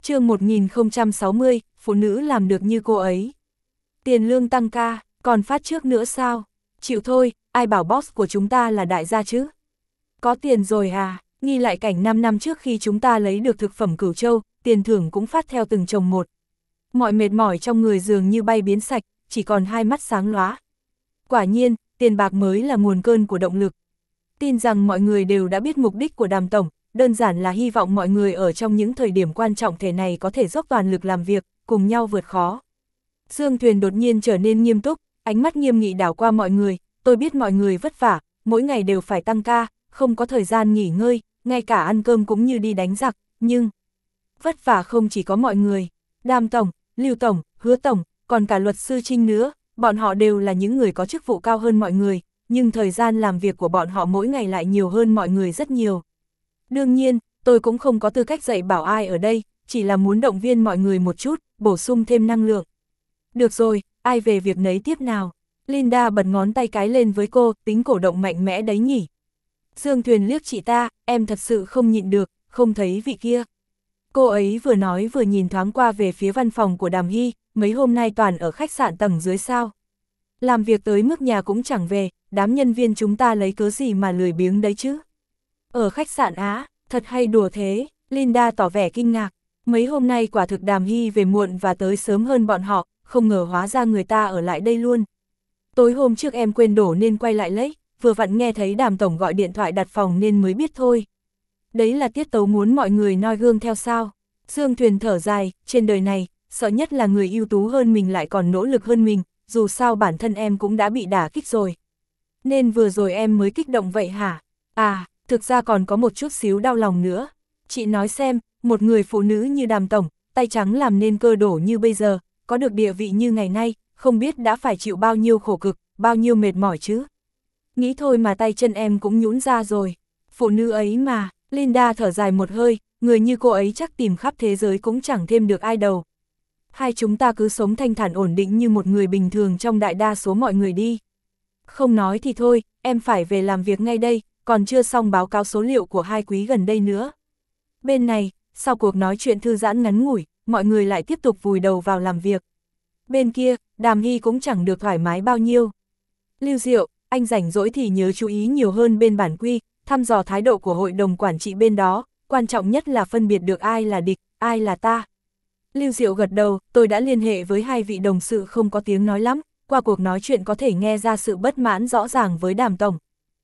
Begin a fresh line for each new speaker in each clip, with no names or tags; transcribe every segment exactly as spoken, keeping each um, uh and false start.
Chương một nghìn không trăm sáu mươi, phụ nữ làm được như cô ấy. Tiền lương tăng ca, còn phát trước nữa sao? Chịu thôi, ai bảo boss của chúng ta là đại gia chứ? Có tiền rồi à? Nghi lại cảnh năm năm trước khi chúng ta lấy được thực phẩm Cửu Châu, tiền thưởng cũng phát theo từng chồng một. Mọi mệt mỏi trong người dường như bay biến sạch, chỉ còn hai mắt sáng lóa. Quả nhiên, tiền bạc mới là nguồn cơn của động lực. Tin rằng mọi người đều đã biết mục đích của Đàm tổng, đơn giản là hy vọng mọi người ở trong những thời điểm quan trọng thế này có thể dốc toàn lực làm việc, cùng nhau vượt khó. Dương Thuyền đột nhiên trở nên nghiêm túc, ánh mắt nghiêm nghị đảo qua mọi người, tôi biết mọi người vất vả, mỗi ngày đều phải tăng ca, không có thời gian nghỉ ngơi, ngay cả ăn cơm cũng như đi đánh giặc, nhưng vất vả không chỉ có mọi người, Đàm tổng, Lưu tổng, Hứa tổng, còn cả luật sư Trinh nữa, bọn họ đều là những người có chức vụ cao hơn mọi người, nhưng thời gian làm việc của bọn họ mỗi ngày lại nhiều hơn mọi người rất nhiều. Đương nhiên, tôi cũng không có tư cách dạy bảo ai ở đây, chỉ là muốn động viên mọi người một chút, bổ sung thêm năng lượng. Được rồi, ai về việc nấy tiếp nào. Linda bật ngón tay cái lên với cô, tính cổ động mạnh mẽ đấy nhỉ. Dương Thuyền liếc chị ta, em thật sự không nhịn được, không thấy vị kia. Cô ấy vừa nói vừa nhìn thoáng qua về phía văn phòng của Đàm Hy, mấy hôm nay toàn ở khách sạn tầng dưới sao. Làm việc tới mức nhà cũng chẳng về, đám nhân viên chúng ta lấy cớ gì mà lười biếng đấy chứ. Ở khách sạn Á, thật hay đùa thế, Linda tỏ vẻ kinh ngạc. Mấy hôm nay quả thực Đàm Hy về muộn và tới sớm hơn bọn họ, không ngờ hóa ra người ta ở lại đây luôn. Tối hôm trước em quên đổ nên quay lại lấy, vừa vặn nghe thấy Đàm tổng gọi điện thoại đặt phòng nên mới biết thôi. Đấy là tiết tấu muốn mọi người noi gương theo sao. Dương Thuyền thở dài, trên đời này, sợ nhất là người ưu tú hơn mình lại còn nỗ lực hơn mình, dù sao bản thân em cũng đã bị đả kích rồi. Nên vừa rồi em mới kích động vậy hả? À, thực ra còn có một chút xíu đau lòng nữa. Chị nói xem, một người phụ nữ như Đàm tổng, tay trắng làm nên cơ đổ như bây giờ, có được địa vị như ngày nay, không biết đã phải chịu bao nhiêu khổ cực, bao nhiêu mệt mỏi chứ. Nghĩ thôi mà tay chân em cũng nhũn ra rồi. Phụ nữ ấy mà, Linda thở dài một hơi, người như cô ấy chắc tìm khắp thế giới cũng chẳng thêm được ai đâu. Hai chúng ta cứ sống thanh thản ổn định như một người bình thường trong đại đa số mọi người đi. Không nói thì thôi, em phải về làm việc ngay đây, còn chưa xong báo cáo số liệu của hai quý gần đây nữa. Bên này, sau cuộc nói chuyện thư giãn ngắn ngủi, mọi người lại tiếp tục vùi đầu vào làm việc. Bên kia, Đàm Hy cũng chẳng được thoải mái bao nhiêu. Lưu Diệu, anh rảnh rỗi thì nhớ chú ý nhiều hơn bên bản quy, thăm dò thái độ của hội đồng quản trị bên đó, quan trọng nhất là phân biệt được ai là địch, ai là ta. Lưu Diệu gật đầu, tôi đã liên hệ với hai vị đồng sự không có tiếng nói lắm, qua cuộc nói chuyện có thể nghe ra sự bất mãn rõ ràng với Đàm tổng.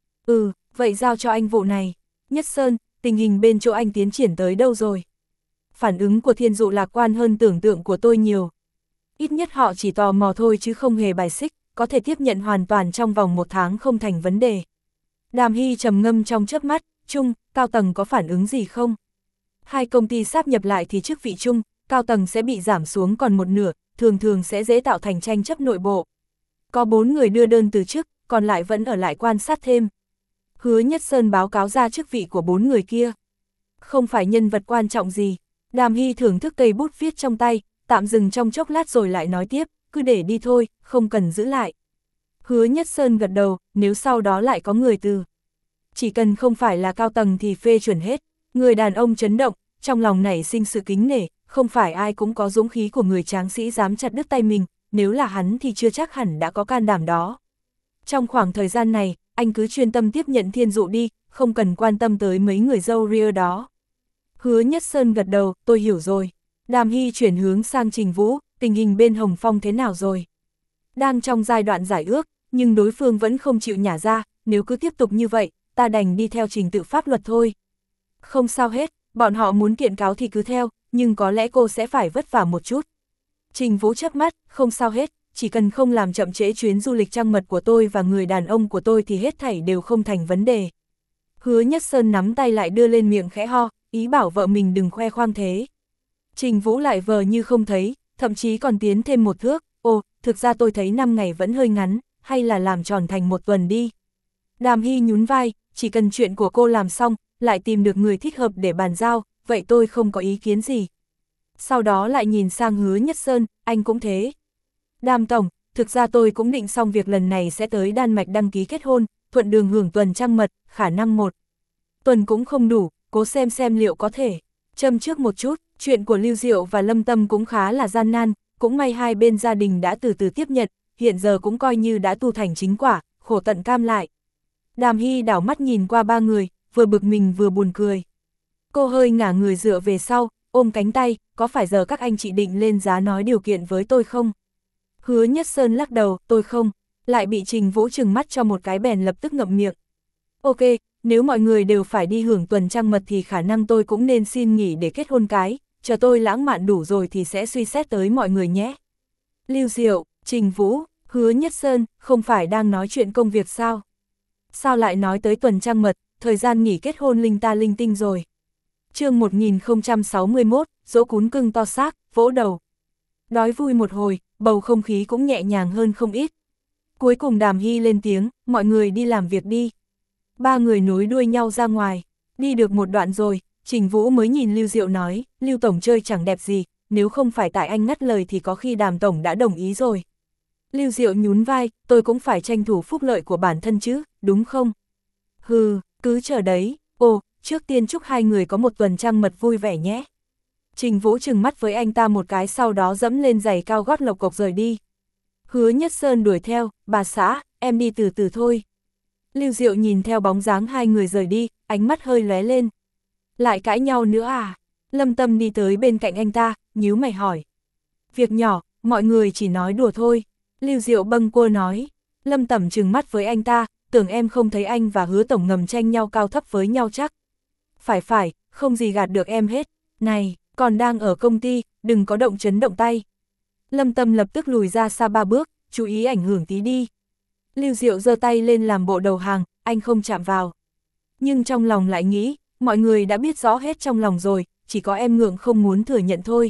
Ừ, vậy giao cho anh vụ này. Nhất Sơn, tình hình bên chỗ anh tiến triển tới đâu rồi? Phản ứng của Thiên Dụ lạc quan hơn tưởng tượng của tôi nhiều. Ít nhất họ chỉ tò mò thôi chứ không hề bài xích, có thể tiếp nhận hoàn toàn trong vòng một tháng không thành vấn đề. Đàm Hy trầm ngâm trong chớp mắt, Trung, cao tầng có phản ứng gì không? Hai công ty sáp nhập lại thì chức vị Trung, cao tầng sẽ bị giảm xuống còn một nửa, thường thường sẽ dễ tạo thành tranh chấp nội bộ. Có bốn người đưa đơn từ chức, còn lại vẫn ở lại quan sát thêm. Hứa Nhất Sơn báo cáo ra chức vị của bốn người kia. Không phải nhân vật quan trọng gì. Đàm Hy thưởng thức cây bút viết trong tay, tạm dừng trong chốc lát rồi lại nói tiếp, cứ để đi thôi, không cần giữ lại. Hứa Nhất Sơn gật đầu, nếu sau đó lại có người từ. Chỉ cần không phải là cao tầng thì phê chuẩn hết. Người đàn ông chấn động, trong lòng nảy sinh sự kính nể, không phải ai cũng có dũng khí của người tráng sĩ dám chặt đứt tay mình, nếu là hắn thì chưa chắc hẳn đã có can đảm đó. Trong khoảng thời gian này, anh cứ chuyên tâm tiếp nhận Thiên Dụ đi, không cần quan tâm tới mấy người dâu ria đó. Hứa Nhất Sơn gật đầu, tôi hiểu rồi. Đàm Hy chuyển hướng sang Trình Vũ, tình hình bên Hồng Phong thế nào rồi? Đang trong giai đoạn giải ước, nhưng đối phương vẫn không chịu nhả ra, nếu cứ tiếp tục như vậy, ta đành đi theo trình tự pháp luật thôi. Không sao hết, bọn họ muốn kiện cáo thì cứ theo, nhưng có lẽ cô sẽ phải vất vả một chút. Trình Vũ chớp mắt, không sao hết, chỉ cần không làm chậm trễ chuyến du lịch trăng mật của tôi và người đàn ông của tôi thì hết thảy đều không thành vấn đề. Hứa Nhất Sơn nắm tay lại đưa lên miệng khẽ ho, ý bảo vợ mình đừng khoe khoang thế. Trình Vũ lại vờ như không thấy, thậm chí còn tiến thêm một thước, ồ, thực ra tôi thấy năm ngày vẫn hơi ngắn, hay là làm tròn thành một tuần đi. Đàm Hy nhún vai, chỉ cần chuyện của cô làm xong, lại tìm được người thích hợp để bàn giao, vậy tôi không có ý kiến gì. Sau đó lại nhìn sang Hứa Nhất Sơn, anh cũng thế. Đàm tổng, thực ra tôi cũng định xong việc lần này sẽ tới Đan Mạch đăng ký kết hôn, thuận đường hưởng tuần trăng mật, khả năng một tuần cũng không đủ, cố xem xem liệu có thể châm trước một chút. Chuyện của Lưu Diệu và Lâm Tâm cũng khá là gian nan, cũng may hai bên gia đình đã từ từ tiếp nhận, hiện giờ cũng coi như đã tu thành chính quả, khổ tận cam lại. Đàm Hy đảo mắt nhìn qua ba người, vừa bực mình vừa buồn cười. Cô hơi ngả người dựa về sau, ôm cánh tay, có phải giờ các anh chị định lên giá nói điều kiện với tôi không? Hứa Nhất Sơn lắc đầu, tôi không, lại bị Trình Vũ trừng mắt cho một cái bèn lập tức ngậm miệng. Ok, nếu mọi người đều phải đi hưởng tuần trăng mật thì khả năng tôi cũng nên xin nghỉ để kết hôn cái, chờ tôi lãng mạn đủ rồi thì sẽ suy xét tới mọi người nhé. Lưu Diệu, Trình Vũ, Hứa Nhất Sơn, không phải đang nói chuyện công việc sao? Sao lại nói tới tuần trăng mật, thời gian nghỉ kết hôn linh ta linh tinh rồi. Chương một nghìn không trăm sáu mươi mốt, dỗ cún cưng to xác, vỗ đầu. Đói vui một hồi, bầu không khí cũng nhẹ nhàng hơn không ít. Cuối cùng Đàm Hy lên tiếng, mọi người đi làm việc đi. Ba người nối đuôi nhau ra ngoài, đi được một đoạn rồi, Trình Vũ mới nhìn Lưu Diệu nói, Lưu Tổng chơi chẳng đẹp gì, nếu không phải tại anh ngắt lời thì có khi Đàm Tổng đã đồng ý rồi. Lưu Diệu nhún vai, tôi cũng phải tranh thủ phúc lợi của bản thân chứ, đúng không? Hừ, cứ chờ đấy, ồ, trước tiên chúc hai người có một tuần trăng mật vui vẻ nhé. Trình Vũ trừng mắt với anh ta một cái sau đó dẫm lên giày cao gót lộc cộc rời đi. Hứa Nhất Sơn đuổi theo, bà xã, em đi từ từ thôi. Lưu Diệu nhìn theo bóng dáng hai người rời đi, ánh mắt hơi lóe lên. Lại cãi nhau nữa à? Lâm Tâm đi tới bên cạnh anh ta, nhíu mày hỏi. Việc nhỏ, mọi người chỉ nói đùa thôi. Lưu Diệu bâng quơ nói. Lâm Tẩm trừng mắt với anh ta, tưởng em không thấy anh và Hứa Tổng ngầm tranh nhau cao thấp với nhau chắc. Phải phải, không gì gạt được em hết. Này, còn đang ở công ty, đừng có động chấn động tay. Lâm Tâm lập tức lùi ra xa ba bước, chú ý ảnh hưởng tí đi. Lưu Diệu giơ tay lên làm bộ đầu hàng, anh không chạm vào. Nhưng trong lòng lại nghĩ, mọi người đã biết rõ hết trong lòng rồi, chỉ có em ngượng không muốn thừa nhận thôi.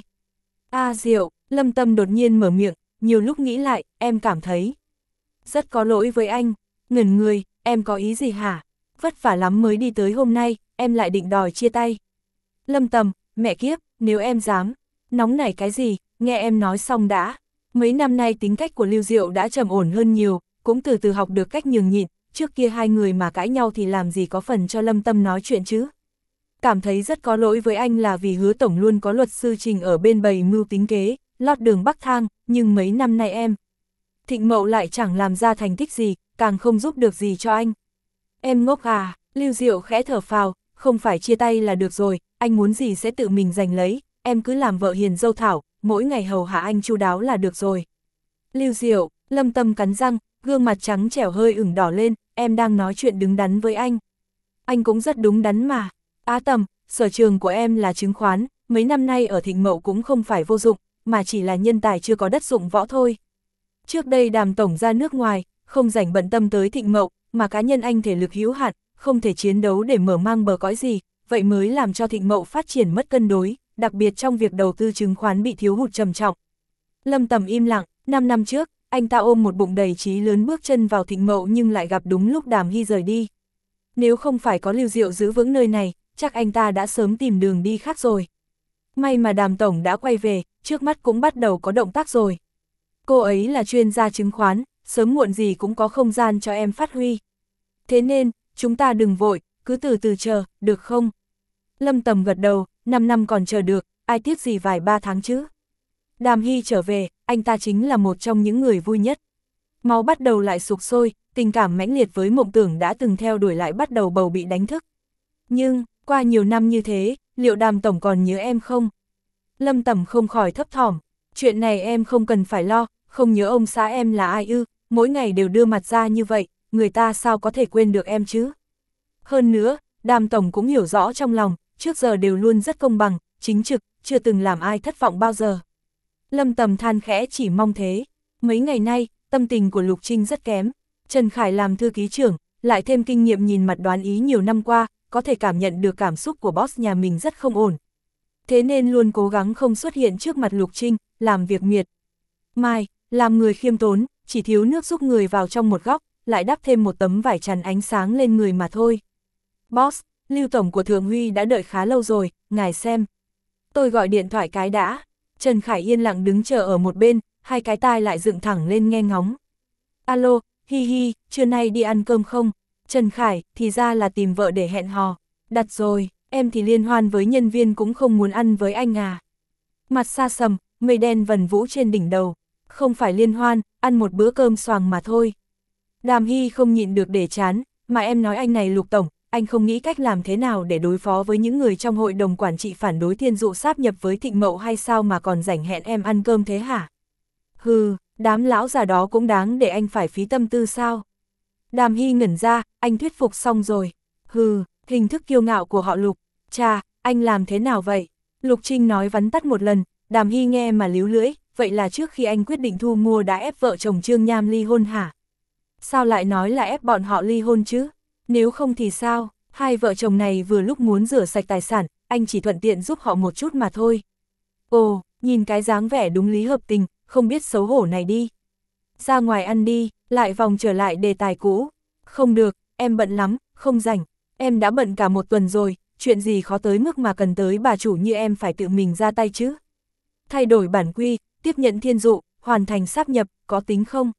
A Diệu, Lâm Tâm đột nhiên mở miệng, nhiều lúc nghĩ lại, em cảm thấy rất có lỗi với anh. Ngẩn người, em có ý gì hả? Vất vả lắm mới đi tới hôm nay, em lại định đòi chia tay. Lâm Tâm, mẹ kiếp, nếu em dám, nóng nảy cái gì, nghe em nói xong đã. Mấy năm nay tính cách của Lưu Diệu đã trầm ổn hơn nhiều, cũng từ từ học được cách nhường nhịn, trước kia hai người mà cãi nhau thì làm gì có phần cho Lâm Tâm nói chuyện chứ. Cảm thấy rất có lỗi với anh là vì Hứa Tổng luôn có luật sư Trình ở bên bày mưu tính kế, lót đường bắc thang, nhưng mấy năm nay em Thịnh Mậu lại chẳng làm ra thành tích gì, càng không giúp được gì cho anh. Em ngốc à, Lưu Diệu khẽ thở phào, không phải chia tay là được rồi, anh muốn gì sẽ tự mình giành lấy, em cứ làm vợ hiền dâu thảo, mỗi ngày hầu hạ anh chu đáo là được rồi. Lưu Diệu, Lâm Tâm cắn răng, gương mặt trắng trẻo hơi ửng đỏ lên, em đang nói chuyện đứng đắn với anh. Anh cũng rất đúng đắn mà. Á Tầm, sở trường của em là chứng khoán, mấy năm nay ở Thịnh Mậu cũng không phải vô dụng, mà chỉ là nhân tài chưa có đất dụng võ thôi. Trước đây Đàm Tổng ra nước ngoài, không rảnh bận tâm tới Thịnh Mậu, mà cá nhân anh thể lực hữu hạn, không thể chiến đấu để mở mang bờ cõi gì, vậy mới làm cho Thịnh Mậu phát triển mất cân đối, đặc biệt trong việc đầu tư chứng khoán bị thiếu hụt trầm trọng. Lâm Tầm im lặng, năm năm trước, anh ta ôm một bụng đầy chí lớn bước chân vào Thịnh Mậu nhưng lại gặp đúng lúc Đàm Hy rời đi. Nếu không phải có Lưu Diệu giữ vững nơi này, chắc anh ta đã sớm tìm đường đi khác rồi. May mà Đàm Tổng đã quay về, trước mắt cũng bắt đầu có động tác rồi. Cô ấy là chuyên gia chứng khoán, sớm muộn gì cũng có không gian cho em phát huy. Thế nên, chúng ta đừng vội, cứ từ từ chờ, được không? Lâm Tầm gật đầu, năm năm còn chờ được, ai tiếc gì vài ba tháng chứ. Đàm Hy trở về, anh ta chính là một trong những người vui nhất. Máu bắt đầu lại sục sôi, tình cảm mãnh liệt với mộng tưởng đã từng theo đuổi lại bắt đầu bầu bị đánh thức. Nhưng, qua nhiều năm như thế, liệu Đàm Tổng còn nhớ em không? Lâm Tầm không khỏi thấp thỏm, chuyện này em không cần phải lo, không nhớ ông xã em là ai ư, mỗi ngày đều đưa mặt ra như vậy, người ta sao có thể quên được em chứ? Hơn nữa, Đàm Tổng cũng hiểu rõ trong lòng, trước giờ đều luôn rất công bằng, chính trực, chưa từng làm ai thất vọng bao giờ. Lâm Tầm than khẽ chỉ mong thế. Mấy ngày nay, tâm tình của Lục Trinh rất kém. Trần Khải làm thư ký trưởng, lại thêm kinh nghiệm nhìn mặt đoán ý nhiều năm qua, có thể cảm nhận được cảm xúc của boss nhà mình rất không ổn. Thế nên luôn cố gắng không xuất hiện trước mặt Lục Trinh, làm việc miệt. Mai, làm người khiêm tốn, chỉ thiếu nước giúp người vào trong một góc, lại đắp thêm một tấm vải chắn ánh sáng lên người mà thôi. Boss, Lưu Tổng của Thượng Huy đã đợi khá lâu rồi, ngài xem. Tôi gọi điện thoại cái đã. Trần Khải yên lặng đứng chờ ở một bên, hai cái tai lại dựng thẳng lên nghe ngóng. Alo, hi hi, trưa nay đi ăn cơm không? Trần Khải, thì ra là tìm vợ để hẹn hò. Đặt rồi, Em thì liên hoan với nhân viên cũng không muốn ăn với anh à. Mặt xa sầm, mây đen vần vũ trên đỉnh đầu. Không phải liên hoan, ăn một bữa cơm xoàng mà thôi. Đàm Hy không nhịn được để chán, mà em nói anh này Lục Tổng, anh không nghĩ cách làm thế nào để đối phó với những người trong hội đồng quản trị phản đối Thiên Dụ sáp nhập với Thịnh Mậu hay sao mà còn rảnh hẹn em ăn cơm thế hả? Hừ, đám lão già đó cũng đáng để anh phải phí tâm tư sao? Đàm Hy ngẩn ra, anh thuyết phục xong rồi. Hừ, hình thức kiêu ngạo của họ Lục. Chà, anh làm thế nào vậy? Lục Trinh nói vắn tắt một lần, Đàm Hy nghe mà líu lưỡi, vậy là trước khi anh quyết định thu mua đã ép vợ chồng Trương Nham ly hôn hả? Sao lại nói là ép bọn họ ly hôn chứ? Nếu không thì sao? Hai vợ chồng này vừa lúc muốn rửa sạch tài sản, anh chỉ thuận tiện giúp họ một chút mà thôi. Ồ, nhìn cái dáng vẻ đúng lý hợp tình, không biết xấu hổ này đi. Ra ngoài ăn đi, lại vòng trở lại đề tài cũ. Không được, em bận lắm, không rảnh. Em đã bận cả một tuần rồi, chuyện gì khó tới mức mà cần tới bà chủ như em phải tự mình ra tay chứ. Thay đổi bản quy, tiếp nhận Thiên Dụ, hoàn thành sáp nhập, có tính không?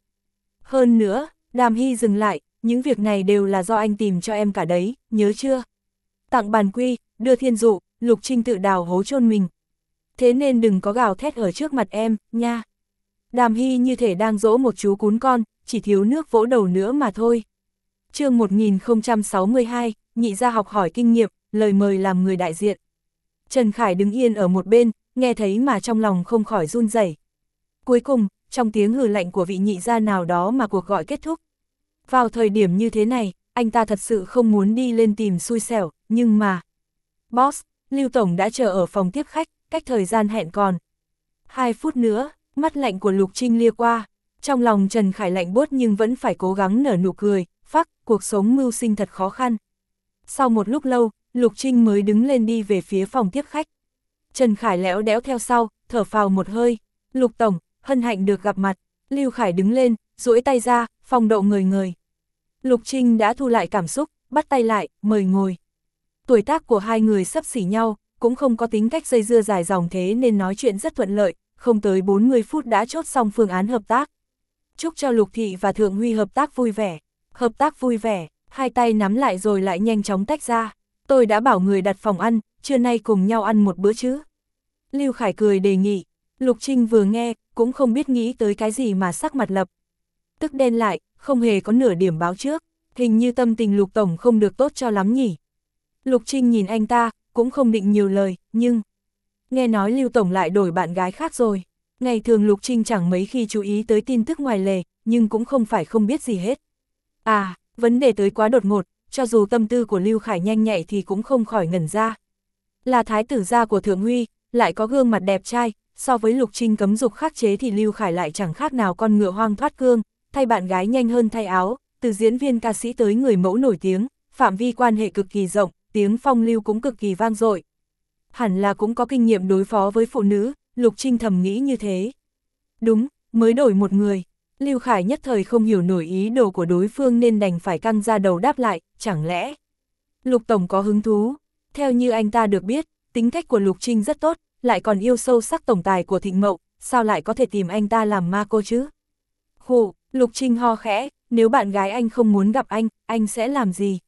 Hơn nữa, Đàm Hy dừng lại, những việc này đều là do anh tìm cho em cả đấy, nhớ chưa? Tặng bản quy, đưa Thiên Dụ, Lục Trinh tự đào hố chôn mình. Thế nên đừng có gào thét ở trước mặt em, nha. Đàm Hy như thể đang dỗ một chú cún con, chỉ thiếu nước vỗ đầu nữa mà thôi. Chương một nghìn không trăm sáu mươi hai, nhị gia học hỏi kinh nghiệm, lời mời làm người đại diện. Trần Khải đứng yên ở một bên, nghe thấy mà trong lòng không khỏi run rẩy. Cuối cùng, trong tiếng hừ lạnh của vị nhị gia nào đó mà cuộc gọi kết thúc. Vào thời điểm như thế này, anh ta thật sự không muốn đi lên tìm xui xẻo, nhưng mà... Boss, Lưu Tổng đã chờ ở phòng tiếp khách, cách thời gian hẹn còn. Hai phút nữa, mắt lạnh của Lục Trinh lia qua. Trong lòng Trần Khải lạnh buốt nhưng vẫn phải cố gắng nở nụ cười, phắc, cuộc sống mưu sinh thật khó khăn. Sau một lúc lâu, Lục Trinh mới đứng lên đi về phía phòng tiếp khách. Trần Khải lẽo đẽo theo sau, thở phào một hơi. Lục Tổng, hân hạnh được gặp mặt. Lưu Khải đứng lên, duỗi tay ra, phong độ ngời ngời. Lục Trinh đã thu lại cảm xúc, bắt tay lại, mời ngồi. Tuổi tác của hai người xấp xỉ nhau, cũng không có tính cách dây dưa dài dòng thế nên nói chuyện rất thuận lợi, không tới bốn mươi phút đã chốt xong phương án hợp tác. Chúc cho Lục Thị và Thượng Huy hợp tác vui vẻ. Hợp tác vui vẻ, hai tay nắm lại rồi lại nhanh chóng tách ra. Tôi đã bảo người đặt phòng ăn, trưa nay cùng nhau ăn một bữa chứ. Lưu Khải cười đề nghị. Lục Trinh vừa nghe, cũng không biết nghĩ tới cái gì mà sắc mặt lập tức đen lại, không hề có nửa điểm báo trước. Hình như tâm tình Lục Tổng không được tốt cho lắm nhỉ. Lục Trinh nhìn anh ta, cũng không định nhiều lời, nhưng... Nghe nói Lưu Tổng lại đổi bạn gái khác rồi. Ngày thường Lục Trinh chẳng mấy khi chú ý tới tin tức ngoài lề, nhưng cũng không phải không biết gì hết. À, vấn đề tới quá đột ngột, cho dù tâm tư của Lưu Khải nhanh nhạy thì cũng không khỏi ngẩn ra. Là thái tử gia của Thượng Huy, lại có gương mặt đẹp trai, so với Lục Trinh cấm dục khắc chế thì Lưu Khải lại chẳng khác nào con ngựa hoang thoát cương, thay bạn gái nhanh hơn thay áo, từ diễn viên ca sĩ tới người mẫu nổi tiếng, phạm vi quan hệ cực kỳ rộng, tiếng phong lưu cũng cực kỳ vang dội. Hẳn là cũng có kinh nghiệm đối phó với phụ nữ, Lục Trinh thầm nghĩ như thế. Đúng, mới đổi một người. Lưu Khải nhất thời không hiểu nổi ý đồ của đối phương nên đành phải căng ra đầu đáp lại, chẳng lẽ Lục Tổng có hứng thú. Theo như anh ta được biết, tính cách của Lục Trinh rất tốt, lại còn yêu sâu sắc tổng tài của Thịnh Mậu, sao lại có thể tìm anh ta làm ma cô chứ? Khụ, Lục Trinh ho khẽ, nếu bạn gái anh không muốn gặp anh, anh sẽ làm gì?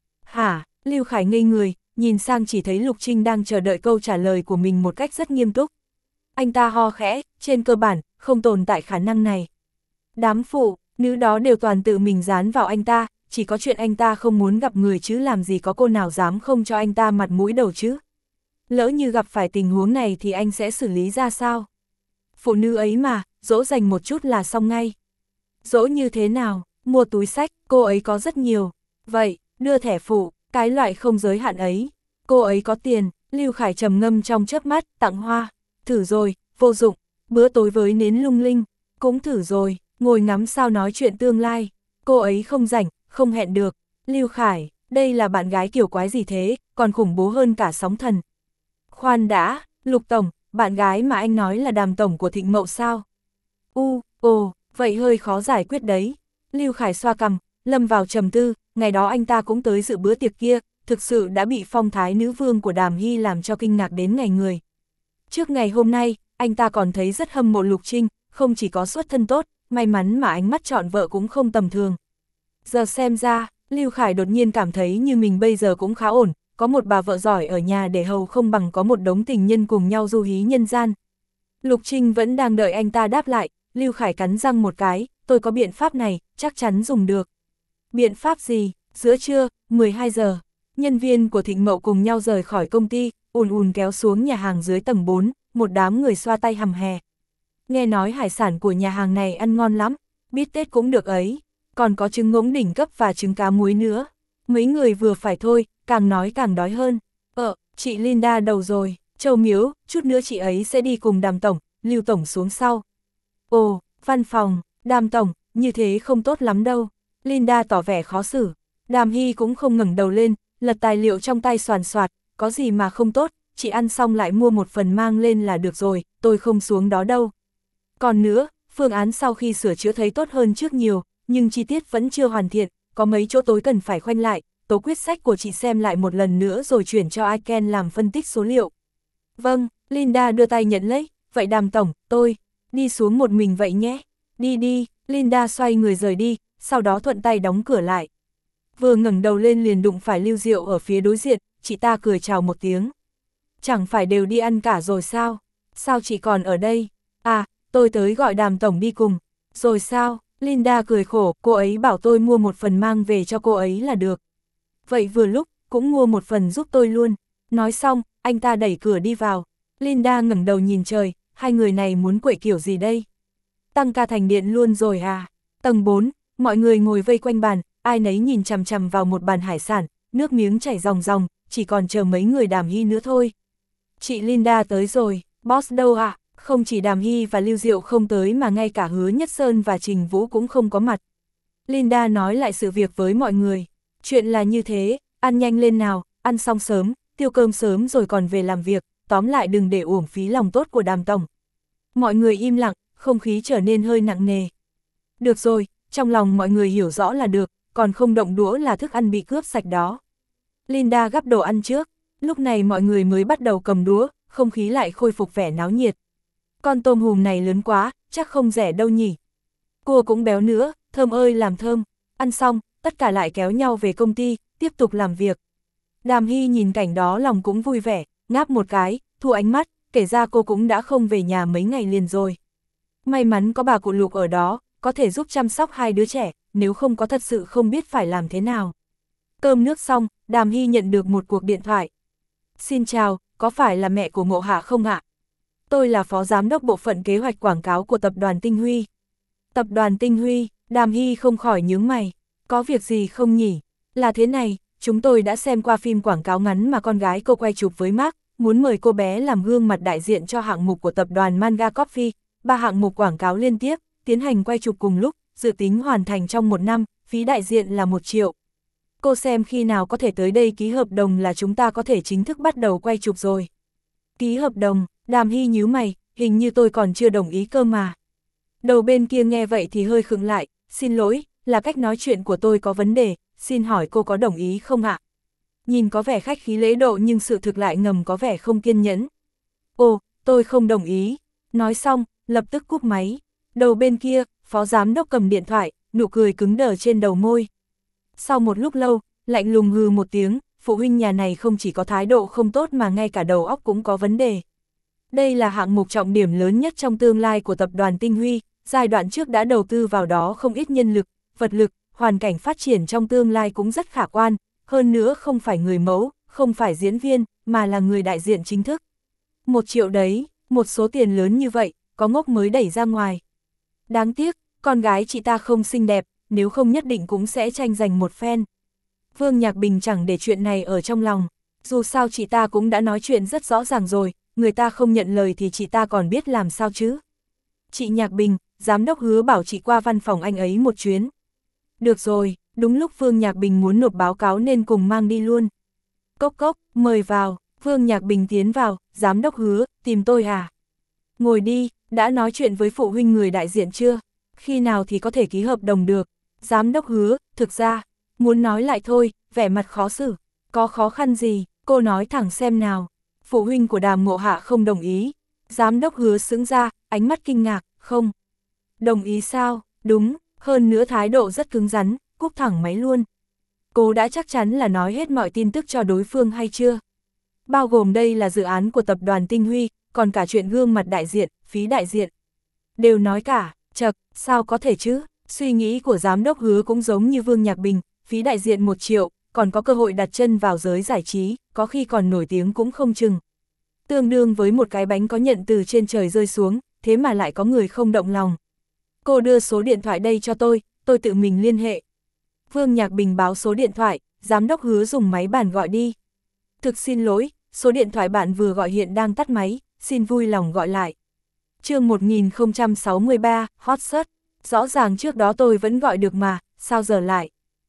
Hả, Lưu Khải ngây người, nhìn sang chỉ thấy Lục Trinh đang chờ đợi câu trả lời của mình một cách rất nghiêm túc. Anh ta ho khẽ, trên cơ bản, không tồn tại khả năng này. Đám phụ, nữ đó đều toàn tự mình dán vào anh ta, chỉ có chuyện anh ta không muốn gặp người chứ làm gì có cô nào dám không cho anh ta mặt mũi đầu chứ. Lỡ như gặp phải tình huống này thì anh sẽ xử lý ra sao? Phụ nữ ấy mà, dỗ dành một chút là xong ngay. Dỗ như thế nào? Mua túi xách, cô ấy có rất nhiều. Vậy, đưa thẻ phụ, cái loại không giới hạn ấy. Cô ấy có tiền, Lưu Khải trầm ngâm trong chớp mắt, tặng hoa. Thử rồi, vô dụng. Bữa tối với nến lung linh, cũng thử rồi, ngồi ngắm sao nói chuyện tương lai. Cô ấy không rảnh, không hẹn được. Lưu Khải, đây là bạn gái kiểu quái gì thế, còn khủng bố hơn cả sóng thần. Khoan đã, Lục Tổng, bạn gái mà anh nói là Đàm Tổng của Thịnh Mậu sao? U, ồ, vậy hơi khó giải quyết đấy. Lưu Khải xoa cằm, lâm vào trầm tư, ngày đó anh ta cũng tới dự bữa tiệc kia, thực sự đã bị phong thái nữ vương của Đàm Hy làm cho kinh ngạc đến ngày người. Trước ngày hôm nay, anh ta còn thấy rất hâm mộ Lục Trinh, không chỉ có xuất thân tốt, may mắn mà ánh mắt chọn vợ cũng không tầm thường. Giờ xem ra, Lưu Khải đột nhiên cảm thấy như mình bây giờ cũng khá ổn, có một bà vợ giỏi ở nhà để hầu không bằng có một đống tình nhân cùng nhau du hí nhân gian. Lục Trinh vẫn đang đợi anh ta đáp lại, Lưu Khải cắn răng một cái, tôi có biện pháp này, chắc chắn dùng được. Biện pháp gì? Giữa trưa, mười hai giờ, nhân viên của Thịnh Mậu cùng nhau rời khỏi công ty, ùn ùn kéo xuống nhà hàng dưới tầng bốn, một đám người xoa tay hầm hè. Nghe nói hải sản của nhà hàng này ăn ngon lắm, bít tết cũng được ấy, còn có trứng ngỗng đỉnh cấp và trứng cá muối nữa. Mấy người vừa phải thôi, càng nói càng đói hơn. Ờ, chị Linda đầu rồi, Châu Miếu, chút nữa chị ấy sẽ đi cùng Đàm Tổng, Lưu Tổng xuống sau. Ồ, văn phòng, Đàm Tổng, như thế không tốt lắm đâu. Linda tỏ vẻ khó xử. Đàm Hy cũng không ngẩng đầu lên, lật tài liệu trong tay soàn soạt, có gì mà không tốt, chị ăn xong lại mua một phần mang lên là được rồi, tôi không xuống đó đâu. Còn nữa, phương án sau khi sửa chữa thấy tốt hơn trước nhiều, nhưng chi tiết vẫn chưa hoàn thiện, có mấy chỗ tối cần phải khoanh lại, tố quyết sách của chị xem lại một lần nữa rồi chuyển cho Iken làm phân tích số liệu. Vâng, Linda đưa tay nhận lấy, vậy Đàm Tổng, tôi, đi xuống một mình vậy nhé. Đi đi, Linda xoay người rời đi, sau đó thuận tay đóng cửa lại. Vừa ngẩng đầu lên liền đụng phải Lưu Diệu ở phía đối diện, chị ta cười chào một tiếng. Chẳng phải đều đi ăn cả rồi sao? Sao chị còn ở đây? À, tôi tới gọi Đàm Tổng đi cùng. Rồi sao? Linda cười khổ, cô ấy bảo tôi mua một phần mang về cho cô ấy là được. Vậy vừa lúc, cũng mua một phần giúp tôi luôn. Nói xong, anh ta đẩy cửa đi vào. Linda ngẩng đầu nhìn trời, hai người này muốn quậy kiểu gì đây? Tăng ca thành điện luôn rồi à? Tầng bốn, mọi người ngồi vây quanh bàn, ai nấy nhìn chằm chằm vào một bàn hải sản, nước miếng chảy ròng ròng, chỉ còn chờ mấy người Đàm Hy nữa thôi. Chị Linda tới rồi, boss đâu ạ? À? Không chỉ Đàm Hy và Lưu Diệu không tới mà ngay cả Hứa Nhất Sơn và Trình Vũ cũng không có mặt. Linda nói lại sự việc với mọi người. Chuyện là như thế, ăn nhanh lên nào, ăn xong sớm, tiêu cơm sớm rồi còn về làm việc, tóm lại đừng để uổng phí lòng tốt của Đàm Tổng. Mọi người im lặng, không khí trở nên hơi nặng nề. Được rồi, trong lòng mọi người hiểu rõ là được, còn không động đũa là thức ăn bị cướp sạch đó. Linda gắp đồ ăn trước, lúc này mọi người mới bắt đầu cầm đũa, không khí lại khôi phục vẻ náo nhiệt. Con tôm hùm này lớn quá, chắc không rẻ đâu nhỉ. Cua cũng béo nữa, thơm ơi làm thơm. Ăn xong, tất cả lại kéo nhau về công ty, tiếp tục làm việc. Đàm Hy nhìn cảnh đó lòng cũng vui vẻ, ngáp một cái, thu ánh mắt, kể ra cô cũng đã không về nhà mấy ngày liền rồi. May mắn có bà cụ Lục ở đó, có thể giúp chăm sóc hai đứa trẻ, nếu không có thật sự không biết phải làm thế nào. Cơm nước xong, Đàm Hy nhận được một cuộc điện thoại. Xin chào, có phải là mẹ của Ngộ Hạ không ạ? Tôi là phó giám đốc bộ phận kế hoạch quảng cáo của tập đoàn Tinh Huy. Tập đoàn Tinh Huy, Đàm Hy không khỏi nhướng mày. Có việc gì không nhỉ? Là thế này, chúng tôi đã xem qua phim quảng cáo ngắn mà con gái cô quay chụp với Mark, muốn mời cô bé làm gương mặt đại diện cho hạng mục của tập đoàn Manga Coffee, ba hạng mục quảng cáo liên tiếp, tiến hành quay chụp cùng lúc, dự tính hoàn thành trong một năm, phí đại diện là một triệu. Cô xem khi nào có thể tới đây ký hợp đồng là chúng ta có thể chính thức bắt đầu quay chụp rồi. Ký hợp đồng, Đàm Hy nhíu mày, hình như tôi còn chưa đồng ý cơ mà. Đầu bên kia nghe vậy thì hơi khựng lại, xin lỗi, là cách nói chuyện của tôi có vấn đề, xin hỏi cô có đồng ý không ạ? Nhìn có vẻ khách khí lễ độ nhưng sự thực lại ngầm có vẻ không kiên nhẫn. Ồ, tôi không đồng ý. Nói xong, lập tức cúp máy. Đầu bên kia, phó giám đốc cầm điện thoại, nụ cười cứng đờ trên đầu môi. Sau một lúc lâu, lạnh lùng hừ một tiếng, phụ huynh nhà này không chỉ có thái độ không tốt mà ngay cả đầu óc cũng có vấn đề. Đây là hạng mục trọng điểm lớn nhất trong tương lai của tập đoàn Tinh Huy, giai đoạn trước đã đầu tư vào đó không ít nhân lực, vật lực, hoàn cảnh phát triển trong tương lai cũng rất khả quan, hơn nữa không phải người mẫu, không phải diễn viên, mà là người đại diện chính thức. Một triệu đấy, một số tiền lớn như vậy, có ngốc mới đẩy ra ngoài. Đáng tiếc, con gái chị ta không xinh đẹp, nếu không nhất định cũng sẽ tranh giành một phen. Vương Nhạc Bình chẳng để chuyện này ở trong lòng, dù sao chị ta cũng đã nói chuyện rất rõ ràng rồi, người ta không nhận lời thì chị ta còn biết làm sao chứ. Chị Nhạc Bình, giám đốc Hứa bảo chị qua văn phòng anh ấy một chuyến. Được rồi, đúng lúc Vương Nhạc Bình muốn nộp báo cáo nên cùng mang đi luôn. Cốc cốc, mời vào, Vương Nhạc Bình tiến vào, giám đốc Hứa, tìm tôi à? Ngồi đi, đã nói chuyện với phụ huynh người đại diện chưa? Khi nào thì có thể ký hợp đồng được? Giám đốc Hứa, thực ra, muốn nói lại thôi, vẻ mặt khó xử. Có khó khăn gì, cô nói thẳng xem nào. Phụ huynh của Đàm Ngộ Hạ không đồng ý. Giám đốc Hứa sững ra, ánh mắt kinh ngạc, không. Đồng ý sao? Đúng, hơn nữa thái độ rất cứng rắn, cúp thẳng máy luôn. cô đã chắc chắn là nói hết mọi tin tức cho đối phương hay chưa? Bao gồm đây là dự án của tập đoàn Tinh Huy, còn cả chuyện gương mặt đại diện, phí đại diện. Đều nói cả, chậc, sao có thể chứ? Suy nghĩ của giám đốc Hứa cũng giống như Vương Nhạc Bình, phí đại diện một triệu, còn có cơ hội đặt chân vào giới giải trí, có khi còn nổi tiếng cũng không chừng. Tương đương với một cái bánh có nhận từ trên trời rơi xuống, thế mà lại có người không động lòng. Cô đưa số điện thoại đây cho tôi, tôi tự mình liên hệ. Vương Nhạc Bình báo số điện thoại, giám đốc Hứa dùng máy bàn gọi đi. Thực xin lỗi, số điện thoại bạn vừa gọi hiện đang tắt máy, xin vui lòng gọi lại. Chương một nghìn không trăm sáu mươi ba, hot search. Rõ ràng trước đó tôi vẫn gọi được mà, sao giờ lại?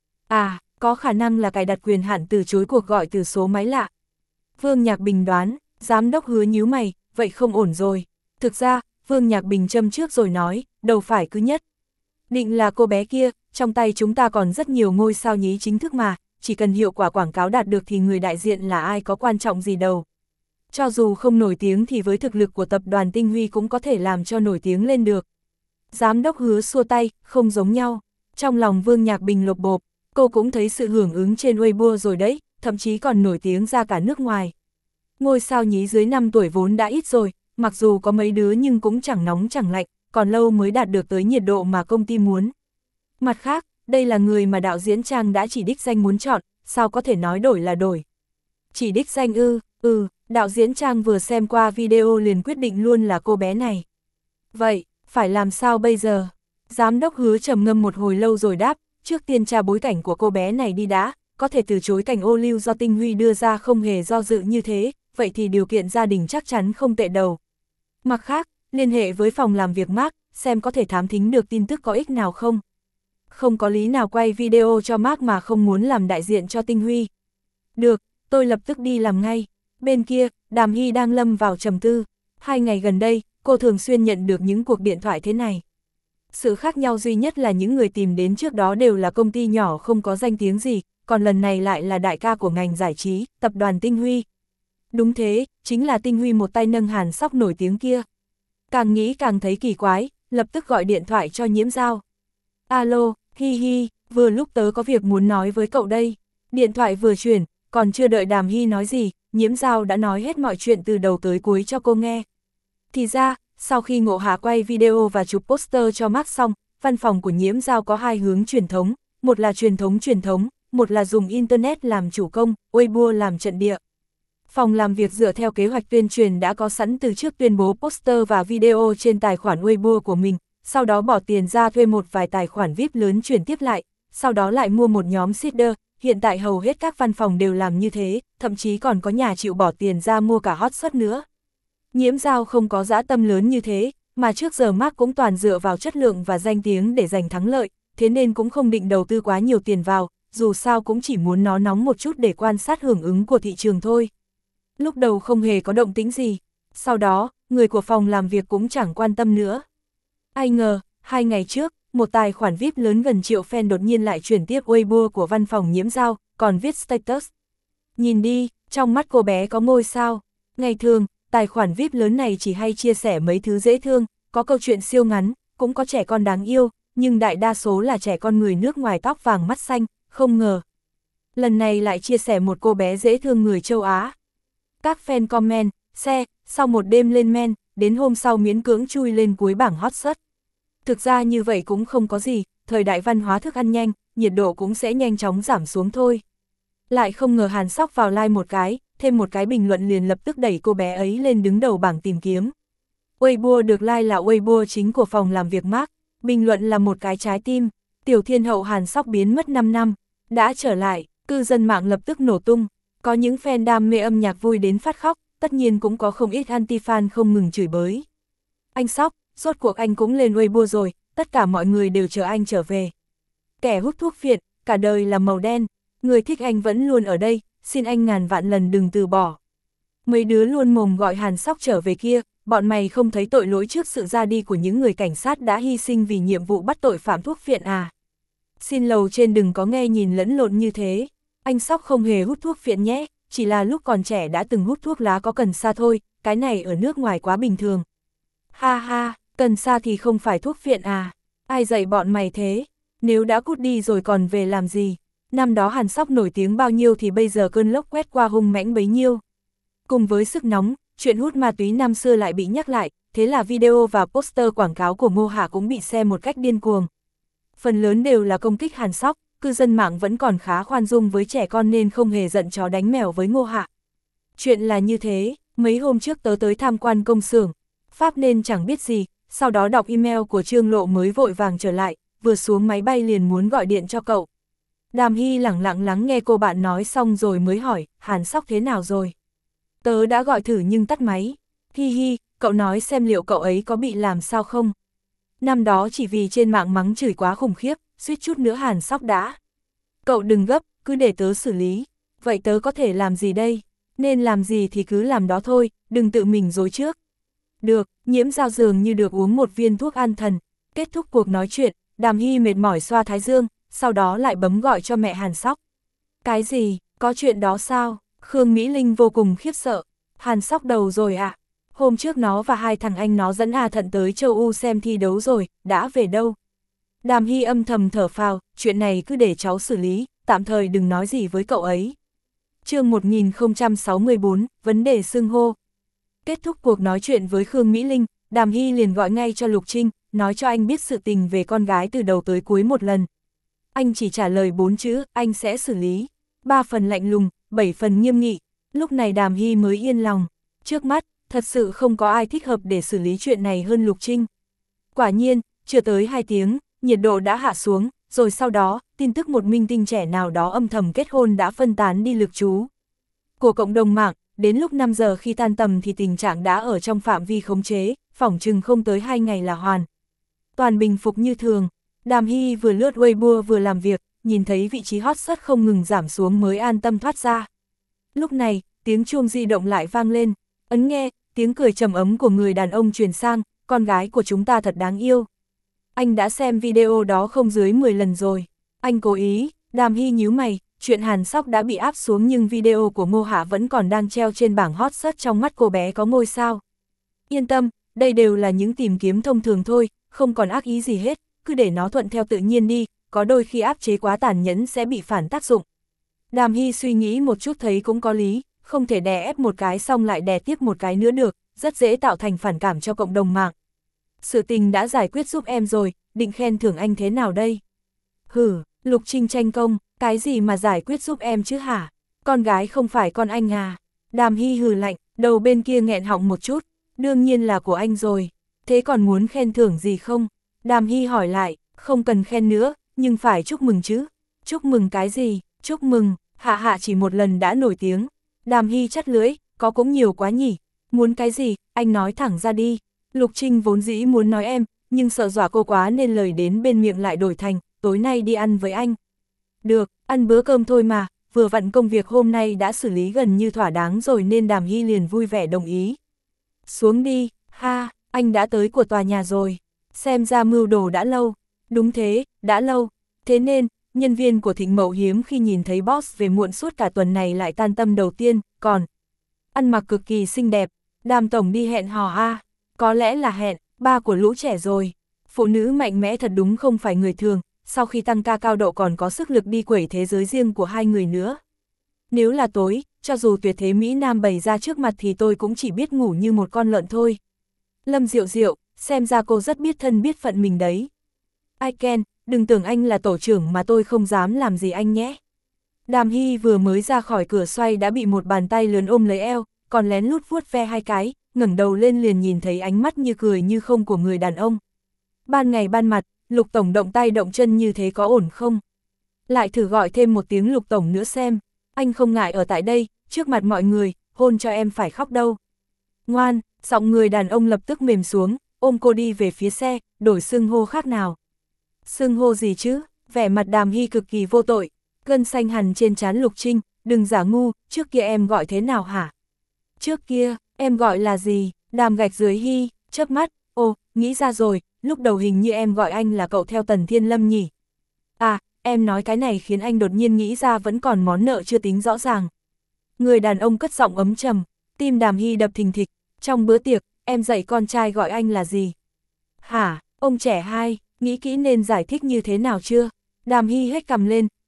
À, có khả năng là cài đặt quyền hạn từ chối cuộc gọi từ số máy lạ. Vương Nhạc Bình đoán, giám đốc Hứa nhíu mày, vậy không ổn rồi. Thực ra, Vương Nhạc Bình châm trước rồi nói, đâu phải cứ nhất. Định là cô bé kia, trong tay chúng ta còn rất nhiều ngôi sao nhí chính thức mà, chỉ cần hiệu quả quảng cáo đạt được thì người đại diện là ai có quan trọng gì đâu. Cho dù không nổi tiếng thì với thực lực của tập đoàn Tinh Huy cũng có thể làm cho nổi tiếng lên được. Giám đốc Hứa xua tay, không giống nhau. Trong lòng Vương Nhạc Bình lột bộp, cô cũng thấy sự hưởng ứng trên Weibo rồi đấy, thậm chí còn nổi tiếng ra cả nước ngoài. Ngôi sao nhí dưới năm tuổi vốn đã ít rồi, mặc dù có mấy đứa nhưng cũng chẳng nóng chẳng lạnh, còn lâu mới đạt được tới nhiệt độ mà công ty muốn. Mặt khác, đây là người mà đạo diễn Trang đã chỉ đích danh muốn chọn, sao có thể nói đổi là đổi. Chỉ đích danh ư, ừ, đạo diễn Trang vừa xem qua video liền quyết định luôn là cô bé này. Vậy, phải làm sao bây giờ? Giám đốc Hứa trầm ngâm một hồi lâu rồi đáp, trước tiên tra bối cảnh của cô bé này đi đã, có thể từ chối cảnh ô liu do Tinh Huy đưa ra không hề do dự như thế, vậy thì điều kiện gia đình chắc chắn không tệ đầu. Mặt khác, liên hệ với phòng làm việc Mark, xem có thể thám thính được tin tức có ích nào không. Không có lý nào quay video cho Mark mà không muốn làm đại diện cho Tinh Huy. Được, tôi lập tức đi làm ngay. Bên kia, Đàm Hy đang lâm vào trầm tư. Hai ngày gần đây, cô thường xuyên nhận được những cuộc điện thoại thế này. Sự khác nhau duy nhất là những người tìm đến trước đó đều là công ty nhỏ không có danh tiếng gì, còn lần này lại là đại ca của ngành giải trí, tập đoàn Tinh Huy. Đúng thế, chính là Tinh Huy một tay nâng Hàn Sóc nổi tiếng kia. Càng nghĩ càng thấy kỳ quái, lập tức gọi điện thoại cho Nhiễm Giao. Alo, hi hi, vừa lúc tớ có việc muốn nói với cậu đây. Điện thoại vừa chuyển, còn chưa đợi Đàm Hy nói gì, Nhiễm Giao đã nói hết mọi chuyện từ đầu tới cuối cho cô nghe. Thì ra, sau khi Ngộ Hà quay video và chụp poster cho Mark xong, văn phòng của Nhiễm Giao có hai hướng truyền thống, một là truyền thống truyền thống, một là dùng Internet làm chủ công, Weibo làm trận địa. Phòng làm việc dựa theo kế hoạch tuyên truyền đã có sẵn từ trước tuyên bố poster và video trên tài khoản Weibo của mình, sau đó bỏ tiền ra thuê một vài tài khoản vi ai pi lớn chuyển tiếp lại, sau đó lại mua một nhóm seeder, hiện tại hầu hết các văn phòng đều làm như thế, thậm chí còn có nhà chịu bỏ tiền ra mua cả hot search nữa. Nhiễm Giao không có dã tâm lớn như thế, mà trước giờ Mark cũng toàn dựa vào chất lượng và danh tiếng để giành thắng lợi, thế nên cũng không định đầu tư quá nhiều tiền vào, dù sao cũng chỉ muốn nó nóng một chút để quan sát hưởng ứng của thị trường thôi. Lúc đầu không hề có động tĩnh gì, sau đó, người của phòng làm việc cũng chẳng quan tâm nữa. Ai ngờ, hai ngày trước, một tài khoản vi ai pi lớn gần triệu fan đột nhiên lại chuyển tiếp Weibo của văn phòng Nhiễm Giao, còn viết status. Nhìn đi, trong mắt cô bé có ngôi sao. Ngày thường, tài khoản vi ai pi lớn này chỉ hay chia sẻ mấy thứ dễ thương, có câu chuyện siêu ngắn, cũng có trẻ con đáng yêu, nhưng đại đa số là trẻ con người nước ngoài tóc vàng mắt xanh, không ngờ. Lần này lại chia sẻ một cô bé dễ thương người châu Á. Các fan comment, share, sau một đêm lên men, đến hôm sau miễn cưỡng chui lên cuối bảng hot search. Thực ra như vậy cũng không có gì, thời đại văn hóa thức ăn nhanh, nhiệt độ cũng sẽ nhanh chóng giảm xuống thôi. Lại không ngờ Hàn Sóc vào like một cái, thêm một cái bình luận liền lập tức đẩy cô bé ấy lên đứng đầu bảng tìm kiếm. Weibo được like là Weibo chính của phòng làm việc Mark, bình luận là một cái trái tim, tiểu thiên hậu Hàn Sóc biến mất năm năm, đã trở lại, cư dân mạng lập tức nổ tung, có những fan đam mê âm nhạc vui đến phát khóc, tất nhiên cũng có không ít anti-fan không ngừng chửi bới. Anh Sóc, rốt cuộc anh cũng lên Weibo rồi, tất cả mọi người đều chờ anh trở về. Kẻ hút thuốc phiện, cả đời là màu đen, người thích anh vẫn luôn ở đây, xin anh ngàn vạn lần đừng từ bỏ. Mấy đứa luôn mồm gọi Hàn Sóc trở về kia, bọn mày không thấy tội lỗi trước sự ra đi của những người cảnh sát đã hy sinh vì nhiệm vụ bắt tội phạm thuốc phiện à? Xin lầu trên đừng có nghe nhìn lẫn lộn như thế, anh Sóc không hề hút thuốc phiện nhé, chỉ là lúc còn trẻ đã từng hút thuốc lá có cần sa thôi, cái này ở nước ngoài quá bình thường. Ha ha, cần sa thì không phải thuốc phiện à? Ai dạy bọn mày thế? Nếu đã cút đi rồi còn về làm gì? Năm đó Hàn Sóc nổi tiếng bao nhiêu thì bây giờ cơn lốc quét qua hung mãnh bấy nhiêu. Cùng với sức nóng, chuyện hút ma túy năm xưa lại bị nhắc lại, thế là video và poster quảng cáo của Ngô Hạ cũng bị share một cách điên cuồng. Phần lớn đều là công kích Hàn Sóc, cư dân mạng vẫn còn khá khoan dung với trẻ con nên không hề giận chó đánh mèo với Ngô Hạ. Chuyện là như thế, mấy hôm trước tớ tới tham quan công xưởng, Pháp nên chẳng biết gì, sau đó đọc email của Trương Lộ mới vội vàng trở lại, vừa xuống máy bay liền muốn gọi điện cho cậu. Đàm Hy lẳng lặng lắng nghe cô bạn nói xong rồi mới hỏi, Hàn Sóc thế nào rồi? Tớ đã gọi thử nhưng tắt máy. Hi hi, cậu nói xem liệu cậu ấy có bị làm sao không? Năm đó chỉ vì trên mạng mắng chửi quá khủng khiếp, suýt chút nữa Hàn Sóc đã. Cậu đừng gấp, cứ để tớ xử lý. Vậy tớ có thể làm gì đây? Nên làm gì thì cứ làm đó thôi, đừng tự mình dối trước. Được, Nhiễm Giao dường như được uống một viên thuốc an thần. Kết thúc cuộc nói chuyện, Đàm Hy mệt mỏi xoa thái dương, sau đó lại bấm gọi cho mẹ Hàn Sóc. Cái gì, có chuyện đó sao? Khương Mỹ Linh vô cùng khiếp sợ. Hàn Sóc đầu rồi ạ. À? Hôm trước nó và hai thằng anh nó dẫn A Thận tới châu U xem thi đấu rồi, đã về đâu? Đàm Hy âm thầm thở phào, chuyện này cứ để cháu xử lý, tạm thời đừng nói gì với cậu ấy. Chương một nghìn không trăm sáu mươi tư, vấn đề xưng hô. Kết thúc cuộc nói chuyện với Khương Mỹ Linh, Đàm Hy liền gọi ngay cho Lục Trinh, nói cho anh biết sự tình về con gái từ đầu tới cuối một lần. Anh chỉ trả lời bốn chữ, anh sẽ xử lý. Ba phần lạnh lùng, bảy phần nghiêm nghị. Lúc này Đàm Hy mới yên lòng. Trước mắt, thật sự không có ai thích hợp để xử lý chuyện này hơn Lục Trinh. Quả nhiên, chưa tới hai tiếng, nhiệt độ đã hạ xuống, rồi sau đó, tin tức một minh tinh trẻ nào đó âm thầm kết hôn đã phân tán đi lực chú của cộng đồng mạng. Đến lúc năm giờ khi tan tầm thì tình trạng đã ở trong phạm vi khống chế, phỏng chừng không tới hai ngày là hoàn toàn bình phục như thường. Đàm Hy vừa lướt Weibo vừa làm việc, nhìn thấy vị trí hot search không ngừng giảm xuống mới an tâm thoát ra. Lúc này, tiếng chuông di động lại vang lên, ấn nghe, tiếng cười trầm ấm của người đàn ông truyền sang, con gái của chúng ta thật đáng yêu. Anh đã xem video đó không dưới mười lần rồi. Anh cố ý. Đàm Hy nhíu mày, chuyện Hàn Sóc đã bị áp xuống nhưng video của Ngô Hạ vẫn còn đang treo trên bảng hot search, trong mắt cô bé có ngôi sao. Yên tâm, đây đều là những tìm kiếm thông thường thôi, không còn ác ý gì hết, cứ để nó thuận theo tự nhiên đi, có đôi khi áp chế quá tàn nhẫn sẽ bị phản tác dụng. Đàm Hy suy nghĩ một chút thấy cũng có lý, không thể đè ép một cái xong lại đè tiếp một cái nữa được, rất dễ tạo thành phản cảm cho cộng đồng mạng. Sự tình đã giải quyết giúp em rồi, định khen thưởng anh thế nào đây? Hử, Lục Trinh tranh công, cái gì mà giải quyết giúp em chứ hả? Con gái không phải con anh à? Đàm Hy hừ lạnh, đầu bên kia nghẹn họng một chút, đương nhiên là của anh rồi. Thế còn muốn khen thưởng gì không? Đàm Hy hỏi lại, không cần khen nữa, nhưng phải chúc mừng chứ. Chúc mừng cái gì? Chúc mừng, Hạ Hạ chỉ một lần đã nổi tiếng. Đàm Hy chắt lưỡi, có cũng nhiều quá nhỉ. Muốn cái gì, anh nói thẳng ra đi. Lục Trinh vốn dĩ muốn nói em, nhưng sợ dọa cô quá nên lời đến bên miệng lại đổi thành, tối nay đi ăn với anh. Được, ăn bữa cơm thôi mà, vừa vặn công việc hôm nay đã xử lý gần như thỏa đáng rồi nên Đàm Hy liền vui vẻ đồng ý. Xuống đi, ha, anh đã tới của tòa nhà rồi. Xem ra mưu đồ đã lâu. Đúng thế, đã lâu. Thế nên, nhân viên của Thịnh Mậu hiếm khi nhìn thấy boss về muộn suốt cả tuần này lại tan tâm đầu tiên, còn ăn mặc cực kỳ xinh đẹp. Đàm tổng đi hẹn hò a. Có lẽ là hẹn, ba của lũ trẻ rồi. Phụ nữ mạnh mẽ thật đúng không phải người thường, sau khi tăng ca cao độ còn có sức lực đi quẩy thế giới riêng của hai người nữa. Nếu là tối, cho dù tuyệt thế Mỹ Nam bày ra trước mặt thì tôi cũng chỉ biết ngủ như một con lợn thôi. Lâm Diệu Diệu, xem ra cô rất biết thân biết phận mình đấy. Ai Ken, đừng tưởng anh là tổ trưởng mà tôi không dám làm gì anh nhé. Đàm Hy vừa mới ra khỏi cửa xoay đã bị một bàn tay lớn ôm lấy eo, còn lén lút vuốt ve hai cái, ngẩng đầu lên liền nhìn thấy ánh mắt như cười như không của người đàn ông. Ban ngày ban mặt, Lục tổng động tay động chân như thế có ổn không? Lại thử gọi thêm một tiếng Lục tổng nữa xem, anh không ngại ở tại đây, trước mặt mọi người, hôn cho em phải khóc đâu. Ngoan, giọng người đàn ông lập tức mềm xuống, ôm cô đi về phía xe, đổi xưng hô khác nào. Xưng hô gì chứ? Vẻ mặt Đàm Hy cực kỳ vô tội, gân xanh hằn trên trán Lục Trinh, đừng giả ngu, trước kia em gọi thế nào hả? Trước kia, em gọi là gì? Đàm gạch dưới Hy, chớp mắt, ồ, nghĩ ra rồi, lúc đầu hình như em gọi anh là cậu theo Tần Thiên Lâm nhỉ? À, em nói cái này khiến anh đột nhiên nghĩ ra vẫn còn món nợ chưa tính rõ ràng. Người đàn ông cất giọng ấm trầm, tim Đàm Hy đập thình thịch, trong bữa tiệc, em dạy con trai gọi anh là gì? Hả, ông trẻ hai, nghĩ kỹ nên giải thích như thế nào chưa? Đàm Hy hết cằm lên,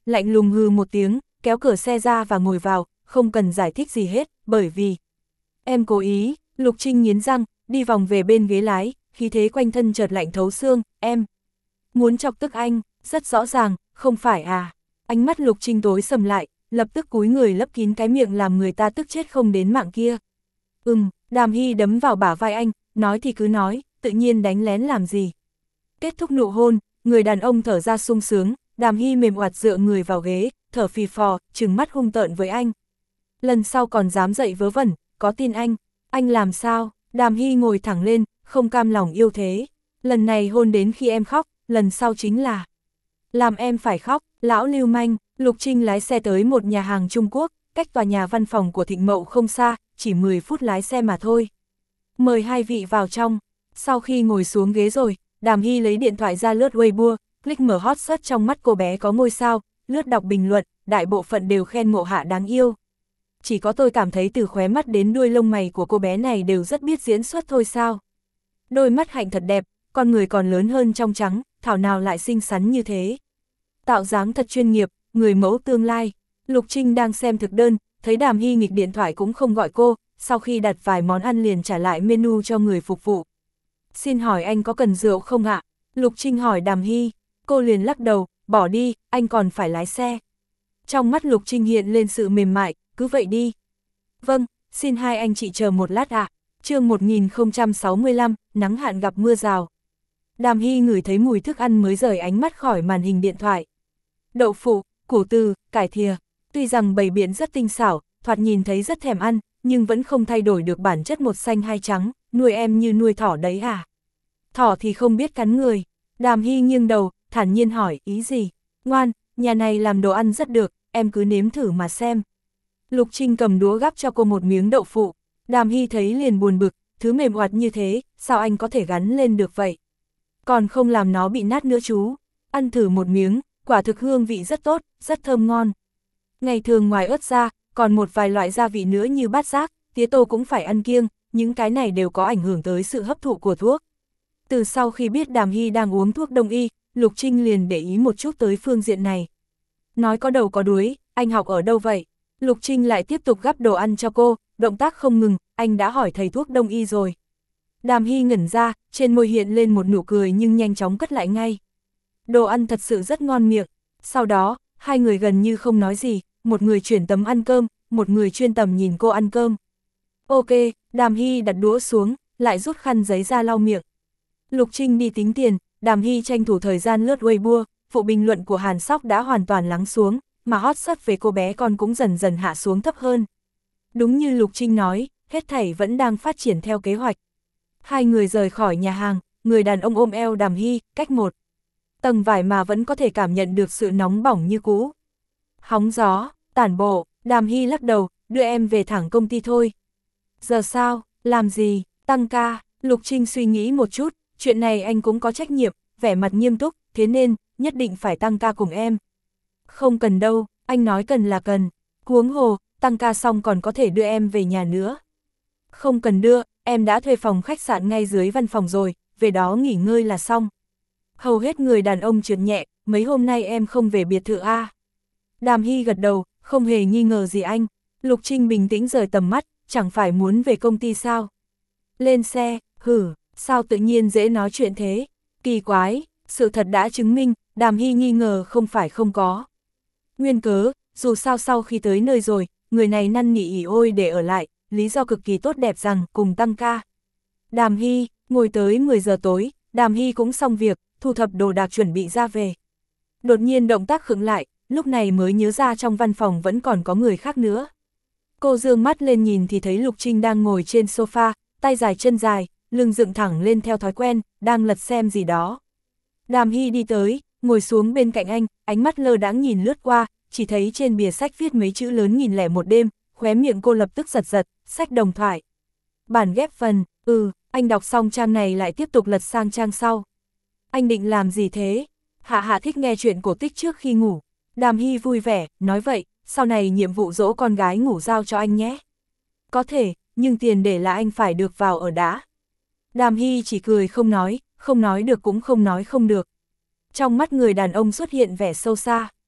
lạnh lùng hừ một tiếng, kéo cửa xe ra và ngồi vào, không cần giải thích gì hết, bởi vì em cố ý. Lục Trinh nghiến răng, đi vòng về bên ghế lái, khí thế quanh thân chợt lạnh thấu xương, em muốn chọc tức anh, rất rõ ràng, không phải à. Ánh mắt Lục Trinh tối sầm lại, lập tức cúi người lấp kín cái miệng làm người ta tức chết không đến mạng kia. Ừm, Đàm Hy đấm vào bả vai anh, nói thì cứ nói, tự nhiên đánh lén làm gì. Kết thúc nụ hôn, người đàn ông thở ra sung sướng, Đàm Hy mềm oạt dựa người vào ghế, thở phì phò, trừng mắt hung tợn với anh. Lần sau còn dám dậy vớ vẩn, có tin anh, anh làm sao? Đàm Hy ngồi thẳng lên, không cam lòng yêu thế. Lần này hôn đến khi em khóc, lần sau chính là làm em phải khóc. Lão lưu manh. Lục Trinh lái xe tới một nhà hàng Trung Quốc, cách tòa nhà văn phòng của Thịnh Mậu không xa, chỉ mười phút lái xe mà thôi. Mời hai vị vào trong. Sau khi ngồi xuống ghế rồi, Đàm Hy lấy điện thoại ra lướt Weibo, click mở hot search trong mắt cô bé có ngôi sao, lướt đọc bình luận, đại bộ phận đều khen Ngộ Hạ đáng yêu. Chỉ có tôi cảm thấy từ khóe mắt đến đuôi lông mày của cô bé này đều rất biết diễn xuất thôi sao. Đôi mắt hạnh thật đẹp, con người còn lớn hơn trong trắng, thảo nào lại xinh xắn như thế. Tạo dáng thật chuyên nghiệp, người mẫu tương lai. Lục Trinh đang xem thực đơn, thấy Đàm Hy nghịch điện thoại cũng không gọi cô, sau khi đặt vài món ăn liền trả lại menu cho người phục vụ. Xin hỏi anh có cần rượu không ạ? Lục Trinh hỏi Đàm Hy, cô liền lắc đầu, bỏ đi, anh còn phải lái xe. Trong mắt Lục Trinh hiện lên sự mềm mại, cứ vậy đi. Vâng, xin hai anh chị chờ một lát ạ. Chương một nghìn không trăm sáu mươi lăm, nắng hạn gặp mưa rào. Đàm Hy ngửi thấy mùi thức ăn mới rời ánh mắt khỏi màn hình điện thoại. Đậu phụ, củ từ, cải thìa. Tuy rằng bày biện rất tinh xảo, thoạt nhìn thấy rất thèm ăn, nhưng vẫn không thay đổi được bản chất một xanh hai trắng, nuôi em như nuôi thỏ đấy à? Thỏ thì không biết cắn người. Đàm Hy nghiêng đầu, thản nhiên hỏi, ý gì? Ngoan, nhà này làm đồ ăn rất được, em cứ nếm thử mà xem. Lục Trinh cầm đũa gắp cho cô một miếng đậu phụ. Đàm Hy thấy liền buồn bực, thứ mềm oặt như thế, sao anh có thể gắn lên được vậy? Còn không làm nó bị nát nữa chú. Ăn thử một miếng, quả thực hương vị rất tốt, rất thơm ngon. Ngày thường ngoài ớt ra, còn một vài loại gia vị nữa như bát giác, tía tô cũng phải ăn kiêng, những cái này đều có ảnh hưởng tới sự hấp thụ của thuốc. Từ sau khi biết Đàm Hy đang uống thuốc đông y, Lục Trinh liền để ý một chút tới phương diện này. Nói có đầu có đuối, anh học ở đâu vậy? Lục Trinh lại tiếp tục gắp đồ ăn cho cô, động tác không ngừng, anh đã hỏi thầy thuốc đông y rồi. Đàm Hy ngẩn ra, trên môi hiện lên một nụ cười nhưng nhanh chóng cất lại ngay. Đồ ăn thật sự rất ngon miệng. Sau đó, hai người gần như không nói gì, một người chuyển tấm ăn cơm, một người chuyên tầm nhìn cô ăn cơm. Ok, Đàm Hy đặt đũa xuống, lại rút khăn giấy ra lau miệng. Lục Trinh đi tính tiền, Đàm Hy tranh thủ thời gian lướt Weibo, vụ bình luận của Hàn Sóc đã hoàn toàn lắng xuống, mà hot search về cô bé con cũng dần dần hạ xuống thấp hơn. Đúng như Lục Trinh nói, hết thảy vẫn đang phát triển theo kế hoạch. Hai người rời khỏi nhà hàng, người đàn ông ôm eo Đàm Hy, cách một tầng vải mà vẫn có thể cảm nhận được sự nóng bỏng như cũ. Hóng gió, tản bộ, Đàm Hy lắc đầu, đưa em về thẳng công ty thôi. Giờ sao, làm gì, tăng ca? Lục Trinh suy nghĩ một chút, chuyện này anh cũng có trách nhiệm, vẻ mặt nghiêm túc, thế nên, nhất định phải tăng ca cùng em. Không cần đâu, anh nói cần là cần. Huống hồ, tăng ca xong còn có thể đưa em về nhà nữa. Không cần đưa, em đã thuê phòng khách sạn ngay dưới văn phòng rồi, về đó nghỉ ngơi là xong. Hầu hết người đàn ông trượt nhẹ, mấy hôm nay em không về biệt thự a. Đàm Hy gật đầu, không hề nghi ngờ gì anh. Lục Trinh bình tĩnh rời tầm mắt, chẳng phải muốn về công ty sao? Lên xe, hử, sao tự nhiên dễ nói chuyện thế? Kỳ quái, sự thật đã chứng minh, Đàm Hy nghi ngờ không phải không có. Nguyên cớ, dù sao sau khi tới nơi rồi, người này năn nỉ ỉ ôi để ở lại, lý do cực kỳ tốt đẹp rằng cùng tăng ca. Đàm Hy, ngồi tới mười giờ tối, Đàm Hy cũng xong việc, thu thập đồ đạc chuẩn bị ra về. Đột nhiên động tác khựng lại, lúc này mới nhớ ra trong văn phòng vẫn còn có người khác nữa. Cô dương mắt lên nhìn thì thấy Lục Trinh đang ngồi trên sofa, tay dài chân dài, lưng dựng thẳng lên theo thói quen, đang lật xem gì đó. Đàm Hy đi tới, ngồi xuống bên cạnh anh, ánh mắt lơ đãng nhìn lướt qua, chỉ thấy trên bìa sách viết mấy chữ lớn nghìn lẻ một đêm, khóe miệng cô lập tức giật giật, sách đồng thoại. Bản ghép phần, ừ, anh đọc xong trang này lại tiếp tục lật sang trang sau. Anh định làm gì thế? Hạ Hạ thích nghe chuyện cổ tích trước khi ngủ. Đàm Hy vui vẻ, nói vậy, sau này nhiệm vụ dỗ con gái ngủ giao cho anh nhé. Có thể, nhưng tiền để là anh phải được vào ở đã. Đàm Hy chỉ cười không nói, không nói được cũng không nói không được. Trong mắt người đàn ông xuất hiện vẻ sâu xa.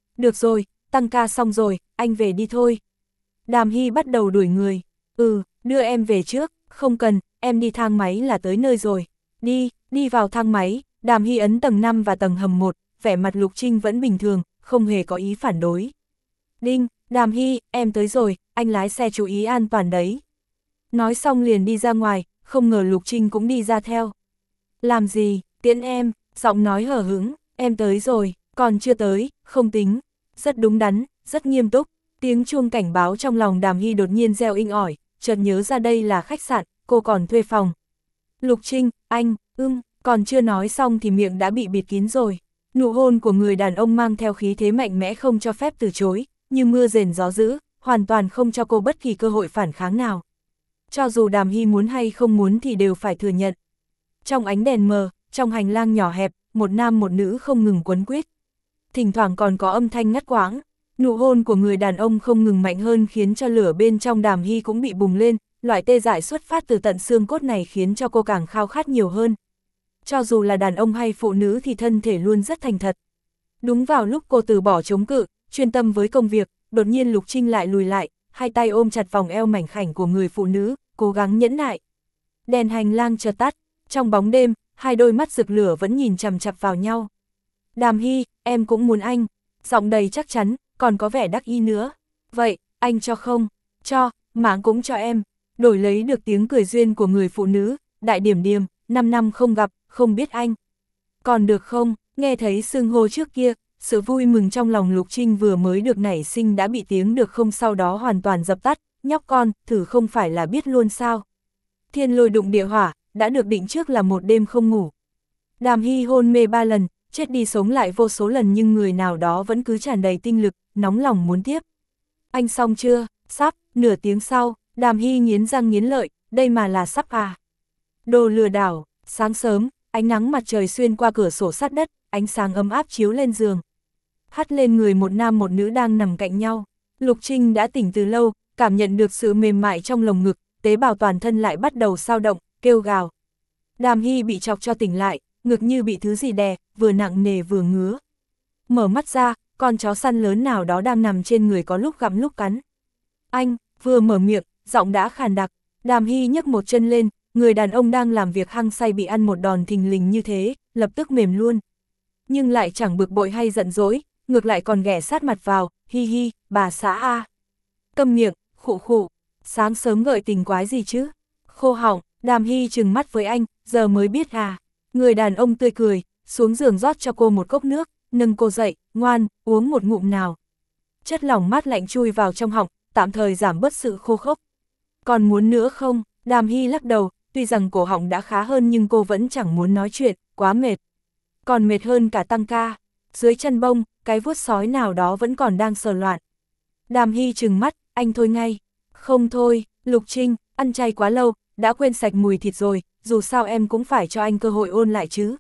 Được rồi, tăng ca xong rồi, anh về đi thôi. Đàm Hy bắt đầu đuổi người. Ừ, đưa em về trước, không cần, em đi thang máy là tới nơi rồi. Đi, đi vào thang máy, Đàm Hy ấn tầng năm và tầng hầm một, vẻ mặt Lục Trinh vẫn bình thường, không hề có ý phản đối. Đinh, Đàm Hy, em tới rồi, anh lái xe chú ý an toàn đấy. Nói xong liền đi ra ngoài, không ngờ Lục Trinh cũng đi ra theo. Làm gì, tiễn em, giọng nói hờ hững, em tới rồi, còn chưa tới, không tính. Rất đúng đắn, rất nghiêm túc, tiếng chuông cảnh báo trong lòng Đàm Hy đột nhiên reo inh ỏi, chợt nhớ ra đây là khách sạn, cô còn thuê phòng. Lục Trinh, anh, ưm, còn chưa nói xong thì miệng đã bị bịt kín rồi. Nụ hôn của người đàn ông mang theo khí thế mạnh mẽ không cho phép từ chối, như mưa rền gió dữ, hoàn toàn không cho cô bất kỳ cơ hội phản kháng nào. Cho dù Đàm Hy muốn hay không muốn thì đều phải thừa nhận. Trong ánh đèn mờ, trong hành lang nhỏ hẹp, một nam một nữ không ngừng quấn quýt. Thỉnh thoảng còn có âm thanh ngắt quãng. Nụ hôn của người đàn ông không ngừng mạnh hơn khiến cho lửa bên trong Đàm Hy cũng bị bùng lên, loại tê dại xuất phát từ tận xương cốt này khiến cho cô càng khao khát nhiều hơn. Cho dù là đàn ông hay phụ nữ thì thân thể luôn rất thành thật. Đúng vào lúc cô từ bỏ chống cự, chuyên tâm với công việc, đột nhiên Lục Trinh lại lùi lại, hai tay ôm chặt vòng eo mảnh khảnh của người phụ nữ, cố gắng nhẫn nại. Đèn hành lang chợt tắt, trong bóng đêm, hai đôi mắt rực lửa vẫn nhìn chằm chặp vào nhau. Đàm Hy, em cũng muốn anh, giọng đầy chắc chắn, còn có vẻ đắc ý nữa. Vậy, anh cho không? Cho, mạng cũng cho em. Đổi lấy được tiếng cười duyên của người phụ nữ, đại điểm điểm, năm năm không gặp, không biết anh. Còn được không? Nghe thấy xưng hô trước kia, sự vui mừng trong lòng Lục Trinh vừa mới được nảy sinh đã bị tiếng được không sau đó hoàn toàn dập tắt, nhóc con, thử không phải là biết luôn sao. Thiên lôi đụng địa hỏa, đã được định trước là một đêm không ngủ. Đàm Hy hôn mê ba lần, chết đi sống lại vô số lần nhưng người nào đó vẫn cứ tràn đầy tinh lực, nóng lòng muốn tiếp. Anh xong chưa? Sắp, nửa tiếng sau, Đàm Hy nghiến răng nghiến lợi, đây mà là sắp à. Đồ lừa đảo, sáng sớm, ánh nắng mặt trời xuyên qua cửa sổ sát đất, ánh sáng ấm áp chiếu lên giường. Hắt lên người một nam một nữ đang nằm cạnh nhau. Lục Trinh đã tỉnh từ lâu, cảm nhận được sự mềm mại trong lồng ngực, tế bào toàn thân lại bắt đầu sao động, kêu gào. Đàm Hy bị chọc cho tỉnh lại, ngực như bị thứ gì đè, vừa nặng nề vừa ngứa. Mở mắt ra, con chó săn lớn nào đó đang nằm trên người có lúc gặm lúc cắn. Anh, vừa mở miệng, giọng đã khàn đặc. Đàm Hy nhấc một chân lên, người đàn ông đang làm việc hăng say bị ăn một đòn thình lình như thế, lập tức mềm luôn. Nhưng lại chẳng bực bội hay giận dỗi, ngược lại còn ghẻ sát mặt vào, hi hi, bà xã a. Câm miệng, khụ khụ, sáng sớm gợi tình quái gì chứ? Khô họng, Đàm Hy trừng mắt với anh, giờ mới biết à. Người đàn ông tươi cười, xuống giường rót cho cô một cốc nước, nâng cô dậy, ngoan, uống một ngụm nào. Chất lỏng mát lạnh chui vào trong họng, tạm thời giảm bớt sự khô khốc. Còn muốn nữa không? Đàm Hy lắc đầu, tuy rằng cổ họng đã khá hơn nhưng cô vẫn chẳng muốn nói chuyện, quá mệt. Còn mệt hơn cả tăng ca. Dưới chân bông, cái vuốt sói nào đó vẫn còn đang sờ loạn. Đàm Hy trừng mắt, anh thôi ngay. Không thôi, Lục Trinh, ăn chay quá lâu, đã quên sạch mùi thịt rồi, dù sao em cũng phải cho anh cơ hội ôn lại chứ.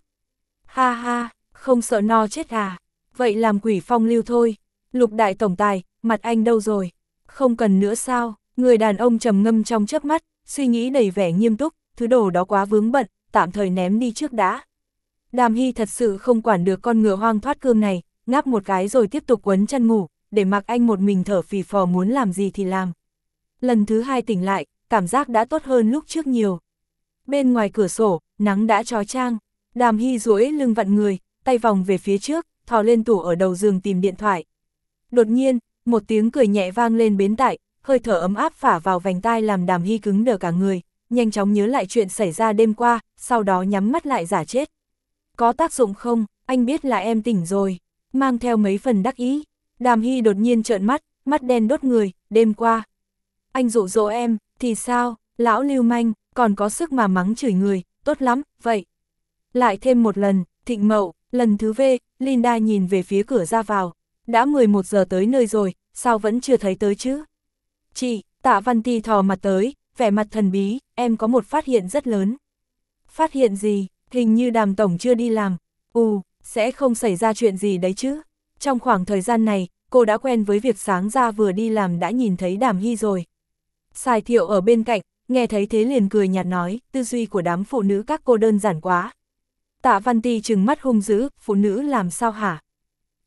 Ha ha, không sợ no chết à, vậy làm quỷ phong lưu thôi. Lục đại tổng tài, mặt anh đâu rồi? Không cần nữa sao? Người đàn ông trầm ngâm trong chớp mắt, suy nghĩ đầy vẻ nghiêm túc, thứ đồ đó quá vướng bận, tạm thời ném đi trước đã. Đàm Hy thật sự không quản được con ngựa hoang thoát cương này, ngáp một cái rồi tiếp tục quấn chân ngủ, để mặc anh một mình thở phì phò muốn làm gì thì làm. Lần thứ hai tỉnh lại, cảm giác đã tốt hơn lúc trước nhiều. Bên ngoài cửa sổ, nắng đã chói chang. Đàm Hy duỗi lưng vặn người, tay vòng về phía trước, thò lên tủ ở đầu giường tìm điện thoại. Đột nhiên, một tiếng cười nhẹ vang lên bên tai, hơi thở ấm áp phả vào vành tai làm Đàm Hy cứng đờ cả người, nhanh chóng nhớ lại chuyện xảy ra đêm qua, sau đó nhắm mắt lại giả chết. Có tác dụng không? Anh biết là em tỉnh rồi. Mang theo mấy phần đắc ý. Đàm Hy đột nhiên trợn mắt, mắt đen đốt người, đêm qua. Anh dụ dỗ em, thì sao? Lão lưu manh, còn có sức mà mắng chửi người, tốt lắm, vậy. Lại thêm một lần, Thịnh Mậu, lần thứ V, Linda nhìn về phía cửa ra vào. Đã mười một giờ tới nơi rồi, sao vẫn chưa thấy tới chứ? Chị, Tạ Văn Ti thò mặt tới, vẻ mặt thần bí, em có một phát hiện rất lớn. Phát hiện gì? Hình như Đàm tổng chưa đi làm. Ù, sẽ không xảy ra chuyện gì đấy chứ. Trong khoảng thời gian này, cô đã quen với việc sáng ra vừa đi làm đã nhìn thấy Đàm Hy rồi. Sài Thiệu ở bên cạnh, nghe thấy thế liền cười nhạt nói, tư duy của đám phụ nữ các cô đơn giản quá. Tạ Văn Ti trừng mắt hung dữ, phụ nữ làm sao hả?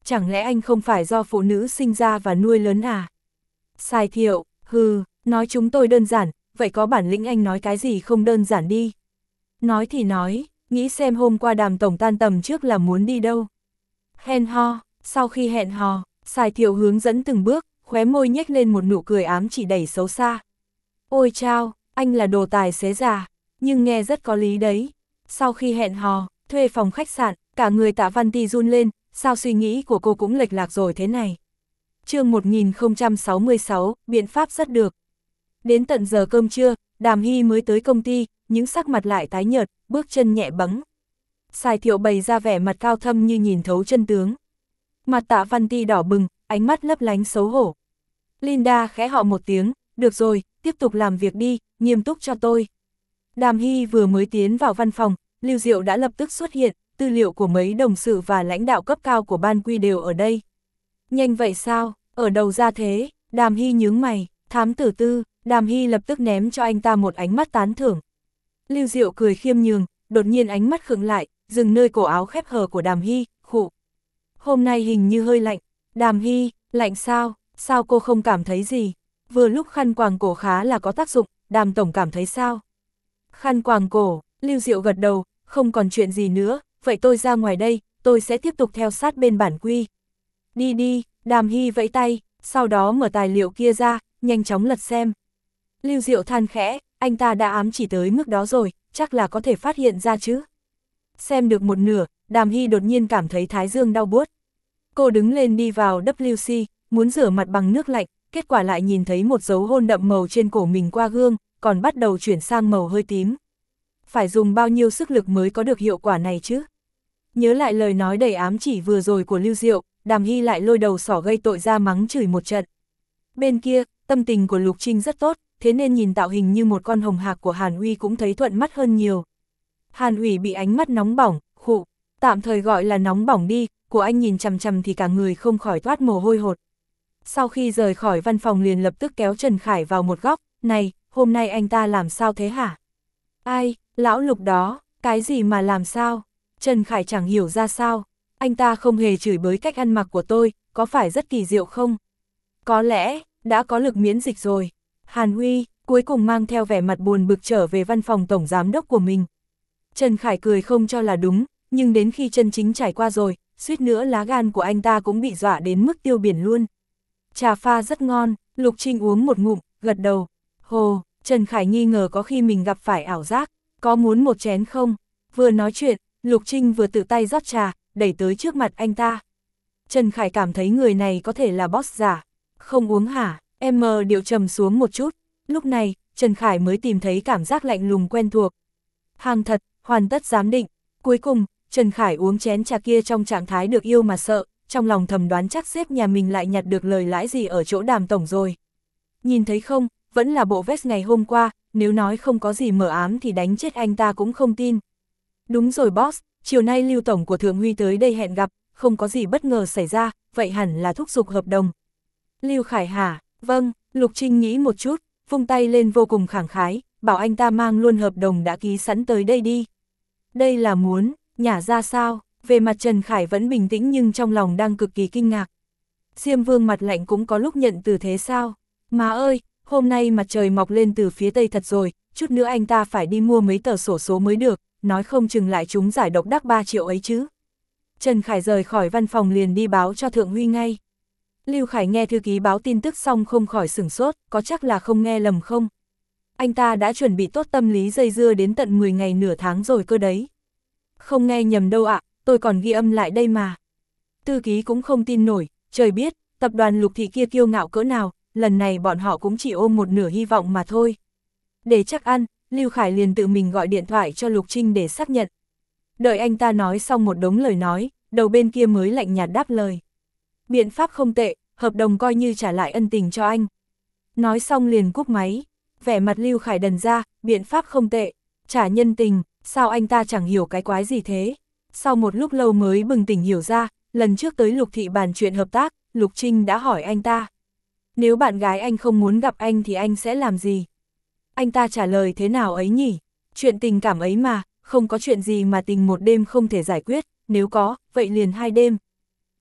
chẳng lẽ anh không phải do phụ nữ sinh ra và nuôi lớn à? Sài Thiệu, hừ, nói chúng tôi đơn giản, vậy có bản lĩnh anh nói cái gì không đơn giản đi. Nói thì nói, nghĩ xem hôm qua Đàm tổng tan tầm trước là muốn đi đâu. Hẹn hò, sau khi hẹn hò, Sài Thiệu hướng dẫn từng bước, khóe môi nhếch lên một nụ cười ám chỉ đầy xấu xa. Ôi chao, anh là đồ tài xế già, nhưng nghe rất có lý đấy. Sau khi hẹn hò, thuê phòng khách sạn, cả người Tạ Văn Ti run lên, sao suy nghĩ của cô cũng lệch lạc rồi thế này. Chương một nghìn không trăm sáu mươi sáu, biện pháp rất được. Đến tận giờ cơm trưa, Đàm Hy mới tới công ty, những sắc mặt lại tái nhợt, bước chân nhẹ bẫng. Sài Thiệu bày ra vẻ mặt cao thâm như nhìn thấu chân tướng. Mặt Tạ Văn Ti đỏ bừng, ánh mắt lấp lánh xấu hổ. Linda khẽ họ một tiếng, được rồi, tiếp tục làm việc đi, nghiêm túc cho tôi. Đàm Hy vừa mới tiến vào văn phòng, Lưu Diệu đã lập tức xuất hiện, tư liệu của mấy đồng sự và lãnh đạo cấp cao của ban quy đều ở đây. Nhanh vậy sao, ở đầu ra thế, Đàm Hy nhướng mày, thám tử tư, Đàm Hy lập tức ném cho anh ta một ánh mắt tán thưởng. Lưu Diệu cười khiêm nhường, đột nhiên ánh mắt khựng lại, dừng nơi cổ áo khép hờ của Đàm Hy, khụ. Hôm nay hình như hơi lạnh, Đàm Hy, lạnh sao, sao cô không cảm thấy gì? Vừa lúc khăn quàng cổ khá là có tác dụng, Đàm tổng cảm thấy sao? Khăn quàng cổ, Lưu Diệu gật đầu, không còn chuyện gì nữa, vậy tôi ra ngoài đây, tôi sẽ tiếp tục theo sát bên bản quy. Đi đi, Đàm Hy vẫy tay, sau đó mở tài liệu kia ra, nhanh chóng lật xem. Lưu Diệu than khẽ, anh ta đã ám chỉ tới mức đó rồi, chắc là có thể phát hiện ra chứ. Xem được một nửa, Đàm Hy đột nhiên cảm thấy thái dương đau buốt. Cô đứng lên đi vào W C, muốn rửa mặt bằng nước lạnh, kết quả lại nhìn thấy một dấu hôn đậm màu trên cổ mình qua gương, còn bắt đầu chuyển sang màu hơi tím. Phải dùng bao nhiêu sức lực mới có được hiệu quả này chứ? Nhớ lại lời nói đầy ám chỉ vừa rồi của Lưu Diệu, Đàm Hy lại lôi đầu sỏ gây tội ra mắng chửi một trận. Bên kia, tâm tình của Lục Trinh rất tốt, thế nên nhìn tạo hình như một con hồng hạc của Hàn Uy cũng thấy thuận mắt hơn nhiều. Hàn Uy bị ánh mắt nóng bỏng, khụ, tạm thời gọi là nóng bỏng đi, của anh nhìn chằm chằm thì cả người không khỏi toát mồ hôi hột. Sau khi rời khỏi văn phòng liền lập tức kéo Trần Khải vào một góc, này, hôm nay anh ta làm sao thế hả? Ai, lão Lục đó, cái gì mà làm sao? Trần Khải chẳng hiểu ra sao, anh ta không hề chửi bới cách ăn mặc của tôi, có phải rất kỳ diệu không? Có lẽ, đã có lực miễn dịch rồi. Hàn Huy, cuối cùng mang theo vẻ mặt buồn bực trở về văn phòng tổng giám đốc của mình. Trần Khải cười không cho là đúng, nhưng đến khi chân chính trải qua rồi, suýt nữa lá gan của anh ta cũng bị dọa đến mức tiêu biển luôn. Trà pha rất ngon, Lục Trinh uống một ngụm, gật đầu. Hồ, Trần Khải nghi ngờ có khi mình gặp phải ảo giác, có muốn một chén không? Vừa nói chuyện, Lục Trinh vừa tự tay rót trà, đẩy tới trước mặt anh ta. Trần Khải cảm thấy người này có thể là boss giả. Không uống hả? Em mờ điệu trầm xuống một chút. Lúc này, Trần Khải mới tìm thấy cảm giác lạnh lùng quen thuộc. Hàng thật, hoàn tất giám định. Cuối cùng, Trần Khải uống chén trà kia trong trạng thái được yêu mà sợ, trong lòng thầm đoán chắc sếp nhà mình lại nhặt được lời lãi gì ở chỗ Đàm tổng rồi. Nhìn thấy không, vẫn là bộ vest ngày hôm qua, nếu nói không có gì mờ ám thì đánh chết anh ta cũng không tin. Đúng rồi boss, chiều nay Lưu tổng của Thượng Huy tới đây hẹn gặp, không có gì bất ngờ xảy ra, vậy hẳn là thúc giục hợp đồng. Lưu Khải hả? Vâng, Lục Trinh nghĩ một chút, vung tay lên vô cùng khẳng khái, bảo anh ta mang luôn hợp đồng đã ký sẵn tới đây đi. Đây là muốn, nhả ra sao? Về mặt Trần Khải vẫn bình tĩnh nhưng trong lòng đang cực kỳ kinh ngạc. Diêm Vương mặt lạnh cũng có lúc nhận từ thế sao? Má ơi, hôm nay mặt trời mọc lên từ phía tây thật rồi, chút nữa anh ta phải đi mua mấy tờ sổ số mới được, nói không chừng lại trúng giải độc đắc ba triệu ấy chứ. Trần Khải rời khỏi văn phòng liền đi báo cho Thượng Huy ngay. Lưu Khải nghe thư ký báo tin tức xong không khỏi sửng sốt, có chắc là không nghe lầm không? Anh ta đã chuẩn bị tốt tâm lý dây dưa đến tận mười ngày nửa tháng rồi cơ đấy. Không nghe nhầm đâu ạ, à, tôi còn ghi âm lại đây mà. Thư ký cũng không tin nổi, trời biết, tập đoàn Lục Thị kia kiêu ngạo cỡ nào, lần này bọn họ cũng chỉ ôm một nửa hy vọng mà thôi. Để chắc ăn, Lưu Khải liền tự mình gọi điện thoại cho Lục Trinh để xác nhận. Đợi anh ta nói xong một đống lời nói, đầu bên kia mới lạnh nhạt đáp lời. Biện pháp không tệ, hợp đồng coi như trả lại ân tình cho anh. Nói xong liền cúp máy, vẻ mặt Lưu Khải đần ra, biện pháp không tệ, trả nhân tình, sao anh ta chẳng hiểu cái quái gì thế. Sau một lúc lâu mới bừng tỉnh hiểu ra, lần trước tới Lục Thị bàn chuyện hợp tác, Lục Trinh đã hỏi anh ta. Nếu bạn gái anh không muốn gặp anh thì anh sẽ làm gì? Anh ta trả lời thế nào ấy nhỉ? Chuyện tình cảm ấy mà, không có chuyện gì mà tình một đêm không thể giải quyết, nếu có, vậy liền hai đêm.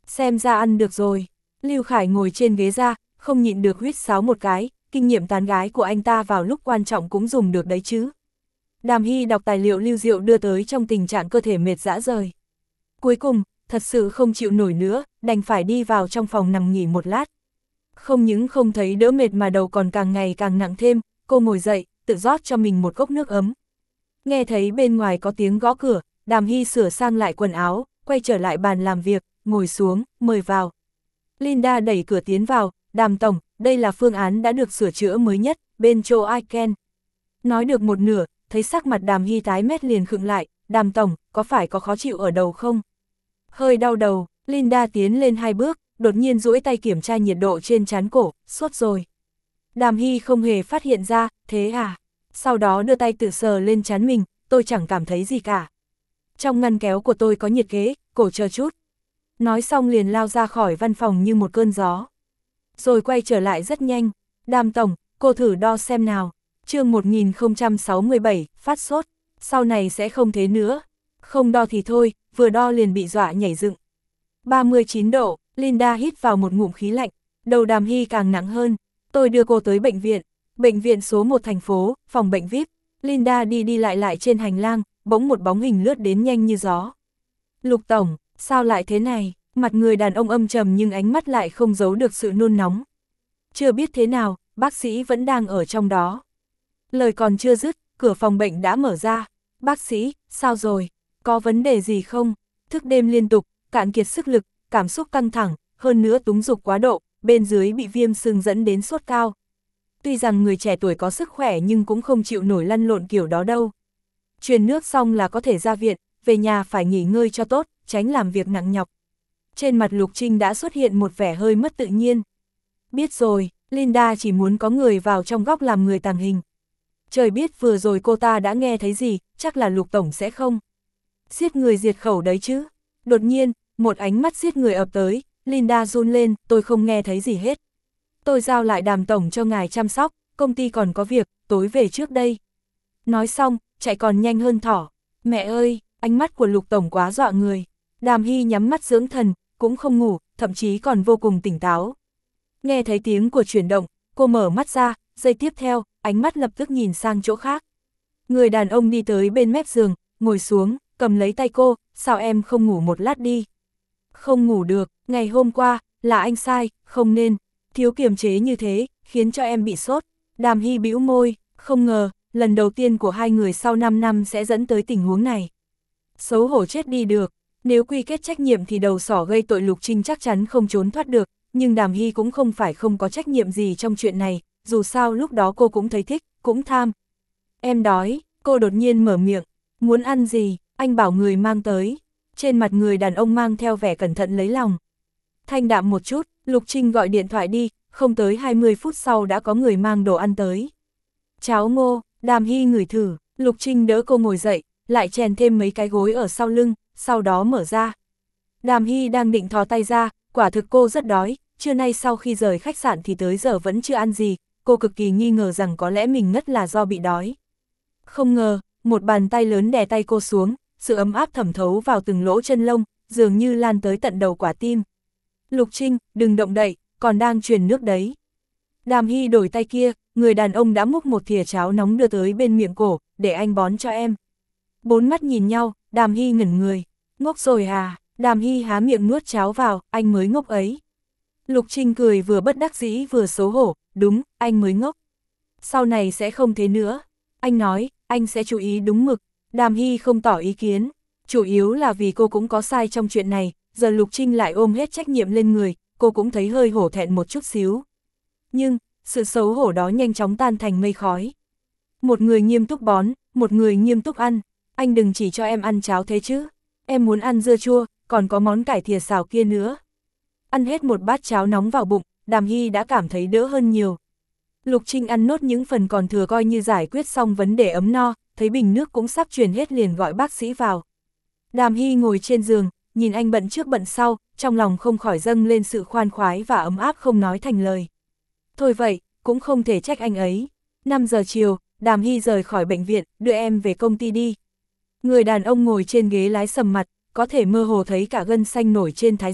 Xem ra ăn được rồi. Lưu Khải ngồi trên ghế ra, không nhịn được huýt sáo một cái, kinh nghiệm tán gái của anh ta vào lúc quan trọng cũng dùng được đấy chứ. Đàm Hy đọc tài liệu Lưu Diệu đưa tới trong tình trạng cơ thể mệt rã rời. Cuối cùng, thật sự không chịu nổi nữa, đành phải đi vào trong phòng nằm nghỉ một lát. Không những không thấy đỡ mệt mà đầu còn càng ngày càng nặng thêm, cô ngồi dậy, tự rót cho mình một cốc nước ấm. Nghe thấy bên ngoài có tiếng gõ cửa, Đàm Hy sửa sang lại quần áo, quay trở lại bàn làm việc, ngồi xuống, mời vào. Linda đẩy cửa tiến vào, Đàm tổng, đây là phương án đã được sửa chữa mới nhất, bên chỗ Iken. Nói được một nửa, thấy sắc mặt Đàm Hy tái mét liền khựng lại, Đàm tổng, có phải có khó chịu ở đầu không? Hơi đau đầu, Linda tiến lên hai bước, đột nhiên duỗi tay kiểm tra nhiệt độ trên trán cổ, sốt rồi. Đàm Hy không hề phát hiện ra, thế à? Sau đó đưa tay tự sờ lên trán mình, tôi chẳng cảm thấy gì cả. Trong ngăn kéo của tôi có nhiệt kế, cổ chờ chút. Nói xong liền lao ra khỏi văn phòng như một cơn gió. Rồi quay trở lại rất nhanh. Đàm tổng, cô thử đo xem nào. Chương một nghìn không trăm sáu mươi bảy, phát sốt. Sau này sẽ không thế nữa. Không đo thì thôi, vừa đo liền bị dọa nhảy dựng. ba mươi chín độ, Linda hít vào một ngụm khí lạnh. Đầu Đàm Hy càng nặng hơn. Tôi đưa cô tới bệnh viện. Bệnh viện số một thành phố, phòng bệnh vi ai pi. Linda đi đi lại lại trên hành lang, bỗng một bóng hình lướt đến nhanh như gió. Lục tổng, sao lại thế này? Mặt người đàn ông âm trầm nhưng ánh mắt lại không giấu được sự nôn nóng. Chưa biết thế nào, bác sĩ vẫn đang ở trong đó. Lời còn chưa dứt, cửa phòng bệnh đã mở ra. Bác sĩ, sao rồi? Có vấn đề gì không? Thức đêm liên tục, cạn kiệt sức lực, cảm xúc căng thẳng, hơn nữa túng dục quá độ, bên dưới bị viêm sưng dẫn đến sốt cao. Tuy rằng người trẻ tuổi có sức khỏe nhưng cũng không chịu nổi lăn lộn kiểu đó đâu. Truyền nước xong là có thể ra viện, về nhà phải nghỉ ngơi cho tốt, tránh làm việc nặng nhọc. Trên mặt Lục Trinh đã xuất hiện một vẻ hơi mất tự nhiên. Biết rồi, Linda chỉ muốn có người vào trong góc làm người tàng hình. Trời biết vừa rồi cô ta đã nghe thấy gì, chắc là Lục tổng sẽ không. Giết người diệt khẩu đấy chứ. Đột nhiên, một ánh mắt giết người ập tới, Linda run lên, tôi không nghe thấy gì hết. Tôi giao lại Đàm tổng cho ngài chăm sóc, công ty còn có việc, tối về trước đây. Nói xong, chạy còn nhanh hơn thỏ. Mẹ ơi, ánh mắt của Lục tổng quá dọa người. Đàm Hy nhắm mắt dưỡng thần, cũng không ngủ, thậm chí còn vô cùng tỉnh táo. Nghe thấy tiếng của chuyển động, cô mở mắt ra, giây tiếp theo, ánh mắt lập tức nhìn sang chỗ khác. Người đàn ông đi tới bên mép giường, ngồi xuống, cầm lấy tay cô, sao em không ngủ một lát đi? Không ngủ được, ngày hôm qua, là anh sai, không nên, thiếu kiềm chế như thế, khiến cho em bị sốt. Đàm Hy bĩu môi, không ngờ, lần đầu tiên của hai người sau năm năm sẽ dẫn tới tình huống này. Xấu hổ chết đi được, nếu quy kết trách nhiệm thì đầu sỏ gây tội Lục Trinh chắc chắn không trốn thoát được, nhưng Đàm Hy cũng không phải không có trách nhiệm gì trong chuyện này, dù sao lúc đó cô cũng thấy thích, cũng tham. Em đói, cô đột nhiên mở miệng, muốn ăn gì, anh bảo người mang tới. Trên mặt người đàn ông mang theo vẻ cẩn thận lấy lòng. Thanh đạm một chút, Lục Trinh gọi điện thoại đi, không tới hai mươi phút sau đã có người mang đồ ăn tới. Cháo ngô, Đàm Hy ngửi thử, Lục Trinh đỡ cô ngồi dậy, lại chèn thêm mấy cái gối ở sau lưng, sau đó mở ra. Đàm Hy đang định thò tay ra, quả thực cô rất đói, trưa nay sau khi rời khách sạn thì tới giờ vẫn chưa ăn gì, cô cực kỳ nghi ngờ rằng có lẽ mình ngất là do bị đói. Không ngờ, một bàn tay lớn đè tay cô xuống, sự ấm áp thẩm thấu vào từng lỗ chân lông, dường như lan tới tận đầu quả tim. Lục Trinh, đừng động đậy, còn đang truyền nước đấy. Đàm Hy đổi tay kia, người đàn ông đã múc một thìa cháo nóng đưa tới bên miệng cổ, để anh bón cho em. Bốn mắt nhìn nhau, Đàm Hy ngẩn người. Ngốc rồi à? Đàm Hy há miệng nuốt cháo vào, anh mới ngốc ấy. Lục Trinh cười vừa bất đắc dĩ vừa xấu hổ, đúng, anh mới ngốc. Sau này sẽ không thế nữa. Anh nói, anh sẽ chú ý đúng mực. Đàm Hy không tỏ ý kiến. Chủ yếu là vì cô cũng có sai trong chuyện này, giờ Lục Trinh lại ôm hết trách nhiệm lên người, cô cũng thấy hơi hổ thẹn một chút xíu. Nhưng, sự xấu hổ đó nhanh chóng tan thành mây khói. Một người nghiêm túc bón, một người nghiêm túc ăn. Anh đừng chỉ cho em ăn cháo thế chứ. Em muốn ăn dưa chua, còn có món cải thìa xào kia nữa. Ăn hết một bát cháo nóng vào bụng, Đàm Hy đã cảm thấy đỡ hơn nhiều. Lục Trinh ăn nốt những phần còn thừa coi như giải quyết xong vấn đề ấm no, thấy bình nước cũng sắp truyền hết liền gọi bác sĩ vào. Đàm Hy ngồi trên giường, nhìn anh bận trước bận sau, trong lòng không khỏi dâng lên sự khoan khoái và ấm áp không nói thành lời. Thôi vậy, cũng không thể trách anh ấy. năm giờ chiều, Đàm Hy rời khỏi bệnh viện, đưa em về công ty đi. Người đàn ông ngồi trên ghế lái sầm mặt, có thể mơ hồ thấy cả gân xanh nổi trên thái dương,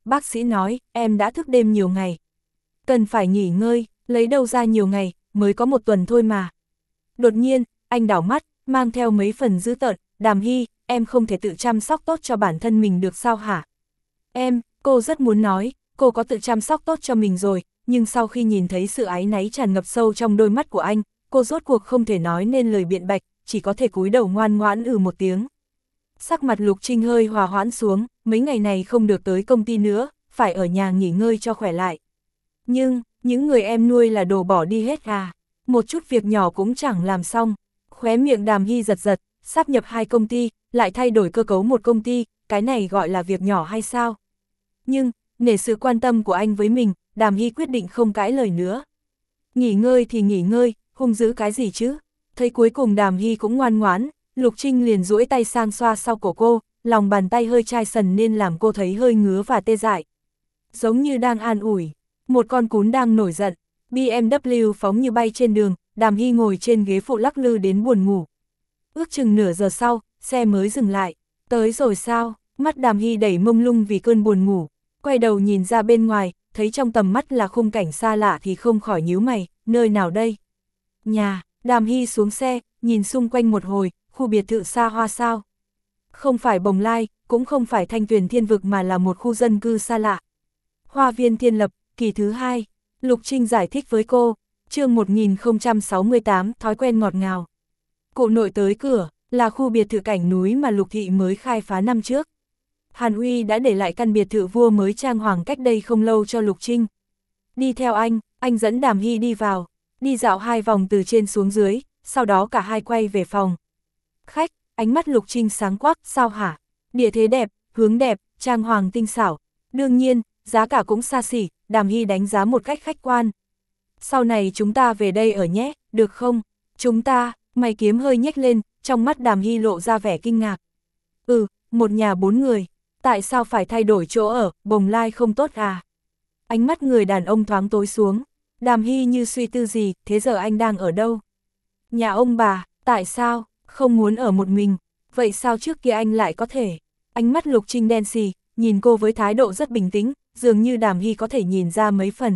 bác sĩ nói, em đã thức đêm nhiều ngày. Cần phải nghỉ ngơi, lấy đâu ra nhiều ngày, mới có một tuần thôi mà. Đột nhiên, anh đảo mắt, mang theo mấy phần dữ tợn, Đàm Hy, em không thể tự chăm sóc tốt cho bản thân mình được sao hả? Em, cô rất muốn nói, cô có tự chăm sóc tốt cho mình rồi, nhưng sau khi nhìn thấy sự áy náy tràn ngập sâu trong đôi mắt của anh, cô rốt cuộc không thể nói nên lời biện bạch, chỉ có thể cúi đầu ngoan ngoãn ừ một tiếng. Sắc mặt Lục Trinh hơi hòa hoãn xuống, mấy ngày này không được tới công ty nữa, phải ở nhà nghỉ ngơi cho khỏe lại. Nhưng, những người em nuôi là đồ bỏ đi hết à, một chút việc nhỏ cũng chẳng làm xong. Khóe miệng Đàm Hy giật giật, sáp nhập hai công ty, lại thay đổi cơ cấu một công ty, cái này gọi là việc nhỏ hay sao? Nhưng, nể sự quan tâm của anh với mình, Đàm Hy quyết định không cãi lời nữa. Nghỉ ngơi thì nghỉ ngơi, hung dữ cái gì chứ? Thấy cuối cùng Đàm Hy cũng ngoan ngoãn, Lục Trinh liền duỗi tay sang xoa sau cổ cô, lòng bàn tay hơi chai sần nên làm cô thấy hơi ngứa và tê dại. Giống như đang an ủi, một con cún đang nổi giận, bê em vê phóng như bay trên đường, Đàm Hy ngồi trên ghế phụ lắc lư đến buồn ngủ. Ước chừng nửa giờ sau, xe mới dừng lại, tới rồi sao? Mắt Đàm Hy đẩy mông lung vì cơn buồn ngủ, quay đầu nhìn ra bên ngoài, thấy trong tầm mắt là khung cảnh xa lạ thì không khỏi nhíu mày, nơi nào đây? Nhà, Đàm Hy xuống xe, nhìn xung quanh một hồi, khu biệt thự xa hoa sao? Không phải Bồng Lai, cũng không phải Thanh Tuyền Thiên Vực mà là một khu dân cư xa lạ. Hoa viên Thiên Lập, kỳ thứ hai, Lục Trinh giải thích với cô, chương một nghìn không trăm sáu mươi tám, thói quen ngọt ngào. Cụ nội tới cửa, là khu biệt thự cảnh núi mà Lục Thị mới khai phá năm trước. Hàn Uy đã để lại căn biệt thự vua mới trang hoàng cách đây không lâu cho Lục Trinh. Đi theo anh, anh dẫn Đàm Hy đi vào, đi dạo hai vòng từ trên xuống dưới, sau đó cả hai quay về phòng. Khách, ánh mắt Lục Trinh sáng quắc, sao hả? Địa thế đẹp, hướng đẹp, trang hoàng tinh xảo. Đương nhiên, giá cả cũng xa xỉ, Đàm Hy đánh giá một cách khách quan. Sau này chúng ta về đây ở nhé, được không? Chúng ta, mày kiếm hơi nhếch lên, trong mắt Đàm Hy lộ ra vẻ kinh ngạc. Ừ, một nhà bốn người, tại sao phải thay đổi chỗ ở, Bồng Lai không tốt à? Ánh mắt người đàn ông thoáng tối xuống, Đàm Hy như suy tư gì, thế giờ anh đang ở đâu? Nhà ông bà, tại sao, không muốn ở một mình, vậy sao trước kia anh lại có thể? Ánh mắt Lục Trinh đen xì, nhìn cô với thái độ rất bình tĩnh, dường như Đàm Hy có thể nhìn ra mấy phần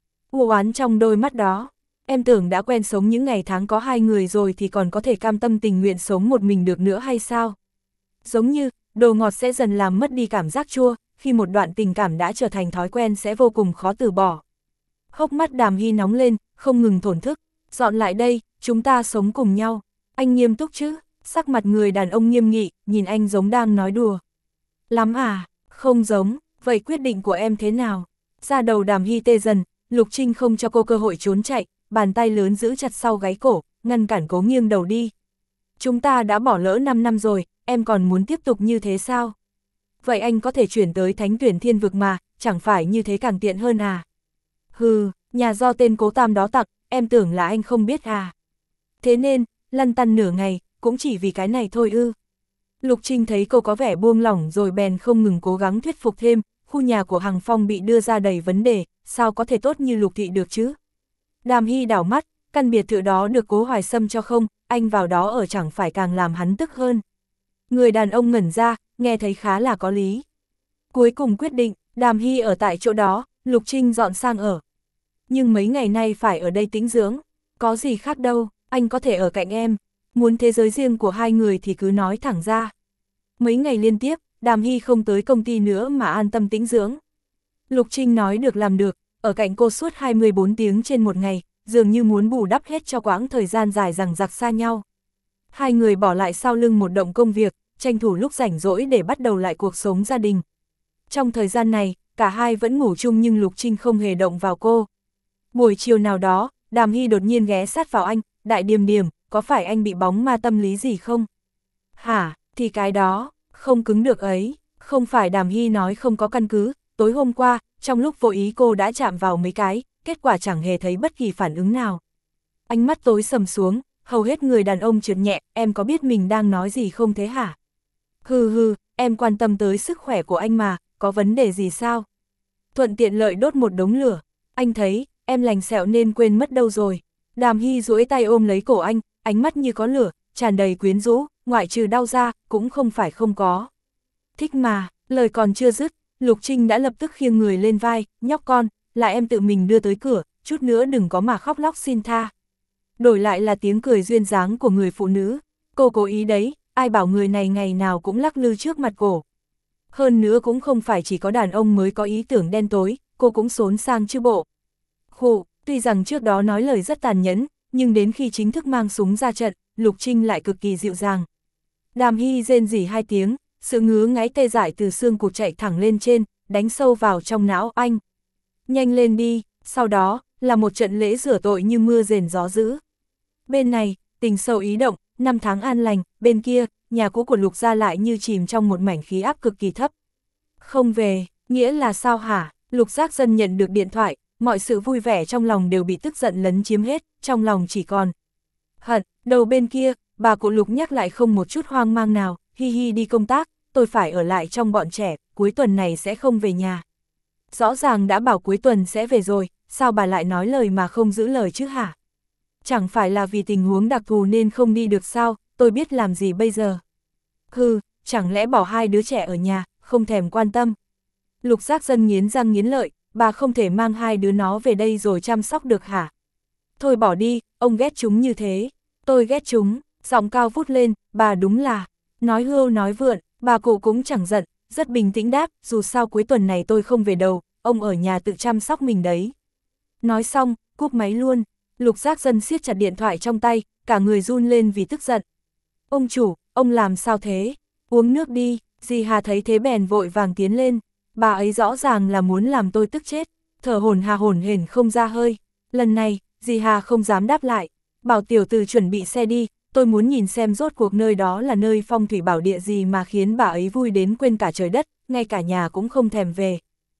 u oán trong đôi mắt đó. Em tưởng đã quen sống những ngày tháng có hai người rồi thì còn có thể cam tâm tình nguyện sống một mình được nữa hay sao? Giống như, đồ ngọt sẽ dần làm mất đi cảm giác chua, khi một đoạn tình cảm đã trở thành thói quen sẽ vô cùng khó từ bỏ. Hốc mắt Đàm Hy nóng lên, không ngừng thổn thức, dọn lại đây, chúng ta sống cùng nhau. Anh nghiêm túc chứ? Sắc mặt người đàn ông nghiêm nghị, nhìn anh giống đang nói đùa. Lắm à? Không giống, vậy quyết định của em thế nào? Ra đầu Đàm Hy tê dần, Lục Trinh không cho cô cơ hội trốn chạy, bàn tay lớn giữ chặt sau gáy cổ, ngăn cản cố nghiêng đầu đi. Chúng ta đã bỏ lỡ năm năm rồi, em còn muốn tiếp tục như thế sao? Vậy anh có thể chuyển tới Thánh Tuyển Thiên Vực mà, chẳng phải như thế càng tiện hơn à? Hừ, nhà do tên Cố Tam đó tặng, em tưởng là anh không biết à? Thế nên, lăn tăn nửa ngày, cũng chỉ vì cái này thôi ư. Lục Trinh thấy cô có vẻ buông lỏng rồi bèn không ngừng cố gắng thuyết phục thêm, khu nhà của Hằng Phong bị đưa ra đầy vấn đề, sao có thể tốt như Lục Thị được chứ? Đàm Hy đảo mắt, căn biệt thự đó được Cố Hoài Sâm cho không, anh vào đó ở chẳng phải càng làm hắn tức hơn. Người đàn ông ngẩn ra, nghe thấy khá là có lý. Cuối cùng quyết định, Đàm Hy ở tại chỗ đó, Lục Trinh dọn sang ở. Nhưng mấy ngày nay phải ở đây tĩnh dưỡng, có gì khác đâu, anh có thể ở cạnh em, muốn thế giới riêng của hai người thì cứ nói thẳng ra. Mấy ngày liên tiếp, Đàm Hy không tới công ty nữa mà an tâm tĩnh dưỡng. Lục Trinh nói được làm được, ở cạnh cô suốt hai mươi bốn tiếng trên một ngày, dường như muốn bù đắp hết cho quãng thời gian dài dằng dặc xa nhau. Hai người bỏ lại sau lưng một động công việc, tranh thủ lúc rảnh rỗi để bắt đầu lại cuộc sống gia đình. Trong thời gian này, cả hai vẫn ngủ chung nhưng Lục Trinh không hề động vào cô. Buổi chiều nào đó, Đàm Hy đột nhiên ghé sát vào anh, Đại Điềm Điềm, có phải anh bị bóng ma tâm lý gì không? Hả, thì cái đó, không cứng được ấy, không phải. Đàm Hy nói không có căn cứ, tối hôm qua, trong lúc vô ý cô đã chạm vào mấy cái, kết quả chẳng hề thấy bất kỳ phản ứng nào. Ánh mắt tối sầm xuống, hầu hết người đàn ông trượt nhẹ, em có biết mình đang nói gì không thế hả? Hừ hừ, em quan tâm tới sức khỏe của anh mà, có vấn đề gì sao? Thuận tiện lợi đốt một đống lửa, anh thấy, em lành sẹo nên quên mất đâu rồi. Đàm Hy duỗi tay ôm lấy cổ anh, ánh mắt như có lửa, tràn đầy quyến rũ, ngoại trừ đau ra, cũng không phải không có. Thích mà, lời còn chưa dứt, Lục Trinh đã lập tức khiêng người lên vai, nhóc con, là em tự mình đưa tới cửa, chút nữa đừng có mà khóc lóc xin tha. Đổi lại là tiếng cười duyên dáng của người phụ nữ, cô cố ý đấy, ai bảo người này ngày nào cũng lắc lư trước mặt cổ. Hơn nữa cũng không phải chỉ có đàn ông mới có ý tưởng đen tối, cô cũng xốn sang chứ bộ. Khụ, tuy rằng trước đó nói lời rất tàn nhẫn, nhưng đến khi chính thức mang súng ra trận, Lục Trinh lại cực kỳ dịu dàng. Đàm Hy rên rỉ hai tiếng, sự ngứa ngáy tê dại từ xương cụt chạy thẳng lên trên, đánh sâu vào trong não anh. Nhanh lên đi, sau đó, là một trận lễ rửa tội như mưa rền gió dữ. Bên này, tình sâu ý động, năm tháng an lành, bên kia, nhà cũ của Lục gia lại như chìm trong một mảnh khí áp cực kỳ thấp. Không về, nghĩa là sao hả? Lục Giác Dân nhận được điện thoại, mọi sự vui vẻ trong lòng đều bị tức giận lấn chiếm hết, trong lòng chỉ còn hận. Đầu bên kia, bà cụ Lục nhắc lại không một chút hoang mang nào, hi hi đi công tác, tôi phải ở lại trong bọn trẻ, cuối tuần này sẽ không về nhà. Rõ ràng đã bảo cuối tuần sẽ về rồi, sao bà lại nói lời mà không giữ lời chứ hả? Chẳng phải là vì tình huống đặc thù nên không đi được sao, tôi biết làm gì bây giờ. Hừ, chẳng lẽ bỏ hai đứa trẻ ở nhà, không thèm quan tâm. Lục Giác Dân nghiến răng nghiến lợi, bà không thể mang hai đứa nó về đây rồi chăm sóc được hả? Thôi bỏ đi, ông ghét chúng như thế. Tôi ghét chúng, giọng cao vút lên, bà đúng là, nói hưu nói vượn, bà cụ cũng chẳng giận, rất bình tĩnh đáp, dù sao cuối tuần này tôi không về đâu, ông ở nhà tự chăm sóc mình đấy. Nói xong, cúp máy luôn, Lục Giác Dân siết chặt điện thoại trong tay, cả người run lên vì tức giận. Ông chủ, ông làm sao thế? Uống nước đi, dì Hà thấy thế bèn vội vàng tiến lên, bà ấy rõ ràng là muốn làm tôi tức chết, thở hổn hà hổn hển không ra hơi. Lần này, dì Hà không dám đáp lại, bảo tiểu tử chuẩn bị xe đi, tôi muốn nhìn xem rốt cuộc nơi đó là nơi phong thủy bảo địa gì mà khiến bà ấy vui đến quên cả trời đất, ngay cả nhà cũng không thèm về.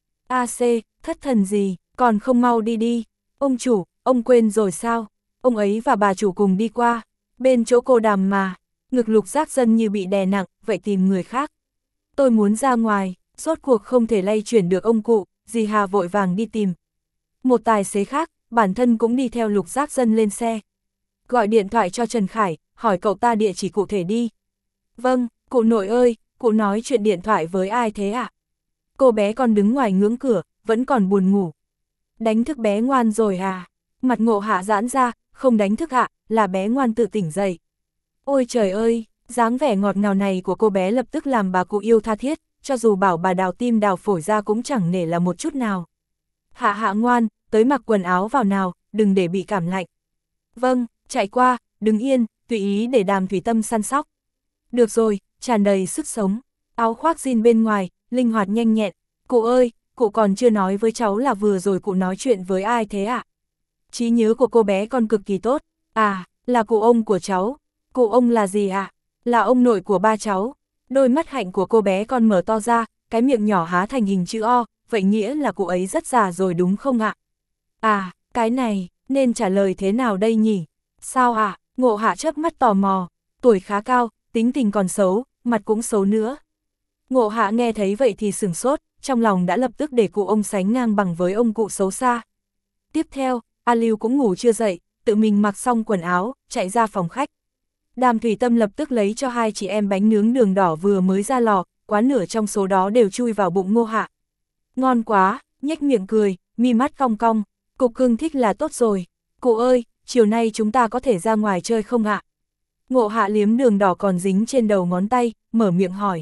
a xê, thất thần gì, còn không mau đi đi. Ông chủ, ông quên rồi sao? Ông ấy và bà chủ cùng đi qua, bên chỗ cô Đàm mà. Ngực Lục Giác Dân như bị đè nặng, vậy tìm người khác. Tôi muốn ra ngoài, rốt cuộc không thể lay chuyển được ông cụ, dì Hà vội vàng đi tìm. Một tài xế khác, bản thân cũng đi theo Lục Giác Dân lên xe. Gọi điện thoại cho Trần Khải, hỏi cậu ta địa chỉ cụ thể đi. Vâng, cụ nội ơi, cụ nói chuyện điện thoại với ai thế ạ? À? Cô bé còn đứng ngoài ngưỡng cửa, vẫn còn buồn ngủ. Đánh thức bé ngoan rồi à? Mặt Ngộ Hạ giãn ra, không đánh thức ạ, là bé ngoan tự tỉnh dậy. Ôi trời ơi, dáng vẻ ngọt ngào này của cô bé lập tức làm bà cụ yêu tha thiết, cho dù bảo bà đào tim đào phổi ra cũng chẳng nể là một chút nào. Hạ Hạ ngoan, tới mặc quần áo vào nào, đừng để bị cảm lạnh. Vâng, chạy qua, đứng yên, tùy ý để Đàm Thủy Tâm săn sóc. Được rồi, tràn đầy sức sống, áo khoác jean bên ngoài, linh hoạt nhanh nhẹn. Cụ ơi, cụ còn chưa nói với cháu là vừa rồi cụ nói chuyện với ai thế ạ? À? Trí nhớ của cô bé con cực kỳ tốt. À, là cụ ông của cháu. Cụ ông là gì ạ? À? Là ông nội của ba cháu. Đôi mắt hạnh của cô bé con mở to ra, cái miệng nhỏ há thành hình chữ O, vậy nghĩa là cụ ấy rất già rồi đúng không ạ? À? À, cái này, nên trả lời thế nào đây nhỉ? Sao ạ? À? Ngộ Hạ chớp mắt tò mò, tuổi khá cao, tính tình còn xấu, mặt cũng xấu nữa. Ngộ Hạ nghe thấy vậy thì sửng sốt, trong lòng đã lập tức để cụ ông sánh ngang bằng với ông cụ xấu xa. Tiếp theo, A Lưu cũng ngủ chưa dậy, tự mình mặc xong quần áo, chạy ra phòng khách. Đàm Thủy Tâm lập tức lấy cho hai chị em bánh nướng đường đỏ vừa mới ra lò, quá nửa trong số đó đều chui vào bụng Ngộ Hạ. Ngon quá, nhếch miệng cười, mi mắt cong cong, cục cưng thích là tốt rồi. Cụ ơi, chiều nay chúng ta có thể ra ngoài chơi không ạ? Ngộ Hạ liếm đường đỏ còn dính trên đầu ngón tay, mở miệng hỏi.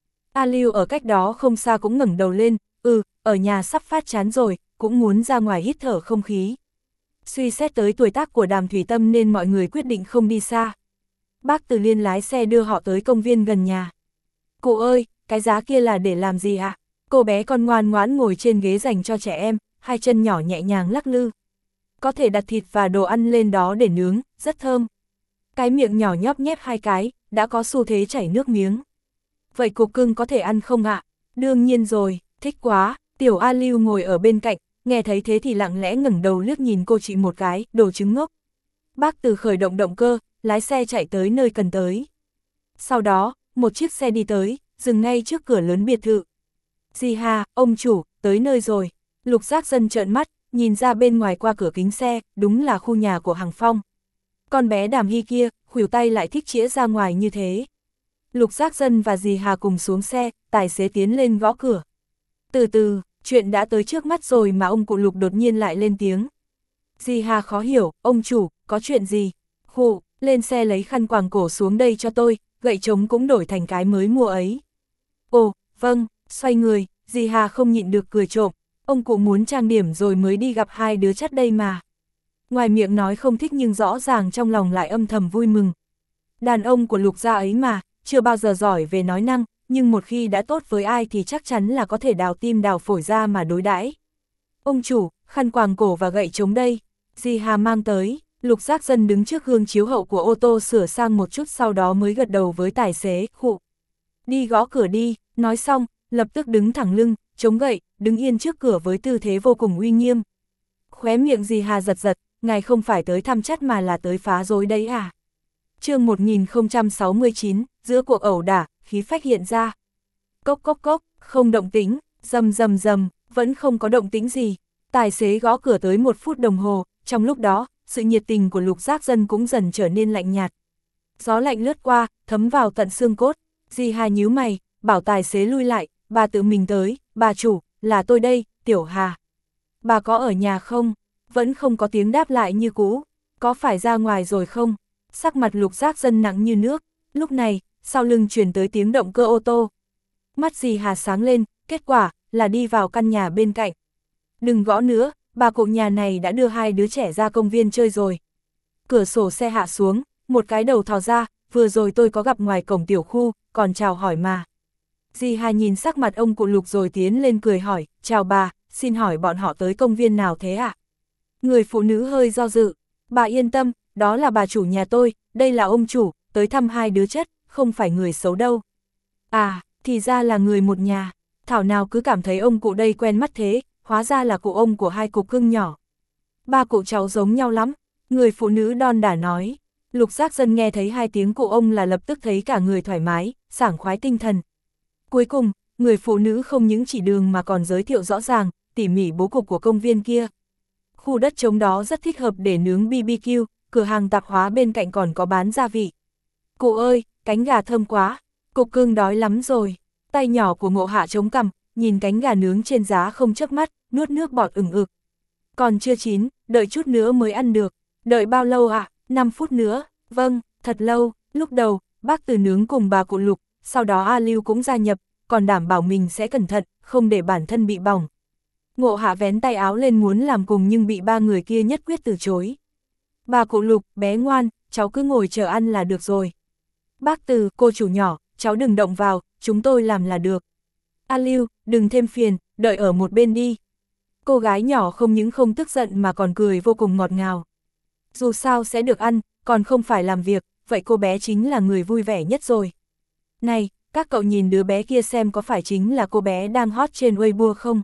A Lưu ở cách đó không xa cũng ngẩng đầu lên, ừ, ở nhà sắp phát chán rồi, cũng muốn ra ngoài hít thở không khí. Suy xét tới tuổi tác của Đàm Thủy Tâm nên mọi người quyết định không đi xa. Bác Từ Liên lái xe đưa họ tới công viên gần nhà. Cụ ơi, cái giá kia là để làm gì ạ? Cô bé con ngoan ngoãn ngồi trên ghế dành cho trẻ em, hai chân nhỏ nhẹ nhàng lắc lư. Có thể đặt thịt và đồ ăn lên đó để nướng, rất thơm. Cái miệng nhỏ nhóp nhép hai cái, đã có xu thế chảy nước miếng. Vậy cục cưng có thể ăn không ạ? Đương nhiên rồi, thích quá. Tiểu A Lưu ngồi ở bên cạnh, nghe thấy thế thì lặng lẽ ngẩng đầu liếc nhìn cô chị một cái, đồ trứng ngốc. Bác Từ khởi động động cơ, lái xe chạy tới nơi cần tới. Sau đó, một chiếc xe đi tới, dừng ngay trước cửa lớn biệt thự. Dì Hà, ông chủ, tới nơi rồi. Lục Giác Dân trợn mắt, nhìn ra bên ngoài qua cửa kính xe, đúng là khu nhà của Hằng Phong. Con bé Đàm Hy kia, khuỷu tay lại thích chĩa ra ngoài như thế. Lục Giác Dân và dì Hà cùng xuống xe, tài xế tiến lên gõ cửa. Từ từ, chuyện đã tới trước mắt rồi mà ông cụ Lục đột nhiên lại lên tiếng. Dì Hà khó hiểu, ông chủ, có chuyện gì? Khụ, lên xe lấy khăn quàng cổ xuống đây cho tôi, gậy trống cũng đổi thành cái mới mua ấy. Ồ, vâng, xoay người, dì Hà không nhịn được cười trộm, ông cụ muốn trang điểm rồi mới đi gặp hai đứa chắt đây mà. Ngoài miệng nói không thích nhưng rõ ràng trong lòng lại âm thầm vui mừng. Đàn ông của Lục gia ấy mà, chưa bao giờ giỏi về nói năng, nhưng một khi đã tốt với ai thì chắc chắn là có thể đào tim đào phổi ra mà đối đãi. Ông chủ, khăn quàng cổ và gậy trống đây, dì Hà mang tới. Lục Giác Dân đứng trước gương chiếu hậu của ô tô sửa sang một chút sau đó mới gật đầu với tài xế, khụ. Đi gõ cửa đi, nói xong, lập tức đứng thẳng lưng, chống gậy, đứng yên trước cửa với tư thế vô cùng uy nghiêm. Khóe miệng dì Hà giật giật, ngài không phải tới thăm chắt mà là tới phá rối đấy à? Chương một nghìn không trăm sáu mươi chín, giữa cuộc ẩu đả, khí phách hiện ra. Cốc cốc cốc, không động tĩnh, rầm rầm rầm, vẫn không có động tĩnh gì. Tài xế gõ cửa tới một phút đồng hồ, trong lúc đó, sự nhiệt tình của Lục Giác Dân cũng dần trở nên lạnh nhạt. Gió lạnh lướt qua, thấm vào tận xương cốt. Dì Hà nhíu mày, bảo tài xế lui lại, bà tự mình tới, bà chủ, là tôi đây, Tiểu Hà. Bà có ở nhà không? Vẫn không có tiếng đáp lại như cũ. Có phải ra ngoài rồi không? Sắc mặt Lục Giác Dân nặng như nước. Lúc này, sau lưng truyền tới tiếng động cơ ô tô. Mắt dì Hà sáng lên, kết quả là đi vào căn nhà bên cạnh. Đừng gõ nữa, bà cụ nhà này đã đưa hai đứa trẻ ra công viên chơi rồi. Cửa sổ xe hạ xuống, một cái đầu thò ra, vừa rồi tôi có gặp ngoài cổng tiểu khu, còn chào hỏi mà. Dì Hà nhìn sắc mặt ông cụ Lục rồi tiến lên cười hỏi, chào bà, xin hỏi bọn họ tới công viên nào thế ạ? À? Người phụ nữ hơi do dự, bà yên tâm, đó là bà chủ nhà tôi, đây là ông chủ, tới thăm hai đứa chất, không phải người xấu đâu. À, thì ra là người một nhà, thảo nào cứ cảm thấy ông cụ đây quen mắt thế, hóa ra là cụ ông của hai cục cưng nhỏ. Ba cụ cháu giống nhau lắm, người phụ nữ đon đả nói. Lục Giác Dân nghe thấy hai tiếng cụ ông là lập tức thấy cả người thoải mái, sảng khoái tinh thần. Cuối cùng, người phụ nữ không những chỉ đường mà còn giới thiệu rõ ràng, tỉ mỉ bố cục của công viên kia. Khu đất trống đó rất thích hợp để nướng bê bê kiu, cửa hàng tạp hóa bên cạnh còn có bán gia vị. Cụ ơi, cánh gà thơm quá, cục cưng đói lắm rồi. Tay nhỏ của Ngộ Hạ chống cằm, nhìn cánh gà nướng trên giá không chớp mắt, nuốt nước bọt ửng ực. Còn chưa chín, đợi chút nữa mới ăn được. Đợi bao lâu ạ? À? năm phút nữa. Vâng, thật lâu. Lúc đầu, bác Từ nướng cùng bà cụ Lục, sau đó A Lưu cũng gia nhập, còn đảm bảo mình sẽ cẩn thận, không để bản thân bị bỏng. Ngộ Hạ vén tay áo lên muốn làm cùng nhưng bị ba người kia nhất quyết từ chối. Bà cụ Lục, bé ngoan, cháu cứ ngồi chờ ăn là được rồi. Bác Từ, cô chủ nhỏ, cháu đừng động vào, chúng tôi làm là được. A Lưu, đừng thêm phiền, đợi ở một bên đi. Cô gái nhỏ không những không tức giận mà còn cười vô cùng ngọt ngào. Dù sao sẽ được ăn, còn không phải làm việc, vậy cô bé chính là người vui vẻ nhất rồi. Này, các cậu nhìn đứa bé kia xem có phải chính là cô bé đang hot trên Weibo không?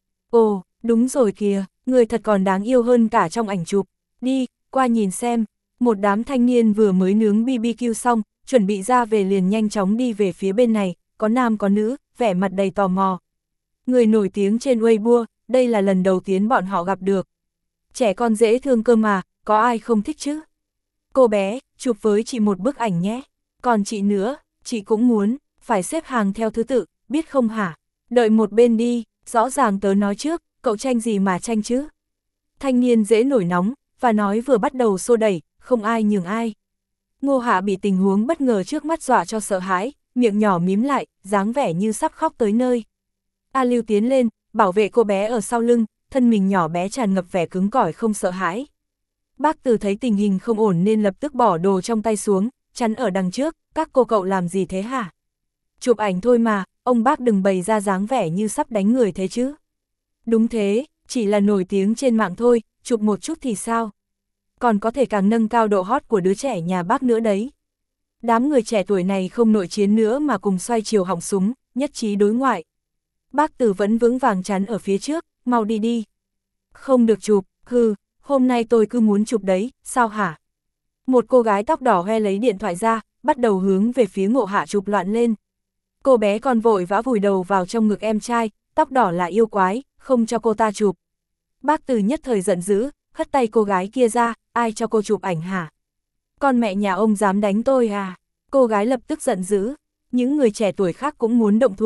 Ồ, đúng rồi kìa, người thật còn đáng yêu hơn cả trong ảnh chụp. Đi, qua nhìn xem. Một đám thanh niên vừa mới nướng bê bê kiu xong, chuẩn bị ra về liền nhanh chóng đi về phía bên này, có nam có nữ, vẻ mặt đầy tò mò. Người nổi tiếng trên Weibo, đây là lần đầu tiên bọn họ gặp được. Trẻ con dễ thương cơ mà, có ai không thích chứ? Cô bé, chụp với chị một bức ảnh nhé. Còn chị nữa, chị cũng muốn, phải xếp hàng theo thứ tự, biết không hả? Đợi một bên đi, rõ ràng tớ nói trước, cậu tranh gì mà tranh chứ? Thanh niên dễ nổi nóng, và nói vừa bắt đầu xô đẩy, không ai nhường ai. Ngô Hạ bị tình huống bất ngờ trước mắt dọa cho sợ hãi, miệng nhỏ mím lại, dáng vẻ như sắp khóc tới nơi. A Lưu tiến lên, bảo vệ cô bé ở sau lưng, thân mình nhỏ bé tràn ngập vẻ cứng cỏi không sợ hãi. Bác Từ thấy tình hình không ổn nên lập tức bỏ đồ trong tay xuống, chắn ở đằng trước, các cô cậu làm gì thế hả? Chụp ảnh thôi mà, ông bác đừng bày ra dáng vẻ như sắp đánh người thế chứ. Đúng thế, chỉ là nổi tiếng trên mạng thôi, chụp một chút thì sao? Còn có thể càng nâng cao độ hot của đứa trẻ nhà bác nữa đấy. Đám người trẻ tuổi này không nội chiến nữa mà cùng xoay chiều họng súng, nhất trí đối ngoại. Bác Từ vẫn vững vàng chắn ở phía trước, mau đi đi. Không được chụp, hừ, hôm nay tôi cứ muốn chụp đấy, sao hả? Một cô gái tóc đỏ hoe lấy điện thoại ra, bắt đầu hướng về phía Ngộ Hạ chụp loạn lên. Cô bé còn vội vã vùi đầu vào trong ngực em trai, tóc đỏ là yêu quái, không cho cô ta chụp. Bác Từ nhất thời giận dữ, hất tay cô gái kia ra, ai cho cô chụp ảnh hả? Con mẹ nhà ông dám đánh tôi à? Cô gái lập tức giận dữ, những người trẻ tuổi khác cũng muốn động thủ.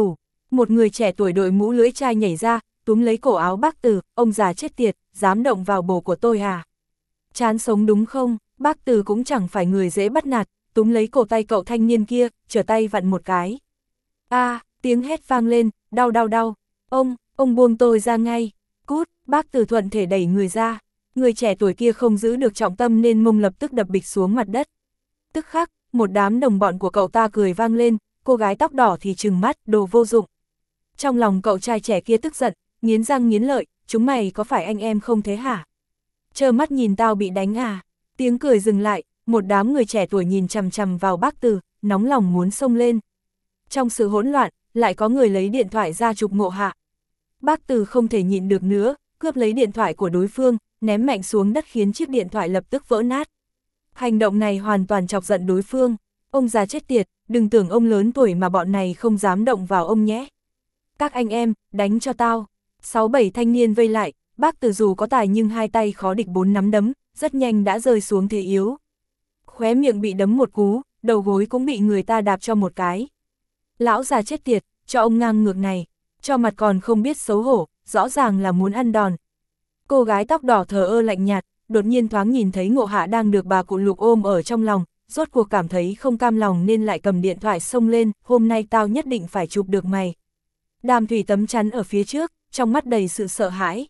Một người trẻ tuổi đội mũ lưỡi chai nhảy ra, túm lấy cổ áo Bác Từ, ông già chết tiệt, dám động vào bồ của tôi à? Chán sống đúng không? Bác Từ cũng chẳng phải người dễ bắt nạt, túm lấy cổ tay cậu thanh niên kia, trở tay vặn một cái. A, à, tiếng hét vang lên, đau đau đau, ông, ông buông tôi ra ngay, cút, Bác Từ thuận thể đẩy người ra, người trẻ tuổi kia không giữ được trọng tâm nên mông lập tức đập bịch xuống mặt đất. Tức khắc, một đám đồng bọn của cậu ta cười vang lên, cô gái tóc đỏ thì trừng mắt, đồ vô dụng. Trong lòng cậu trai trẻ kia tức giận, nghiến răng nghiến lợi, chúng mày có phải anh em không thế hả? Trơ mắt nhìn tao bị đánh à? Tiếng cười dừng lại, một đám người trẻ tuổi nhìn chằm chằm vào Bác Từ, nóng lòng muốn xông lên. Trong sự hỗn loạn, lại có người lấy điện thoại ra chụp Ngộ Hạ. Bác Từ không thể nhịn được nữa, cướp lấy điện thoại của đối phương, ném mạnh xuống đất khiến chiếc điện thoại lập tức vỡ nát. Hành động này hoàn toàn chọc giận đối phương. Ông già chết tiệt, đừng tưởng ông lớn tuổi mà bọn này không dám động vào ông nhé. Các anh em, đánh cho tao. Sáu bảy thanh niên vây lại, Bác Từ dù có tài nhưng hai tay khó địch bốn nắm đấm, rất nhanh đã rơi xuống thế yếu. Khóe miệng bị đấm một cú, đầu gối cũng bị người ta đạp cho một cái. Lão già chết tiệt, cho ông ngang ngược này, cho mặt còn không biết xấu hổ, rõ ràng là muốn ăn đòn. Cô gái tóc đỏ thờ ơ lạnh nhạt, đột nhiên thoáng nhìn thấy Ngộ Hạ đang được bà cụ Lục ôm ở trong lòng, rốt cuộc cảm thấy không cam lòng nên lại cầm điện thoại xông lên, hôm nay tao nhất định phải chụp được mày. Đàm Thủy tấm chắn ở phía trước, trong mắt đầy sự sợ hãi.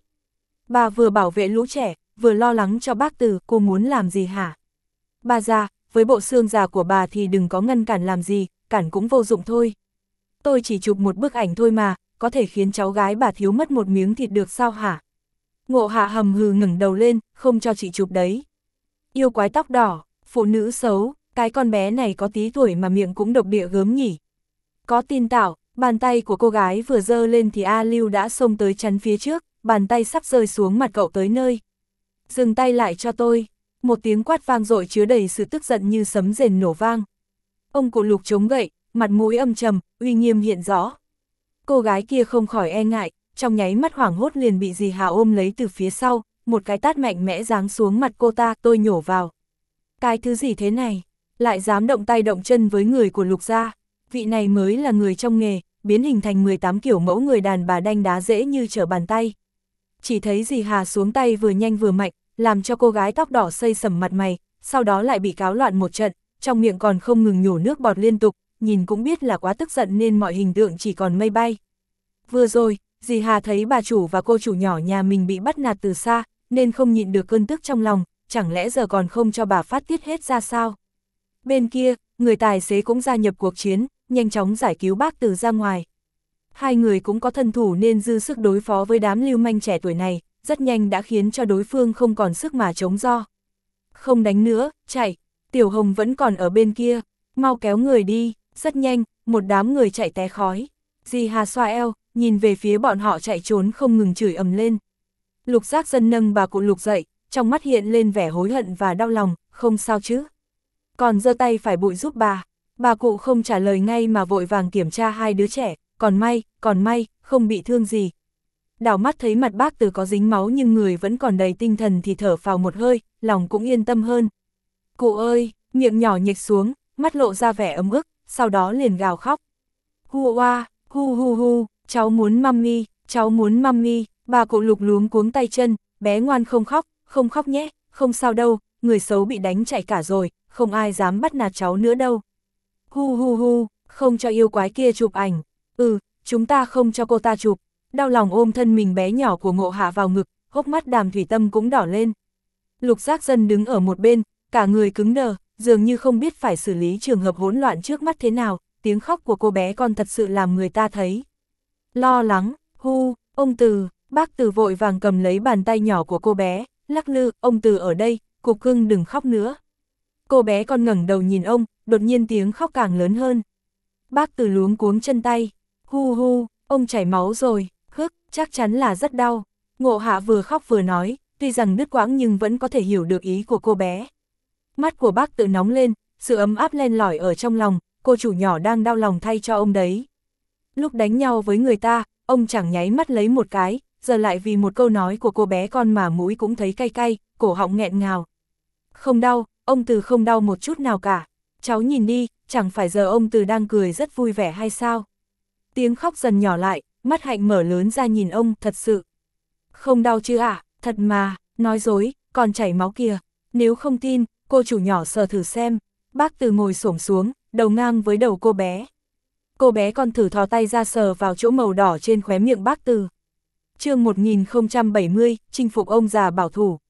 Bà vừa bảo vệ lũ trẻ, vừa lo lắng cho Bác Từ, cô muốn làm gì hả? Bà già, với bộ xương già của bà thì đừng có ngăn cản làm gì, cản cũng vô dụng thôi. Tôi chỉ chụp một bức ảnh thôi mà, có thể khiến cháu gái bà thiếu mất một miếng thịt được sao hả? Ngộ Hạ hầm hừ ngẩng đầu lên, không cho chị chụp đấy. Yêu quái tóc đỏ, phụ nữ xấu, cái con bé này có tí tuổi mà miệng cũng độc địa gớm nhỉ. Có tin tảo, bàn tay của cô gái vừa giơ lên thì A Lưu đã xông tới chắn phía trước, bàn tay sắp rơi xuống mặt cậu tới nơi. Dừng tay lại cho tôi. Một tiếng quát vang dội chứa đầy sự tức giận như sấm rền nổ vang. Ông cụ Lục chống gậy, mặt mũi âm trầm, uy nghiêm hiện rõ. Cô gái kia không khỏi e ngại, trong nháy mắt hoảng hốt liền bị dì Hà ôm lấy từ phía sau, một cái tát mạnh mẽ giáng xuống mặt cô ta, tôi nhổ vào. Cái thứ gì thế này, lại dám động tay động chân với người của Lục gia, vị này mới là người trong nghề, biến hình thành mười tám kiểu mẫu người đàn bà đanh đá dễ như trở bàn tay. Chỉ thấy dì Hà xuống tay vừa nhanh vừa mạnh, làm cho cô gái tóc đỏ xây sẩm mặt mày, sau đó lại bị cáo loạn một trận, trong miệng còn không ngừng nhổ nước bọt liên tục, nhìn cũng biết là quá tức giận nên mọi hình tượng chỉ còn mây bay. Vừa rồi, dì Hà thấy bà chủ và cô chủ nhỏ nhà mình bị bắt nạt từ xa, nên không nhịn được cơn tức trong lòng, chẳng lẽ giờ còn không cho bà phát tiết hết ra sao? Bên kia, người tài xế cũng gia nhập cuộc chiến, nhanh chóng giải cứu Bác Từ ra ngoài. Hai người cũng có thân thủ nên dư sức đối phó với đám lưu manh trẻ tuổi này, rất nhanh đã khiến cho đối phương không còn sức mà chống do. Không đánh nữa, chạy, Tiểu Hồng vẫn còn ở bên kia, mau kéo người đi, rất nhanh, một đám người chạy té khói. Dì Hà xoa eo, nhìn về phía bọn họ chạy trốn không ngừng chửi ầm lên. Lục Giác Dân nâng bà cụ Lục dậy, trong mắt hiện lên vẻ hối hận và đau lòng, không sao chứ. Còn giơ tay phải bụi giúp bà, bà cụ không trả lời ngay mà vội vàng kiểm tra hai đứa trẻ, còn may, còn may, không bị thương gì. Đảo mắt thấy mặt Bác Từ có dính máu nhưng người vẫn còn đầy tinh thần thì thở phào một hơi, lòng cũng yên tâm hơn. Cụ ơi, miệng nhỏ nhếch xuống, mắt lộ ra vẻ ấm ức, sau đó liền gào khóc. Hu oa, hu hu hu, cháu muốn mummy, cháu muốn mummy, bà cụ Lục luống cuống tay chân, bé ngoan không khóc, không khóc nhé, không sao đâu, người xấu bị đánh chạy cả rồi, không ai dám bắt nạt cháu nữa đâu. Hu hu hu, không cho yêu quái kia chụp ảnh, ừ, chúng ta không cho cô ta chụp. Đau lòng ôm thân mình bé nhỏ của Ngộ Hạ vào ngực, hốc mắt Đàm Thủy Tâm cũng đỏ lên. Lục Giác Dân đứng ở một bên, cả người cứng đờ, dường như không biết phải xử lý trường hợp hỗn loạn trước mắt thế nào, tiếng khóc của cô bé con thật sự làm người ta thấy lo lắng. Hu, ông Từ, Bác Từ vội vàng cầm lấy bàn tay nhỏ của cô bé, lắc lư, ông Từ ở đây, cục cưng đừng khóc nữa. Cô bé con ngẩng đầu nhìn ông, đột nhiên tiếng khóc càng lớn hơn. Bác Từ luống cuống chân tay, hu hu, ông chảy máu rồi. Hức, chắc chắn là rất đau. Ngộ Hạ vừa khóc vừa nói, tuy rằng đứt quãng nhưng vẫn có thể hiểu được ý của cô bé. Mắt của Bác Tự nóng lên, sự ấm áp len lỏi ở trong lòng, cô chủ nhỏ đang đau lòng thay cho ông đấy. Lúc đánh nhau với người ta, ông chẳng nháy mắt lấy một cái, giờ lại vì một câu nói của cô bé con mà mũi cũng thấy cay cay, cổ họng nghẹn ngào. Không đau, ông Từ không đau một chút nào cả. Cháu nhìn đi, chẳng phải giờ ông Từ đang cười rất vui vẻ hay sao? Tiếng khóc dần nhỏ lại, mắt Hạnh mở lớn ra nhìn ông, thật sự. Không đau chứ ạ, à? Thật mà, nói dối, còn chảy máu kìa. Nếu không tin, cô chủ nhỏ sờ thử xem. Bác Từ ngồi xổm xuống, đầu ngang với đầu cô bé. Cô bé còn thử thò tay ra sờ vào chỗ màu đỏ trên khóe miệng bác Từ. chương một nghìn không trăm bảy mươi, chinh phục ông già bảo thủ.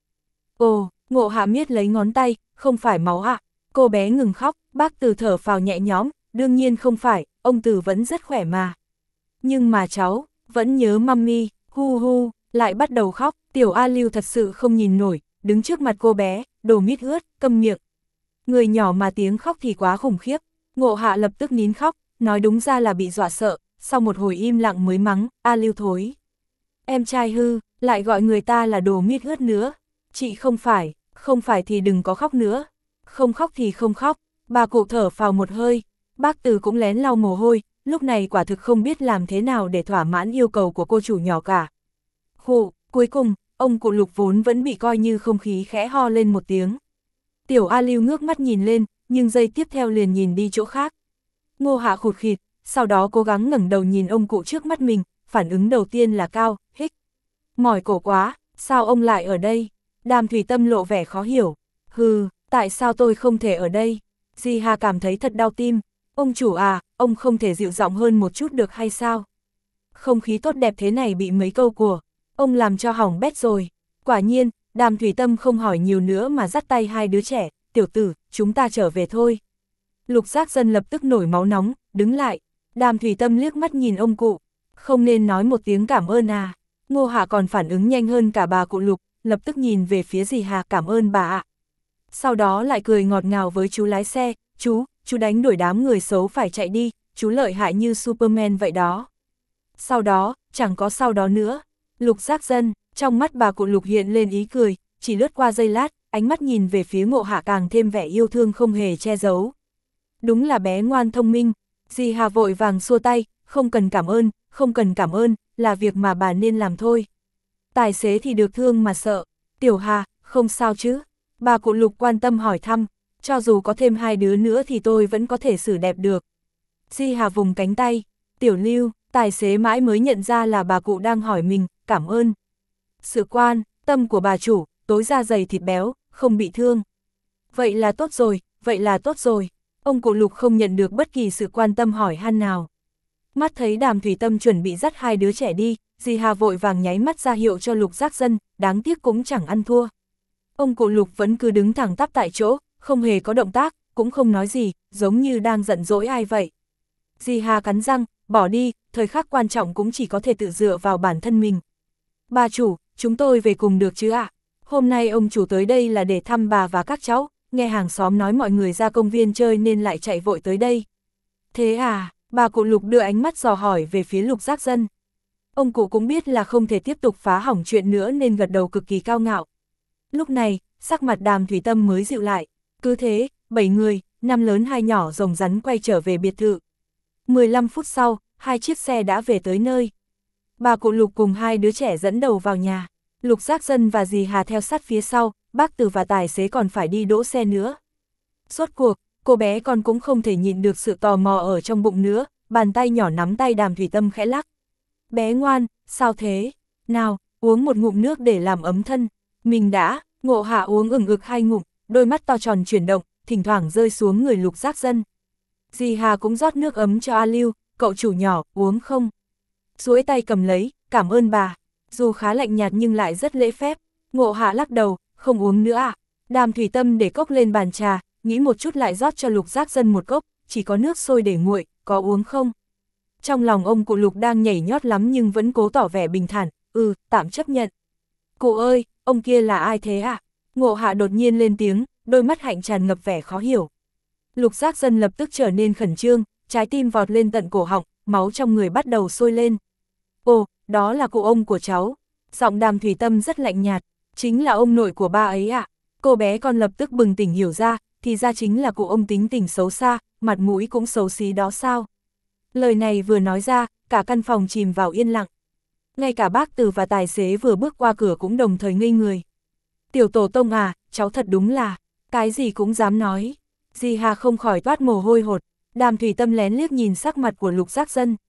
Ồ, Ngộ Hạ miết lấy ngón tay, không phải máu ạ. À? Cô bé ngừng khóc, bác Từ thở phào nhẹ nhõm, đương nhiên không phải, ông Từ vẫn rất khỏe mà. Nhưng mà cháu, vẫn nhớ mummy, hu hu, lại bắt đầu khóc, tiểu A Lưu thật sự không nhìn nổi, đứng trước mặt cô bé, đồ mít ướt, câm miệng. Người nhỏ mà tiếng khóc thì quá khủng khiếp, Ngộ Hạ lập tức nín khóc, nói đúng ra là bị dọa sợ, sau một hồi im lặng mới mắng, A Lưu thối. Em trai hư, lại gọi người ta là đồ mít ướt nữa. Chị không phải, không phải thì đừng có khóc nữa. Không khóc thì không khóc, bà cụ thở phào một hơi, bác Từ cũng lén lau mồ hôi, lúc này quả thực không biết làm thế nào để thỏa mãn yêu cầu của cô chủ nhỏ cả. Khụ, cuối cùng, ông cụ Lục vốn vẫn bị coi như không khí khẽ ho lên một tiếng. Tiểu A Lưu ngước mắt nhìn lên, nhưng giây tiếp theo liền nhìn đi chỗ khác. Ngô Hạ khụt khịt, sau đó cố gắng ngẩng đầu nhìn ông cụ trước mắt mình, phản ứng đầu tiên là cao, hích. Mỏi cổ quá, sao ông lại ở đây? Đàm Thủy Tâm lộ vẻ khó hiểu. Hừ, tại sao tôi không thể ở đây? Di Hà cảm thấy thật đau tim. Ông chủ à, ông không thể dịu giọng hơn một chút được hay sao? Không khí tốt đẹp thế này bị mấy câu của ông làm cho hỏng bét rồi. Quả nhiên, Đàm Thủy Tâm không hỏi nhiều nữa mà dắt tay hai đứa trẻ, tiểu tử, chúng ta trở về thôi. Lục Giác Dân lập tức nổi máu nóng, đứng lại. Đàm Thủy Tâm liếc mắt nhìn ông cụ, không nên nói một tiếng cảm ơn à. Ngô Hạ còn phản ứng nhanh hơn cả bà cụ Lục, lập tức nhìn về phía dì Hà, cảm ơn bà ạ. Sau đó lại cười ngọt ngào với chú lái xe, chú, chú đánh đuổi đám người xấu phải chạy đi, chú lợi hại như Superman vậy đó. Sau đó, chẳng có sau đó nữa. Lục Giác Dân, trong mắt bà cụ Lục hiện lên ý cười, chỉ lướt qua giây lát, ánh mắt nhìn về phía Ngộ Hạ càng thêm vẻ yêu thương không hề che giấu. Đúng là bé ngoan thông minh. Dì Hà vội vàng xua tay, không cần cảm ơn, không cần cảm ơn, là việc mà bà nên làm thôi. Tài xế thì được thương mà sợ. Tiểu Hà, không sao chứ? Bà cụ Lục quan tâm hỏi thăm, cho dù có thêm hai đứa nữa thì tôi vẫn có thể xử đẹp được. Di Hà vùng cánh tay, Tiểu Lưu, tài xế mãi mới nhận ra là bà cụ đang hỏi mình, cảm ơn. Sự quan tâm của bà chủ, tối da dày thịt béo, không bị thương. Vậy là tốt rồi, vậy là tốt rồi. Ông cụ Lục không nhận được bất kỳ sự quan tâm hỏi han nào. Mắt thấy Đàm Thủy Tâm chuẩn bị dắt hai đứa trẻ đi, Di Hà vội vàng nháy mắt ra hiệu cho Lục Giác Dân, đáng tiếc cũng chẳng ăn thua. Ông cụ Lục vẫn cứ đứng thẳng tắp tại chỗ, không hề có động tác, cũng không nói gì, giống như đang giận dỗi ai vậy. Di Hà cắn răng, bỏ đi, thời khắc quan trọng cũng chỉ có thể tự dựa vào bản thân mình. Bà chủ, chúng tôi về cùng được chứ ạ? À? Hôm nay ông chủ tới đây là để thăm bà và các cháu, nghe hàng xóm nói mọi người ra công viên chơi nên lại chạy vội tới đây. Thế à, bà cụ Lục đưa ánh mắt dò hỏi về phía Lục Giác Dân. Ông cụ cũng biết là không thể tiếp tục phá hỏng chuyện nữa nên gật đầu cực kỳ cao ngạo. Lúc này, sắc mặt Đàm Thủy Tâm mới dịu lại. Cứ thế, bảy người, năm lớn hai nhỏ rồng rắn quay trở về biệt thự. mười lăm phút sau, hai chiếc xe đã về tới nơi. Bà cụ Lục cùng hai đứa trẻ dẫn đầu vào nhà. Lục Giác Dân và dì Hà theo sát phía sau, bác Từ và tài xế còn phải đi đỗ xe nữa. Rốt cuộc, cô bé con cũng không thể nhịn được sự tò mò ở trong bụng nữa, bàn tay nhỏ nắm tay Đàm Thủy Tâm khẽ lắc. Bé ngoan, sao thế? Nào, uống một ngụm nước để làm ấm thân. Mình đã, Ngộ Hạ uống ửng ực hai ngụm, đôi mắt to tròn chuyển động, thỉnh thoảng rơi xuống người Lục Giác Dân. Dì Hà cũng rót nước ấm cho A Lưu, cậu chủ nhỏ, uống không? Duỗi tay cầm lấy, cảm ơn bà. Dù khá lạnh nhạt nhưng lại rất lễ phép. Ngộ Hạ lắc đầu, không uống nữa à? Đàm Thủy Tâm để cốc lên bàn trà, nghĩ một chút lại rót cho Lục Giác Dân một cốc, chỉ có nước sôi để nguội, có uống không? Trong lòng ông cụ Lục đang nhảy nhót lắm nhưng vẫn cố tỏ vẻ bình thản, ừ, tạm chấp nhận. Cụ ơi, ông kia là ai thế ạ? À? Ngộ Hạ đột nhiên lên tiếng, đôi mắt hạnh tràn ngập vẻ khó hiểu. Lục Giác Dân lập tức trở nên khẩn trương, trái tim vọt lên tận cổ họng, máu trong người bắt đầu sôi lên. Ồ, đó là cụ ông của cháu. Giọng Đàm Thủy Tâm rất lạnh nhạt, chính là ông nội của ba ấy ạ. À? Cô bé con lập tức bừng tỉnh hiểu ra, thì ra chính là cụ ông tính tình xấu xa, mặt mũi cũng xấu xí đó sao. Lời này vừa nói ra, cả căn phòng chìm vào yên lặng. Ngay cả bác Từ và tài xế vừa bước qua cửa cũng đồng thời ngây người. Tiểu tổ tông à, cháu thật đúng là, cái gì cũng dám nói. Dì Hà không khỏi toát mồ hôi hột, Đàm Thủy Tâm lén liếc nhìn sắc mặt của Lục Giác Dân.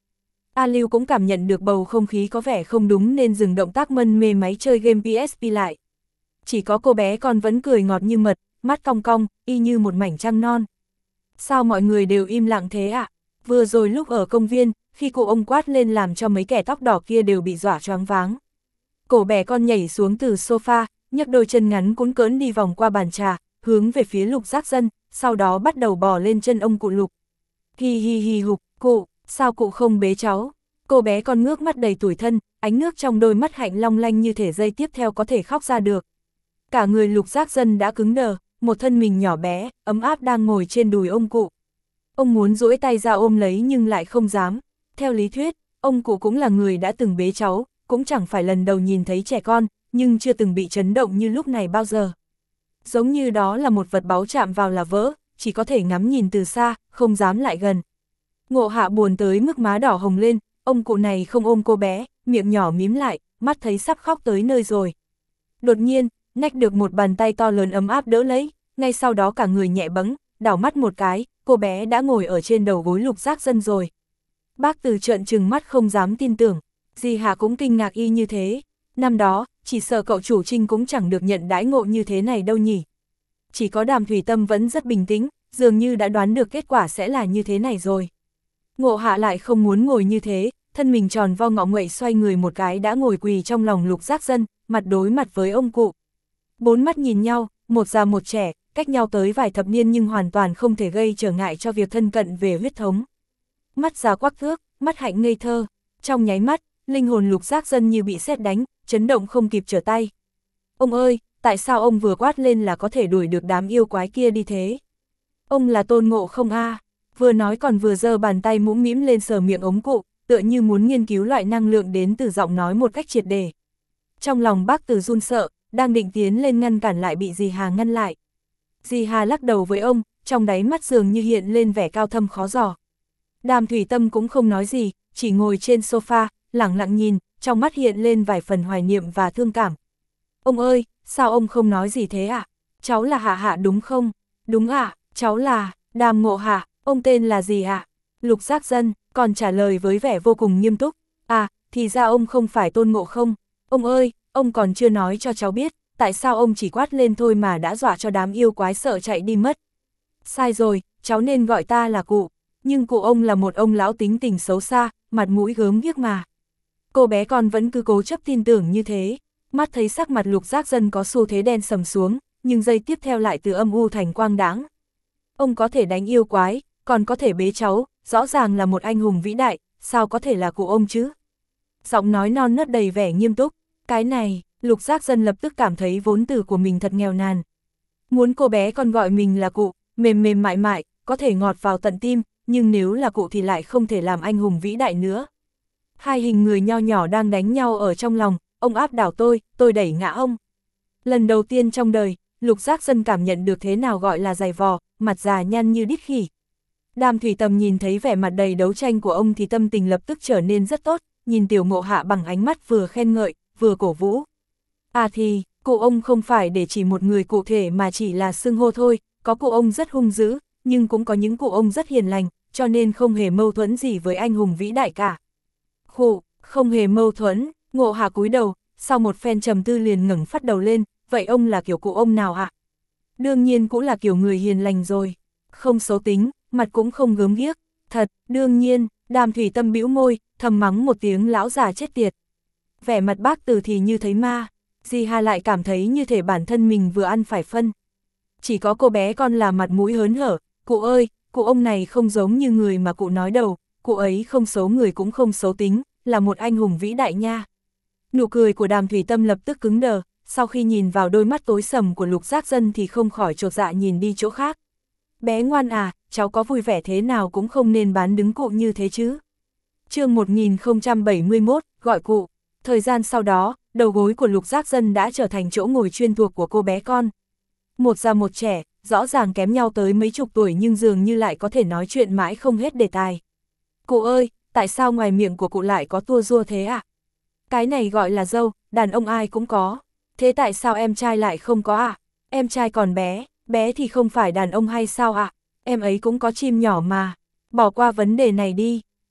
A Lưu cũng cảm nhận được bầu không khí có vẻ không đúng nên dừng động tác mân mê máy chơi game pê ét pê lại. Chỉ có cô bé con vẫn cười ngọt như mật, mắt cong cong, y như một mảnh trăng non. Sao mọi người đều im lặng thế ạ? À? Vừa rồi lúc ở công viên, khi cụ ông quát lên làm cho mấy kẻ tóc đỏ kia đều bị dọa choáng váng. Cổ bé con nhảy xuống từ sofa, nhấc đôi chân ngắn cuốn cỡn đi vòng qua bàn trà, hướng về phía Lục Giác Dân, sau đó bắt đầu bò lên chân ông cụ Lục. Hi hi hi hục, cụ, sao cụ không bế cháu? Cô bé con ngước mắt đầy tủi thân, ánh nước trong đôi mắt hạnh long lanh như thể giây tiếp theo có thể khóc ra được. Cả người Lục Giác Dân đã cứng đờ, một thân mình nhỏ bé, ấm áp đang ngồi trên đùi ông cụ. Ông muốn duỗi tay ra ôm lấy nhưng lại không dám. Theo lý thuyết, ông cụ cũng là người đã từng bế cháu, cũng chẳng phải lần đầu nhìn thấy trẻ con, nhưng chưa từng bị chấn động như lúc này bao giờ. Giống như đó là một vật báu chạm vào là vỡ, chỉ có thể ngắm nhìn từ xa, không dám lại gần. Ngộ Hạ buồn tới mức má đỏ hồng lên, ông cụ này không ôm cô bé, miệng nhỏ mím lại, mắt thấy sắp khóc tới nơi rồi. Đột nhiên, nách được một bàn tay to lớn ấm áp đỡ lấy, ngay sau đó cả người nhẹ bẫng, đảo mắt một cái, cô bé đã ngồi ở trên đầu gối Lục Giác Dân rồi. Bác Từ trợn trừng mắt không dám tin tưởng, dì Hà cũng kinh ngạc y như thế. Năm đó, chỉ sợ cậu chủ Trinh cũng chẳng được nhận đãi ngộ như thế này đâu nhỉ. Chỉ có Đàm Thủy Tâm vẫn rất bình tĩnh, dường như đã đoán được kết quả sẽ là như thế này rồi. Ngộ Hạ lại không muốn ngồi như thế, thân mình tròn vo ngọ nguậy xoay người một cái đã ngồi quỳ trong lòng Lục Giác Dân, mặt đối mặt với ông cụ. Bốn mắt nhìn nhau, một già một trẻ, cách nhau tới vài thập niên nhưng hoàn toàn không thể gây trở ngại cho việc thân cận về huyết thống. Mắt già quắc thước, mắt hạnh ngây thơ, trong nháy mắt, linh hồn Lục Giác Dân như bị sét đánh, chấn động không kịp trở tay. Ông ơi, tại sao ông vừa quát lên là có thể đuổi được đám yêu quái kia đi thế? Ông là Tôn Ngộ Không a? À? Vừa nói còn vừa giơ bàn tay mũm mĩm lên sờ miệng ống cụ, tựa như muốn nghiên cứu loại năng lượng đến từ giọng nói một cách triệt để. Trong lòng bác Từ run sợ, đang định tiến lên ngăn cản lại bị dì Hà ngăn lại. Dì Hà lắc đầu với ông, trong đáy mắt dường như hiện lên vẻ cao thâm khó dò. Đàm Thủy Tâm cũng không nói gì, chỉ ngồi trên sofa, lẳng lặng nhìn, trong mắt hiện lên vài phần hoài niệm và thương cảm. Ông ơi, sao ông không nói gì thế ạ? À? Cháu là Hạ Hạ đúng không? Đúng ạ, à, cháu là Đàm Ngộ Hạ, ông tên là gì ạ? À? Lục Giác Dân, còn trả lời với vẻ vô cùng nghiêm túc. À, thì ra ông không phải Tôn Ngộ Không. Ông ơi, ông còn chưa nói cho cháu biết, tại sao ông chỉ quát lên thôi mà đã dọa cho đám yêu quái sợ chạy đi mất. Sai rồi, cháu nên gọi ta là cụ. Nhưng cụ ông là một ông lão tính tình xấu xa, mặt mũi gớm ghiếc mà. Cô bé con vẫn cứ cố chấp tin tưởng như thế. Mắt thấy sắc mặt Lục Giác Dân có xu thế đen sầm xuống, nhưng giây tiếp theo lại từ âm u thành quang đãng. Ông có thể đánh yêu quái, còn có thể bế cháu, rõ ràng là một anh hùng vĩ đại, sao có thể là cụ ông chứ? Giọng nói non nớt đầy vẻ nghiêm túc, cái này, Lục Giác Dân lập tức cảm thấy vốn từ của mình thật nghèo nàn. Muốn cô bé con gọi mình là cụ, mềm mềm mại mại, có thể ngọt vào tận tim, nhưng nếu là cụ thì lại không thể làm anh hùng vĩ đại nữa. Hai hình người nho nhỏ đang đánh nhau ở trong lòng, ông áp đảo tôi, tôi đẩy ngã ông. Lần đầu tiên trong đời, Lục Giác Dân cảm nhận được thế nào gọi là dày vò, mặt già nhăn như đít khỉ. Đàm Thủy Tâm nhìn thấy vẻ mặt đầy đấu tranh của ông thì tâm tình lập tức trở nên rất tốt, nhìn Tiểu Ngộ Hạ bằng ánh mắt vừa khen ngợi, vừa cổ vũ. À thì, cụ ông không phải để chỉ một người cụ thể mà chỉ là xưng hô thôi, có cụ ông rất hung dữ, nhưng cũng có những cụ ông rất hiền lành, cho nên không hề mâu thuẫn gì với anh hùng vĩ đại cả. Khụ, không hề mâu thuẫn, Ngộ Hạ cúi đầu, sau một phen trầm tư liền ngẩng phát đầu lên, vậy ông là kiểu cụ ông nào ạ? Đương nhiên cũng là kiểu người hiền lành rồi, không xấu tính, mặt cũng không gớm ghiếc, thật, đương nhiên, Đàm Thủy Tâm bĩu môi, thầm mắng một tiếng lão già chết tiệt. Vẻ mặt bác Từ thì như thấy ma, dì Hà lại cảm thấy như thể bản thân mình vừa ăn phải phân. Chỉ có cô bé con là mặt mũi hớn hở, cụ ơi, cụ ông này không giống như người mà cụ nói đầu, cụ ấy không xấu người cũng không xấu tính, là một anh hùng vĩ đại nha. Nụ cười của Đàm Thủy Tâm lập tức cứng đờ, sau khi nhìn vào đôi mắt tối sầm của Lục Giác Dân thì không khỏi chột dạ nhìn đi chỗ khác. Bé ngoan à, cháu có vui vẻ thế nào cũng không nên bán đứng cụ như thế chứ. Chương một nghìn không trăm bảy mươi mốt, gọi cụ. Thời gian sau đó, đầu gối của Lục Giác Dân đã trở thành chỗ ngồi chuyên thuộc của cô bé con. Một già một trẻ, rõ ràng kém nhau tới mấy chục tuổi nhưng dường như lại có thể nói chuyện mãi không hết đề tài. Cụ ơi, tại sao ngoài miệng của cụ lại có tua rua thế ạ? À? Cái này gọi là dâu, đàn ông ai cũng có. Thế tại sao em trai lại không có ạ? À? Em trai còn bé, bé thì không phải đàn ông hay sao ạ? À? Em ấy cũng có chim nhỏ mà. Bỏ qua vấn đề này đi.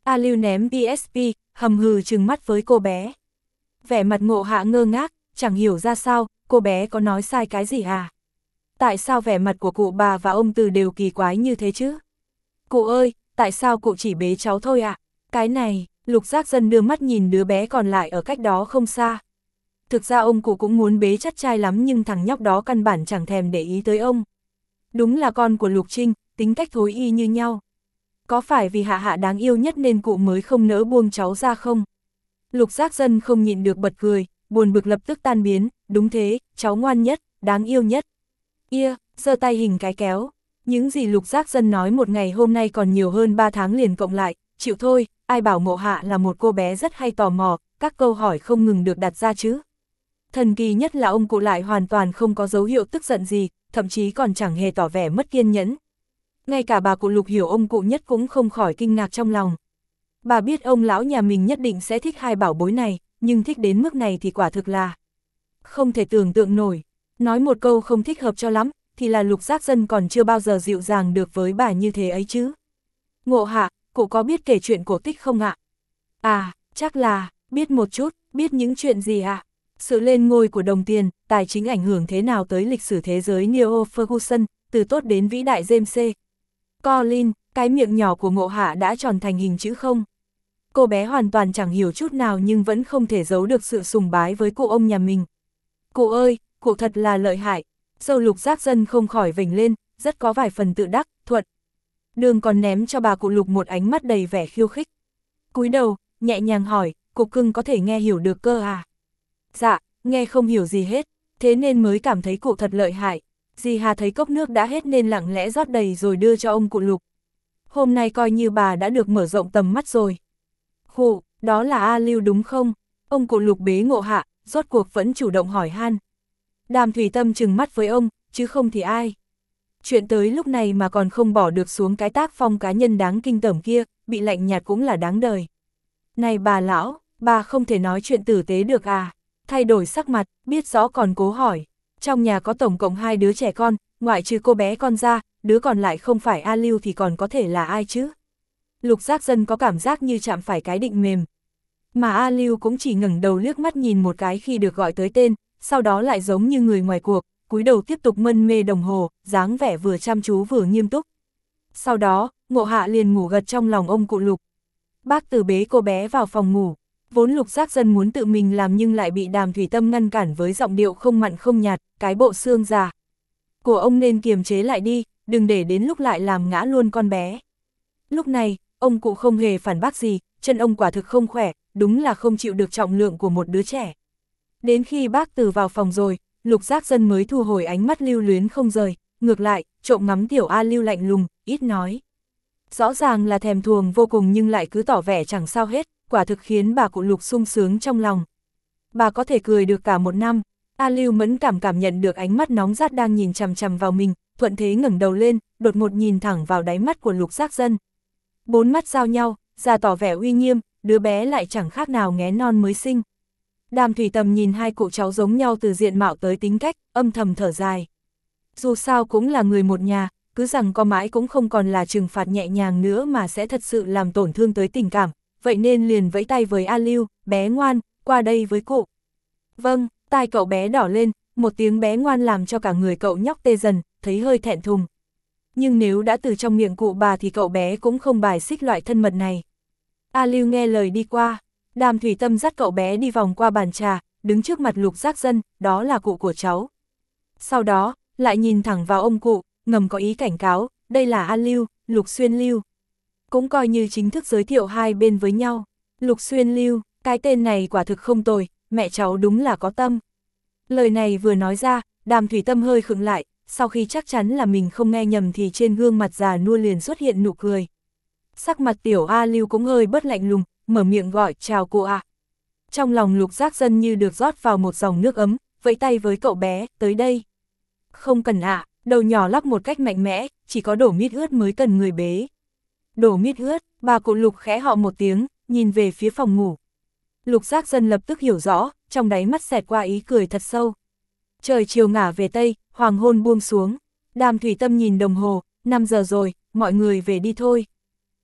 A Lưu ném pê ét pê, hầm hừ trừng mắt với cô bé. Vẻ mặt Ngộ Hạ ngơ ngác, chẳng hiểu ra sao, cô bé có nói sai cái gì à? Tại sao vẻ mặt của cụ bà và ông Từ đều kỳ quái như thế chứ? Cụ ơi, tại sao cụ chỉ bế cháu thôi ạ? À? Cái này, Lục Giác Dân đưa mắt nhìn đứa bé còn lại ở cách đó không xa. Thực ra ông cụ cũng muốn bế chắc trai lắm nhưng thằng nhóc đó căn bản chẳng thèm để ý tới ông. Đúng là con của Lục Trinh, tính cách thối y như nhau. Có phải vì Hạ Hạ đáng yêu nhất nên cụ mới không nỡ buông cháu ra không? Lục Giác Dân không nhịn được bật cười, buồn bực lập tức tan biến, đúng thế, cháu ngoan nhất, đáng yêu nhất. Ia, giơ tay hình cái kéo. Những gì Lục Giác Dân nói một ngày hôm nay còn nhiều hơn ba tháng liền cộng lại, chịu thôi, ai bảo Ngộ Hạ là một cô bé rất hay tò mò, các câu hỏi không ngừng được đặt ra chứ. Thần kỳ nhất là ông cụ lại hoàn toàn không có dấu hiệu tức giận gì, thậm chí còn chẳng hề tỏ vẻ mất kiên nhẫn. Ngay cả bà cụ Lục hiểu ông cụ nhất cũng không khỏi kinh ngạc trong lòng. Bà biết ông lão nhà mình nhất định sẽ thích hai bảo bối này, nhưng thích đến mức này thì quả thực là không thể tưởng tượng nổi. Nói một câu không thích hợp cho lắm, thì là Lục Giác Dân còn chưa bao giờ dịu dàng được với bà như thế ấy chứ. Ngộ Hạ, cụ có biết kể chuyện cổ tích không ạ? À, chắc là, biết một chút, biết những chuyện gì ạ? Sự lên ngôi của đồng tiền, tài chính ảnh hưởng thế nào tới lịch sử thế giới Neo Ferguson, từ tốt đến vĩ đại James C. Colin, cái miệng nhỏ của Ngộ Hạ đã tròn thành hình chữ không. Cô bé hoàn toàn chẳng hiểu chút nào nhưng vẫn không thể giấu được sự sùng bái với cụ ông nhà mình. Cụ ơi, cụ thật là lợi hại. Dâu Lục Giác Dân không khỏi vểnh lên, rất có vài phần tự đắc, thuận. Đường còn ném cho bà cụ Lục một ánh mắt đầy vẻ khiêu khích. Cúi đầu, nhẹ nhàng hỏi, cụ cưng có thể nghe hiểu được cơ à? Dạ, nghe không hiểu gì hết, thế nên mới cảm thấy cụ thật lợi hại. Dì Hà thấy cốc nước đã hết nên lặng lẽ rót đầy rồi đưa cho ông cụ Lục. Hôm nay coi như bà đã được mở rộng tầm mắt rồi. Khụ, đó là A Lưu đúng không? Ông cụ Lục bế Ngộ Hạ, rốt cuộc vẫn chủ động hỏi han. Đàm Thủy Tâm trừng mắt với ông, chứ không thì ai. Chuyện tới lúc này mà còn không bỏ được xuống cái tác phong cá nhân đáng kinh tởm kia, bị lạnh nhạt cũng là đáng đời. Này bà lão, bà không thể nói chuyện tử tế được à? Thay đổi sắc mặt, biết rõ còn cố hỏi. Trong nhà có tổng cộng hai đứa trẻ con, ngoại trừ cô bé con ra, đứa còn lại không phải A Lưu thì còn có thể là ai chứ? Lục Giác Dân có cảm giác như chạm phải cái định mềm. Mà A Lưu cũng chỉ ngẩng đầu liếc mắt nhìn một cái khi được gọi tới tên, sau đó lại giống như người ngoài cuộc, cúi đầu tiếp tục mân mê đồng hồ, dáng vẻ vừa chăm chú vừa nghiêm túc. Sau đó, Ngộ Hạ liền ngủ gật trong lòng ông cụ Lục. Bác Từ bế cô bé vào phòng ngủ, vốn Lục Giác Dân muốn tự mình làm nhưng lại bị Đàm Thủy Tâm ngăn cản với giọng điệu không mặn không nhạt, cái bộ xương già của ông nên kiềm chế lại đi, đừng để đến lúc lại làm ngã luôn con bé. Lúc này, ông cụ không hề phản bác gì, chân ông quả thực không khỏe, đúng là không chịu được trọng lượng của một đứa trẻ. Đến khi bác Từ vào phòng rồi, Lục Giác Dân mới thu hồi ánh mắt lưu luyến không rời, ngược lại, trộm ngắm tiểu A Lưu lạnh lùng, ít nói. Rõ ràng là thèm thuồng vô cùng nhưng lại cứ tỏ vẻ chẳng sao hết, quả thực khiến bà cụ Lục sung sướng trong lòng. Bà có thể cười được cả một năm. A Lưu mẫn cảm cảm nhận được ánh mắt nóng rát đang nhìn chằm chằm vào mình, thuận thế ngẩng đầu lên, đột ngột nhìn thẳng vào đáy mắt của Lục Giác Dân. Bốn mắt giao nhau, ra tỏ vẻ uy nghiêm, đứa bé lại chẳng khác nào nghé non mới sinh. Đàm Thủy Tâm nhìn hai cụ cháu giống nhau từ diện mạo tới tính cách, âm thầm thở dài. Dù sao cũng là người một nhà, cứ rằng có mãi cũng không còn là trừng phạt nhẹ nhàng nữa mà sẽ thật sự làm tổn thương tới tình cảm, vậy nên liền vẫy tay với A Lưu, bé ngoan, qua đây với cụ. Vâng, tai cậu bé đỏ lên, một tiếng bé ngoan làm cho cả người cậu nhóc tê dần, thấy hơi thẹn thùng. Nhưng nếu đã từ trong miệng cụ bà thì cậu bé cũng không bài xích loại thân mật này. A Lưu nghe lời đi qua, Đàm Thủy Tâm dắt cậu bé đi vòng qua bàn trà, đứng trước mặt Lục Giác Dân, đó là cụ của cháu. Sau đó, lại nhìn thẳng vào ông cụ, ngầm có ý cảnh cáo, đây là A Lưu, Lục Xuyên Lưu. Cũng coi như chính thức giới thiệu hai bên với nhau. Lục Xuyên Lưu, cái tên này quả thực không tồi, mẹ cháu đúng là có tâm. Lời này vừa nói ra, Đàm Thủy Tâm hơi khựng lại, sau khi chắc chắn là mình không nghe nhầm thì trên gương mặt già nua liền xuất hiện nụ cười. Sắc mặt tiểu A Lưu cũng hơi bớt lạnh lùng, mở miệng gọi chào cụ ạ. Trong lòng Lục Giác Dân như được rót vào một dòng nước ấm, vẫy tay với cậu bé, tới đây. Không cần ạ, đầu nhỏ lắc một cách mạnh mẽ, chỉ có đổ mít ướt mới cần người bế. Đổ mít ướt, bà cụ Lục khẽ họ một tiếng, nhìn về phía phòng ngủ. Lục Giác Dân lập tức hiểu rõ, trong đáy mắt xẹt qua ý cười thật sâu. Trời chiều ngả về Tây, hoàng hôn buông xuống. Đàm Thủy Tâm nhìn đồng hồ, năm giờ rồi, mọi người về đi thôi.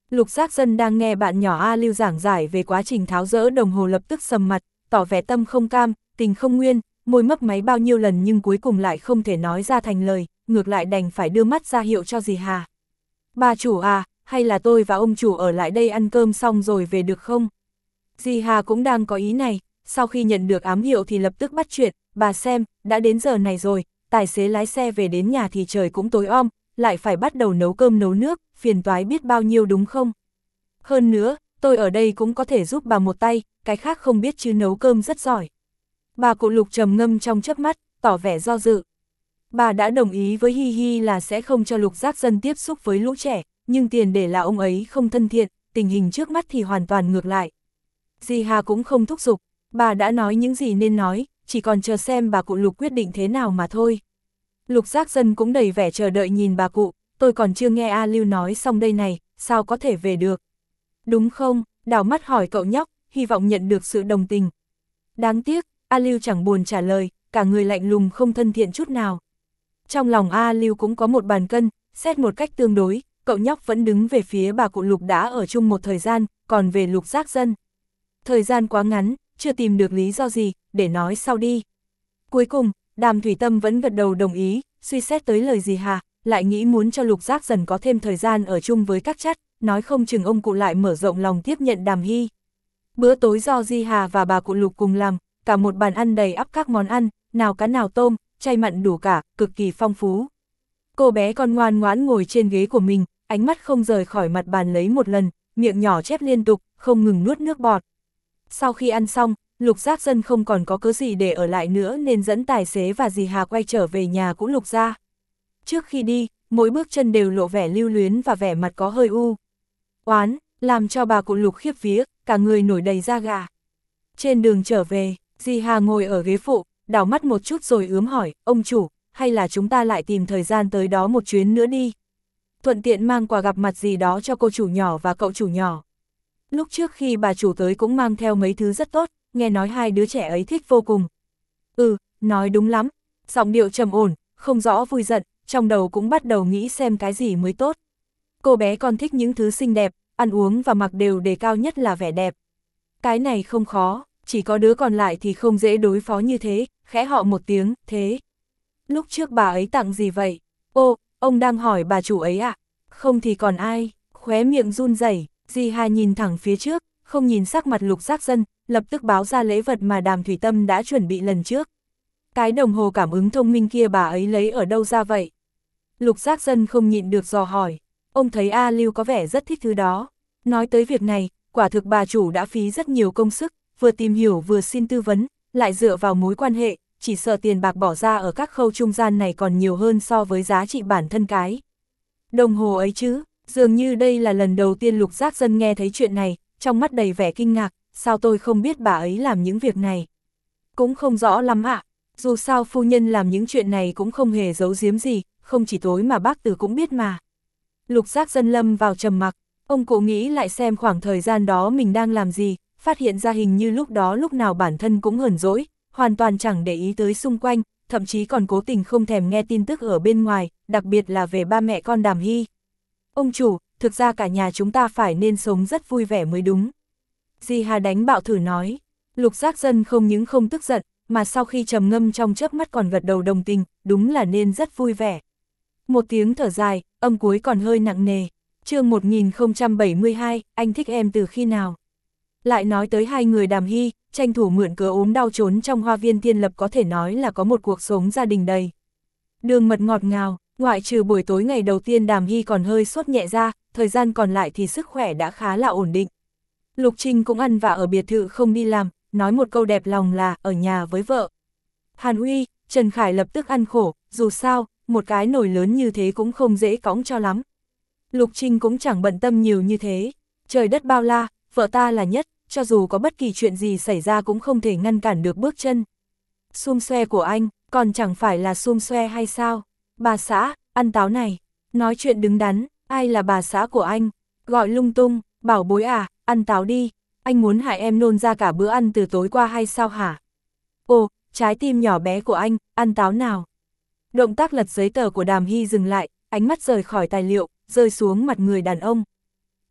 Lục Giác Dân đang nghe bạn nhỏ A Lưu giảng giải về quá trình tháo dỡ đồng hồ lập tức sầm mặt, tỏ vẻ tâm không cam, tình không nguyên, môi mấp máy bao nhiêu lần nhưng cuối cùng lại không thể nói ra thành lời, ngược lại đành phải đưa mắt ra hiệu cho dì Hà. Bà chủ à, hay là tôi và ông chủ ở lại đây ăn cơm xong rồi về được không? Dì Hà cũng đang có ý này, sau khi nhận được ám hiệu thì lập tức bắt chuyện, bà xem, đã đến giờ này rồi, tài xế lái xe về đến nhà thì trời cũng tối om, lại phải bắt đầu nấu cơm nấu nước, phiền toái biết bao nhiêu đúng không? Hơn nữa, tôi ở đây cũng có thể giúp bà một tay, cái khác không biết chứ nấu cơm rất giỏi. Bà cụ Lục trầm ngâm trong chớp mắt, tỏ vẻ do dự. Bà đã đồng ý với Hi Hi là sẽ không cho Lục Giác Dân tiếp xúc với lũ trẻ, nhưng tiền để là ông ấy không thân thiện, tình hình trước mắt thì hoàn toàn ngược lại. Dì Hà cũng không thúc giục, bà đã nói những gì nên nói, chỉ còn chờ xem bà cụ Lục quyết định thế nào mà thôi. Lục Giác Dân cũng đầy vẻ chờ đợi nhìn bà cụ, tôi còn chưa nghe A Lưu nói xong đây này, sao có thể về được? Đúng không? Đảo mắt hỏi cậu nhóc, hy vọng nhận được sự đồng tình. Đáng tiếc, A Lưu chẳng buồn trả lời, cả người lạnh lùng không thân thiện chút nào. Trong lòng A Lưu cũng có một bàn cân, xét một cách tương đối, cậu nhóc vẫn đứng về phía bà cụ Lục đã ở chung một thời gian, còn về Lục Giác Dân. Thời gian quá ngắn, chưa tìm được lý do gì, để nói sau đi. Cuối cùng, Đàm Thủy Tâm vẫn gật đầu đồng ý, suy xét tới lời dì Hà, lại nghĩ muốn cho Lục Giác Dần có thêm thời gian ở chung với các chất, nói không chừng ông cụ lại mở rộng lòng tiếp nhận Đàm Hy. Bữa tối do Di Hà và bà cụ Lục cùng làm, cả một bàn ăn đầy ắp các món ăn, nào cá nào tôm, chay mặn đủ cả, cực kỳ phong phú. Cô bé con ngoan ngoãn ngồi trên ghế của mình, ánh mắt không rời khỏi mặt bàn lấy một lần, miệng nhỏ chép liên tục, không ngừng nuốt nước bọt. Sau khi ăn xong, Lục Giác Dân không còn có cớ gì để ở lại nữa nên dẫn tài xế và dì Hà quay trở về nhà cũ Lục gia. Trước khi đi, mỗi bước chân đều lộ vẻ lưu luyến và vẻ mặt có hơi u oán, làm cho bà cụ Lục khiếp vía, cả người nổi đầy da gà. Trên đường trở về, dì Hà ngồi ở ghế phụ, đảo mắt một chút rồi ướm hỏi, ông chủ, hay là chúng ta lại tìm thời gian tới đó một chuyến nữa đi. Thuận tiện mang quà gặp mặt gì đó cho cô chủ nhỏ và cậu chủ nhỏ. Lúc trước khi bà chủ tới cũng mang theo mấy thứ rất tốt, nghe nói hai đứa trẻ ấy thích vô cùng. Ừ, nói đúng lắm, giọng điệu trầm ổn, không rõ vui giận, trong đầu cũng bắt đầu nghĩ xem cái gì mới tốt. Cô bé còn thích những thứ xinh đẹp, ăn uống và mặc đều đề cao nhất là vẻ đẹp. Cái này không khó, chỉ có đứa còn lại thì không dễ đối phó như thế, khẽ họ một tiếng, thế. Lúc trước bà ấy tặng gì vậy? Ô, ông đang hỏi bà chủ ấy à? Không thì còn ai? Khóe miệng run rẩy, dì Hà nhìn thẳng phía trước, không nhìn sắc mặt Lục Giác Dân, lập tức báo ra lễ vật mà Đàm Thủy Tâm đã chuẩn bị lần trước. Cái đồng hồ cảm ứng thông minh kia bà ấy lấy ở đâu ra vậy? Lục Giác Dân không nhịn được dò hỏi, ông thấy A Lưu có vẻ rất thích thứ đó. Nói tới việc này, quả thực bà chủ đã phí rất nhiều công sức, vừa tìm hiểu vừa xin tư vấn, lại dựa vào mối quan hệ, chỉ sợ tiền bạc bỏ ra ở các khâu trung gian này còn nhiều hơn so với giá trị bản thân cái đồng hồ ấy chứ. Dường như đây là lần đầu tiên Lục Giác Dân nghe thấy chuyện này, trong mắt đầy vẻ kinh ngạc, sao tôi không biết bà ấy làm những việc này. Cũng không rõ lắm ạ, à. Dù sao phu nhân làm những chuyện này cũng không hề giấu giếm gì, không chỉ tối mà bác Từ cũng biết mà. Lục Giác Dân lâm vào trầm mặc, ông cụ nghĩ lại xem khoảng thời gian đó mình đang làm gì, phát hiện ra hình như lúc đó lúc nào bản thân cũng hờn dỗi, hoàn toàn chẳng để ý tới xung quanh, thậm chí còn cố tình không thèm nghe tin tức ở bên ngoài, đặc biệt là về ba mẹ con Đàm Hy. Ông chủ, thực ra cả nhà chúng ta phải nên sống rất vui vẻ mới đúng. Dì Hà đánh bạo thử nói. Lục Giác Dân không những không tức giận, mà sau khi trầm ngâm trong chớp mắt còn gật đầu đồng tình, đúng là nên rất vui vẻ. Một tiếng thở dài, âm cuối còn hơi nặng nề. Chương một nghìn không trăm bảy mươi hai, anh thích em từ khi nào? Lại nói tới hai người Đàm Hy, tranh thủ mượn cớ ốm đau trốn trong hoa viên Thiên Lập có thể nói là có một cuộc sống gia đình đầy đường mật ngọt ngào. Ngoại trừ buổi tối ngày đầu tiên Đàm Hy còn hơi sốt nhẹ ra, thời gian còn lại thì sức khỏe đã khá là ổn định. Lục Trinh cũng ăn vạ ở biệt thự không đi làm, nói một câu đẹp lòng là ở nhà với vợ. Hàn Uy, Trần Khải lập tức ăn khổ, dù sao, một cái nồi lớn như thế cũng không dễ cõng cho lắm. Lục Trinh cũng chẳng bận tâm nhiều như thế, trời đất bao la, vợ ta là nhất, cho dù có bất kỳ chuyện gì xảy ra cũng không thể ngăn cản được bước chân. Xum xoe của anh, còn chẳng phải là xum xoe hay sao? Bà xã, ăn táo này, nói chuyện đứng đắn, ai là bà xã của anh? Gọi lung tung, bảo bối à, ăn táo đi, anh muốn hại em nôn ra cả bữa ăn từ tối qua hay sao hả? Ồ, trái tim nhỏ bé của anh, ăn táo nào? Động tác lật giấy tờ của Đàm Hy dừng lại, ánh mắt rời khỏi tài liệu, rơi xuống mặt người đàn ông.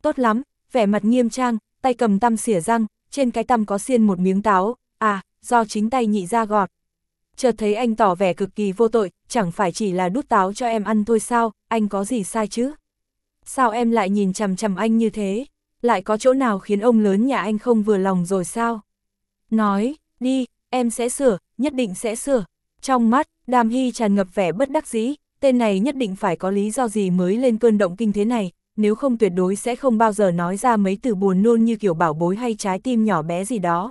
tốt lắm, vẻ mặt nghiêm trang, tay cầm tăm xỉa răng, trên cái tăm có xiên một miếng táo, à, do chính tay nhị ra gọt. Chợt thấy anh tỏ vẻ cực kỳ vô tội, chẳng phải chỉ là đút táo cho em ăn thôi sao, anh có gì sai chứ? Sao em lại nhìn chằm chằm anh như thế? Lại có chỗ nào khiến ông lớn nhà anh không vừa lòng rồi sao? Nói, đi, em sẽ sửa, nhất định sẽ sửa. Trong mắt, Đàm Hy tràn ngập vẻ bất đắc dĩ, tên này nhất định phải có lý do gì mới lên cơn động kinh thế này, nếu không tuyệt đối sẽ không bao giờ nói ra mấy từ buồn nôn như kiểu bảo bối hay trái tim nhỏ bé gì đó.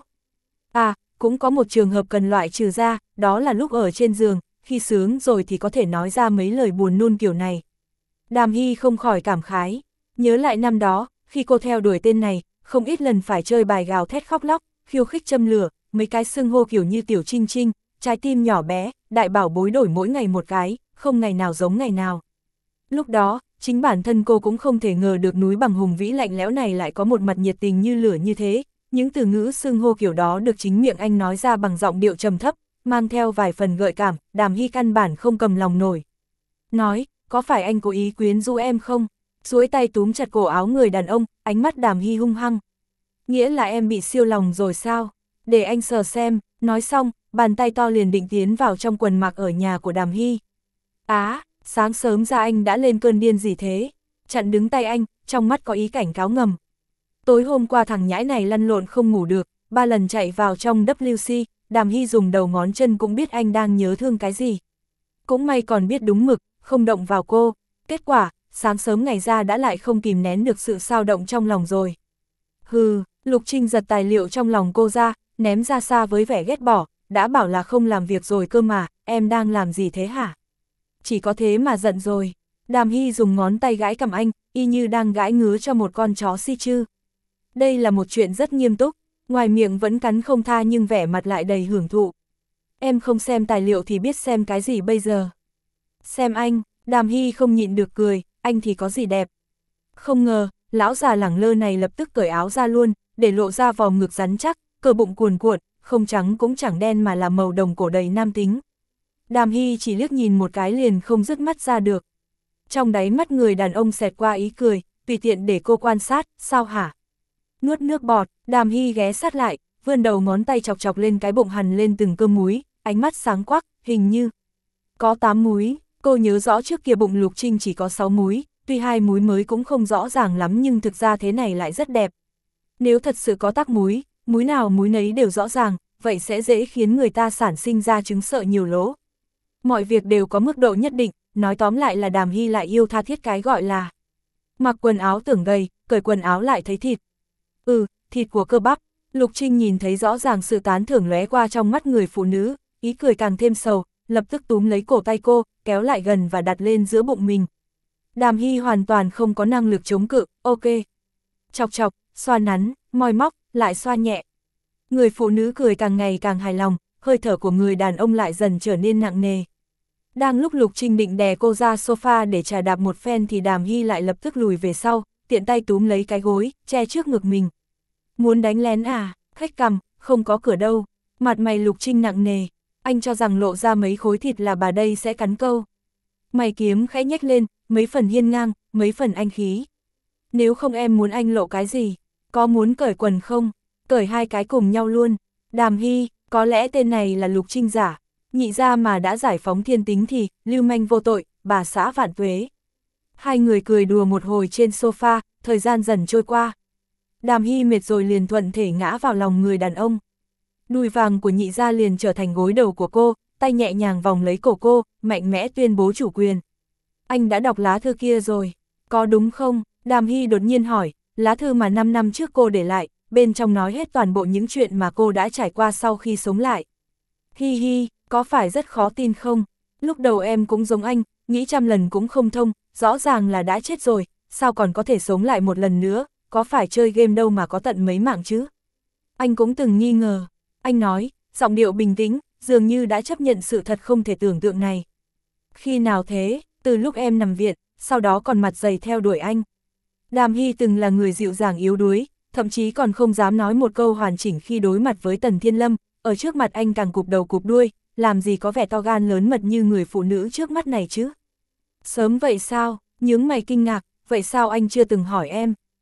À, cũng có một trường hợp cần loại trừ ra, đó là lúc ở trên giường, khi sướng rồi thì có thể nói ra mấy lời buồn nôn kiểu này. Đàm Hy không khỏi cảm khái, nhớ lại năm đó, khi cô theo đuổi tên này, không ít lần phải chơi bài gào thét khóc lóc, khiêu khích châm lửa, mấy cái xưng hô kiểu như tiểu trinh trinh, trái tim nhỏ bé, đại bảo bối đổi mỗi ngày một cái, không ngày nào giống ngày nào. Lúc đó, chính bản thân cô cũng không thể ngờ được núi bằng hùng vĩ lạnh lẽo này lại có một mặt nhiệt tình như lửa như thế, những từ ngữ xưng hô kiểu đó được chính miệng anh nói ra bằng giọng điệu trầm thấp, mang theo vài phần gợi cảm, Đàm Hy căn bản không cầm lòng nổi. Nói, có phải anh cố ý quyến rũ em không? Duỗi tay túm chặt cổ áo người đàn ông, ánh mắt Đàm Hy hung hăng. Nghĩa là em bị siêu lòng rồi sao? Để anh sờ xem, nói xong, bàn tay to liền định tiến vào trong quần mặc ở nhà của Đàm Hy. Á, sáng sớm ra anh đã lên cơn điên gì thế? Chặn đứng tay anh, trong mắt có ý cảnh cáo ngầm. Tối hôm qua thằng nhãi này lăn lộn không ngủ được, ba lần chạy vào trong W C, Đàm Hy dùng đầu ngón chân cũng biết anh đang nhớ thương cái gì. Cũng may còn biết đúng mực, không động vào cô. Kết quả, sáng sớm ngày ra đã lại không kìm nén được sự xao động trong lòng rồi. Hừ, Lục Trinh giật tài liệu trong lòng cô ra, ném ra xa với vẻ ghét bỏ, đã bảo là không làm việc rồi cơ mà, em đang làm gì thế hả? Chỉ có thế mà giận rồi. Đàm Hy dùng ngón tay gãi cằm anh, y như đang gãi ngứa cho một con chó si chư. Đây là một chuyện rất nghiêm túc, ngoài miệng vẫn cắn không tha nhưng vẻ mặt lại đầy hưởng thụ. Em không xem tài liệu thì biết xem cái gì bây giờ. Xem anh, Đàm Hy không nhịn được cười, anh thì có gì đẹp. Không ngờ, lão già lẳng lơ này lập tức cởi áo ra luôn, để lộ ra vòng ngực rắn chắc, cơ bụng cuồn cuộn, không trắng cũng chẳng đen mà là màu đồng cổ đầy nam tính. Đàm Hy chỉ liếc nhìn một cái liền không dứt mắt ra được. Trong đáy mắt người đàn ông xẹt qua ý cười, tùy tiện để cô quan sát, sao hả? Nuốt nước bọt, Đàm Hy ghé sát lại, vươn đầu ngón tay chọc chọc lên cái bụng hằn lên từng cơm múi, ánh mắt sáng quắc, hình như có tám múi. Cô nhớ rõ trước kia bụng Lục Trinh chỉ có sáu múi, tuy hai múi mới cũng không rõ ràng lắm nhưng thực ra thế này lại rất đẹp. Nếu thật sự có tắc múi, múi nào múi nấy đều rõ ràng, vậy sẽ dễ khiến người ta sản sinh ra chứng sợ nhiều lỗ. Mọi việc đều có mức độ nhất định, nói tóm lại là Đàm Hy lại yêu tha thiết cái gọi là mặc quần áo tưởng gầy, cởi quần áo lại thấy thịt. Ừ, thịt của cơ bắp. Lục Trinh nhìn thấy rõ ràng sự tán thưởng lóe qua trong mắt người phụ nữ, ý cười càng thêm sầu, lập tức túm lấy cổ tay cô, kéo lại gần và đặt lên giữa bụng mình. Đàm Hy hoàn toàn không có năng lực chống cự, ok. Chọc chọc, xoa nắn, moi móc, lại xoa nhẹ. Người phụ nữ cười càng ngày càng hài lòng, hơi thở của người đàn ông lại dần trở nên nặng nề. Đang lúc Lục Trinh định đè cô ra sofa để trà đạp một phen thì Đàm Hy lại lập tức lùi về sau, tiện tay túm lấy cái gối, che trước ngực mình. Muốn đánh lén à, khách cằm, không có cửa đâu. Mặt mày Lục Trinh nặng nề, anh cho rằng lộ ra mấy khối thịt là bà đây sẽ cắn câu. Mày kiếm khẽ nhếch lên, mấy phần hiên ngang, mấy phần anh khí. Nếu không em muốn anh lộ cái gì? Có muốn cởi quần không? Cởi hai cái cùng nhau luôn. Đàm Hy, có lẽ tên này là Lục Trinh giả. Nhị ra mà đã giải phóng thiên tính thì, lưu manh vô tội, bà xã vạn tuế. Hai người cười đùa một hồi trên sofa, thời gian dần trôi qua. Đàm Hy mệt rồi liền thuận thể ngã vào lòng người đàn ông. Đùi vàng của nhị gia liền trở thành gối đầu của cô, tay nhẹ nhàng vòng lấy cổ cô, mạnh mẽ tuyên bố chủ quyền. Anh đã đọc lá thư kia rồi, có đúng không? Đàm Hy đột nhiên hỏi, lá thư mà năm năm trước cô để lại, bên trong nói hết toàn bộ những chuyện mà cô đã trải qua sau khi sống lại. Hi hi, có phải rất khó tin không? Lúc đầu em cũng giống anh, nghĩ trăm lần cũng không thông, rõ ràng là đã chết rồi, sao còn có thể sống lại một lần nữa, có phải chơi game đâu mà có tận mấy mạng chứ? Anh cũng từng nghi ngờ, anh nói, giọng điệu bình tĩnh, dường như đã chấp nhận sự thật không thể tưởng tượng này. Khi nào thế? Từ lúc em nằm viện, sau đó còn mặt dày theo đuổi anh. Đàm Hy từng là người dịu dàng yếu đuối, thậm chí còn không dám nói một câu hoàn chỉnh khi đối mặt với Tần Thiên Lâm, ở trước mặt anh càng cụp đầu cụp đuôi, làm gì có vẻ to gan lớn mật như người phụ nữ trước mắt này chứ. Sớm vậy sao? Nhướng mày kinh ngạc, vậy sao anh chưa từng hỏi em?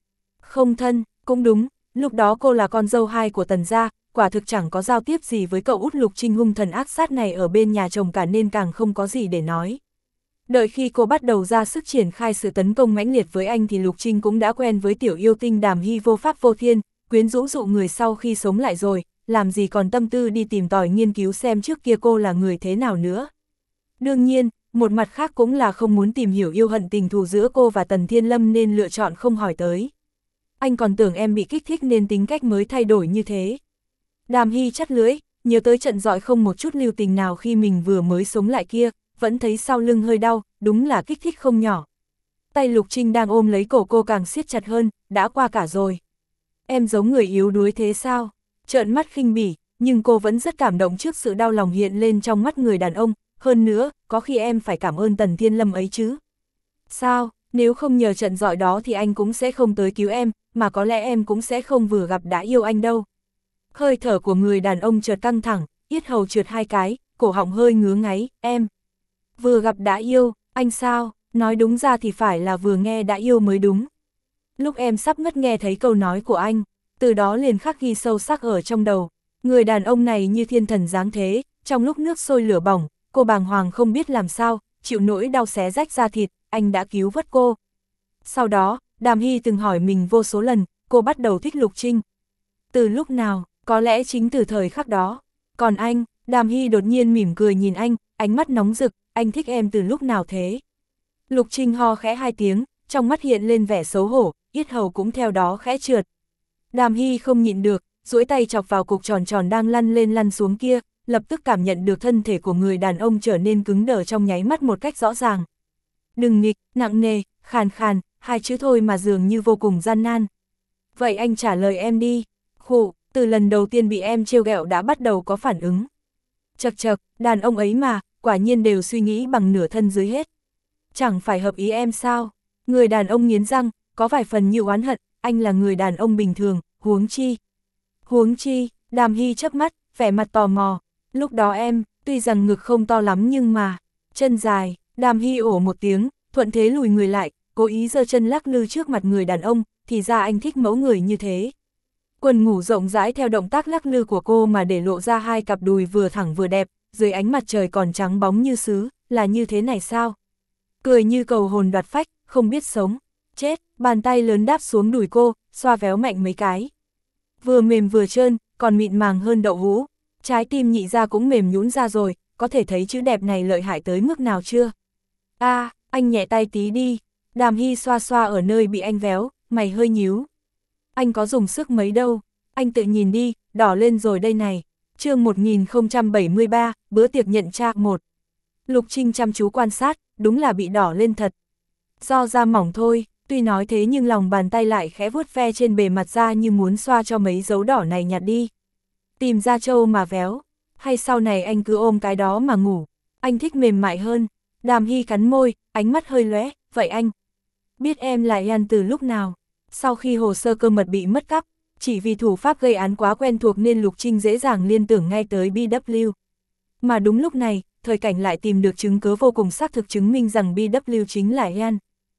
Không thân, cũng đúng, lúc đó cô là con dâu hai của Tần gia, quả thực chẳng có giao tiếp gì với cậu út Lục Trinh hung thần ác sát này ở bên nhà chồng cả nên càng không có gì để nói. Đợi khi cô bắt đầu ra sức triển khai sự tấn công mãnh liệt với anh thì Lục Trinh cũng đã quen với tiểu yêu tinh Đàm Hy vô pháp vô thiên, quyến rũ dụ người sau khi sống lại rồi, làm gì còn tâm tư đi tìm tòi nghiên cứu xem trước kia cô là người thế nào nữa. Đương nhiên, một mặt khác cũng là không muốn tìm hiểu yêu hận tình thù giữa cô và Tần Thiên Lâm nên lựa chọn không hỏi tới. Anh còn tưởng em bị kích thích nên tính cách mới thay đổi như thế. Đàm Hy chắt lưỡi, nhớ tới trận dọi không một chút lưu tình nào khi mình vừa mới sống lại kia, vẫn thấy sau lưng hơi đau, đúng là kích thích không nhỏ. Tay Lục Trinh đang ôm lấy cổ cô càng siết chặt hơn, đã qua cả rồi. Em giống người yếu đuối thế sao? Trợn mắt khinh bỉ, nhưng cô vẫn rất cảm động trước sự đau lòng hiện lên trong mắt người đàn ông, hơn nữa, có khi em phải cảm ơn Tần Thiên Lâm ấy chứ. Sao, nếu không nhờ trận dọi đó thì anh cũng sẽ không tới cứu em, mà có lẽ em cũng sẽ không vừa gặp đã yêu anh đâu. Hơi thở của người đàn ông chợt căng thẳng, yết hầu trượt hai cái, cổ họng hơi ngứa ngáy, em. Vừa gặp đã yêu, anh sao, nói đúng ra thì phải là vừa nghe đã yêu mới đúng. Lúc em sắp ngất nghe thấy câu nói của anh, từ đó liền khắc ghi sâu sắc ở trong đầu. Người đàn ông này như thiên thần dáng thế, trong lúc nước sôi lửa bỏng, cô bàng hoàng không biết làm sao, chịu nỗi đau xé rách da thịt, anh đã cứu vớt cô. Sau đó, Đàm Hy từng hỏi mình vô số lần, cô bắt đầu thích Lục Trinh. Từ lúc nào, có lẽ chính từ thời khắc đó. Còn anh, Đàm Hy đột nhiên mỉm cười nhìn anh, ánh mắt nóng rực, anh thích em từ lúc nào thế? Lục Trinh ho khẽ hai tiếng, trong mắt hiện lên vẻ xấu hổ, yết hầu cũng theo đó khẽ trượt. Đàm Hy không nhịn được, duỗi tay chọc vào cục tròn tròn đang lăn lên lăn xuống kia, lập tức cảm nhận được thân thể của người đàn ông trở nên cứng đờ trong nháy mắt một cách rõ ràng. Đừng nghịch, nặng nề, khàn khàn, hai chữ thôi mà dường như vô cùng gian nan. Vậy anh trả lời em đi. Khụ, từ lần đầu tiên bị em trêu ghẹo đã bắt đầu có phản ứng. Chật chật, đàn ông ấy mà, quả nhiên đều suy nghĩ bằng nửa thân dưới hết. Chẳng phải hợp ý em sao? Người đàn ông nghiến răng, có vài phần như oán hận, anh là người đàn ông bình thường, huống chi. Huống chi, Đàm Hy chớp mắt, vẻ mặt tò mò. Lúc đó em, tuy rằng ngực không to lắm nhưng mà, chân dài, Đàm Hy ổ một tiếng, thuận thế lùi người lại, cố ý giơ chân lắc lư trước mặt người đàn ông, thì ra anh thích mẫu người như thế. Quần ngủ rộng rãi theo động tác lắc lư của cô mà để lộ ra hai cặp đùi vừa thẳng vừa đẹp, dưới ánh mặt trời còn trắng bóng như sứ, là như thế này sao? Cười như cầu hồn đoạt phách, không biết sống. Chết, bàn tay lớn đáp xuống đùi cô, xoa véo mạnh mấy cái. Vừa mềm vừa trơn, còn mịn màng hơn đậu hũ. Trái tim nhị ra cũng mềm nhũn ra rồi, có thể thấy chữ đẹp này lợi hại tới mức nào chưa? A, à, anh nhẹ tay tí đi. Đàm Hy xoa xoa ở nơi bị anh véo, mày hơi nhíu. Anh có dùng sức mấy đâu, anh tự nhìn đi, đỏ lên rồi đây này. Chương một nghìn không trăm bảy mươi ba, bữa tiệc nhận cha một. Lục Trinh chăm chú quan sát, đúng là bị đỏ lên thật. Do da mỏng thôi, tuy nói thế nhưng lòng bàn tay lại khẽ vuốt ve trên bề mặt da như muốn xoa cho mấy dấu đỏ này nhạt đi. Tìm da trâu mà véo, hay sau này anh cứ ôm cái đó mà ngủ, anh thích mềm mại hơn. Đàm Hy cắn môi, ánh mắt hơi lóe, vậy anh biết em là Ian từ lúc nào? Sau khi hồ sơ cơ mật bị mất cắp, chỉ vì thủ pháp gây án quá quen thuộc nên Lục Trinh dễ dàng liên tưởng ngay tới bê vê kép. Mà đúng lúc này, Thời Cảnh lại tìm được chứng cứ vô cùng xác thực chứng minh rằng bê vê kép chính là Ian.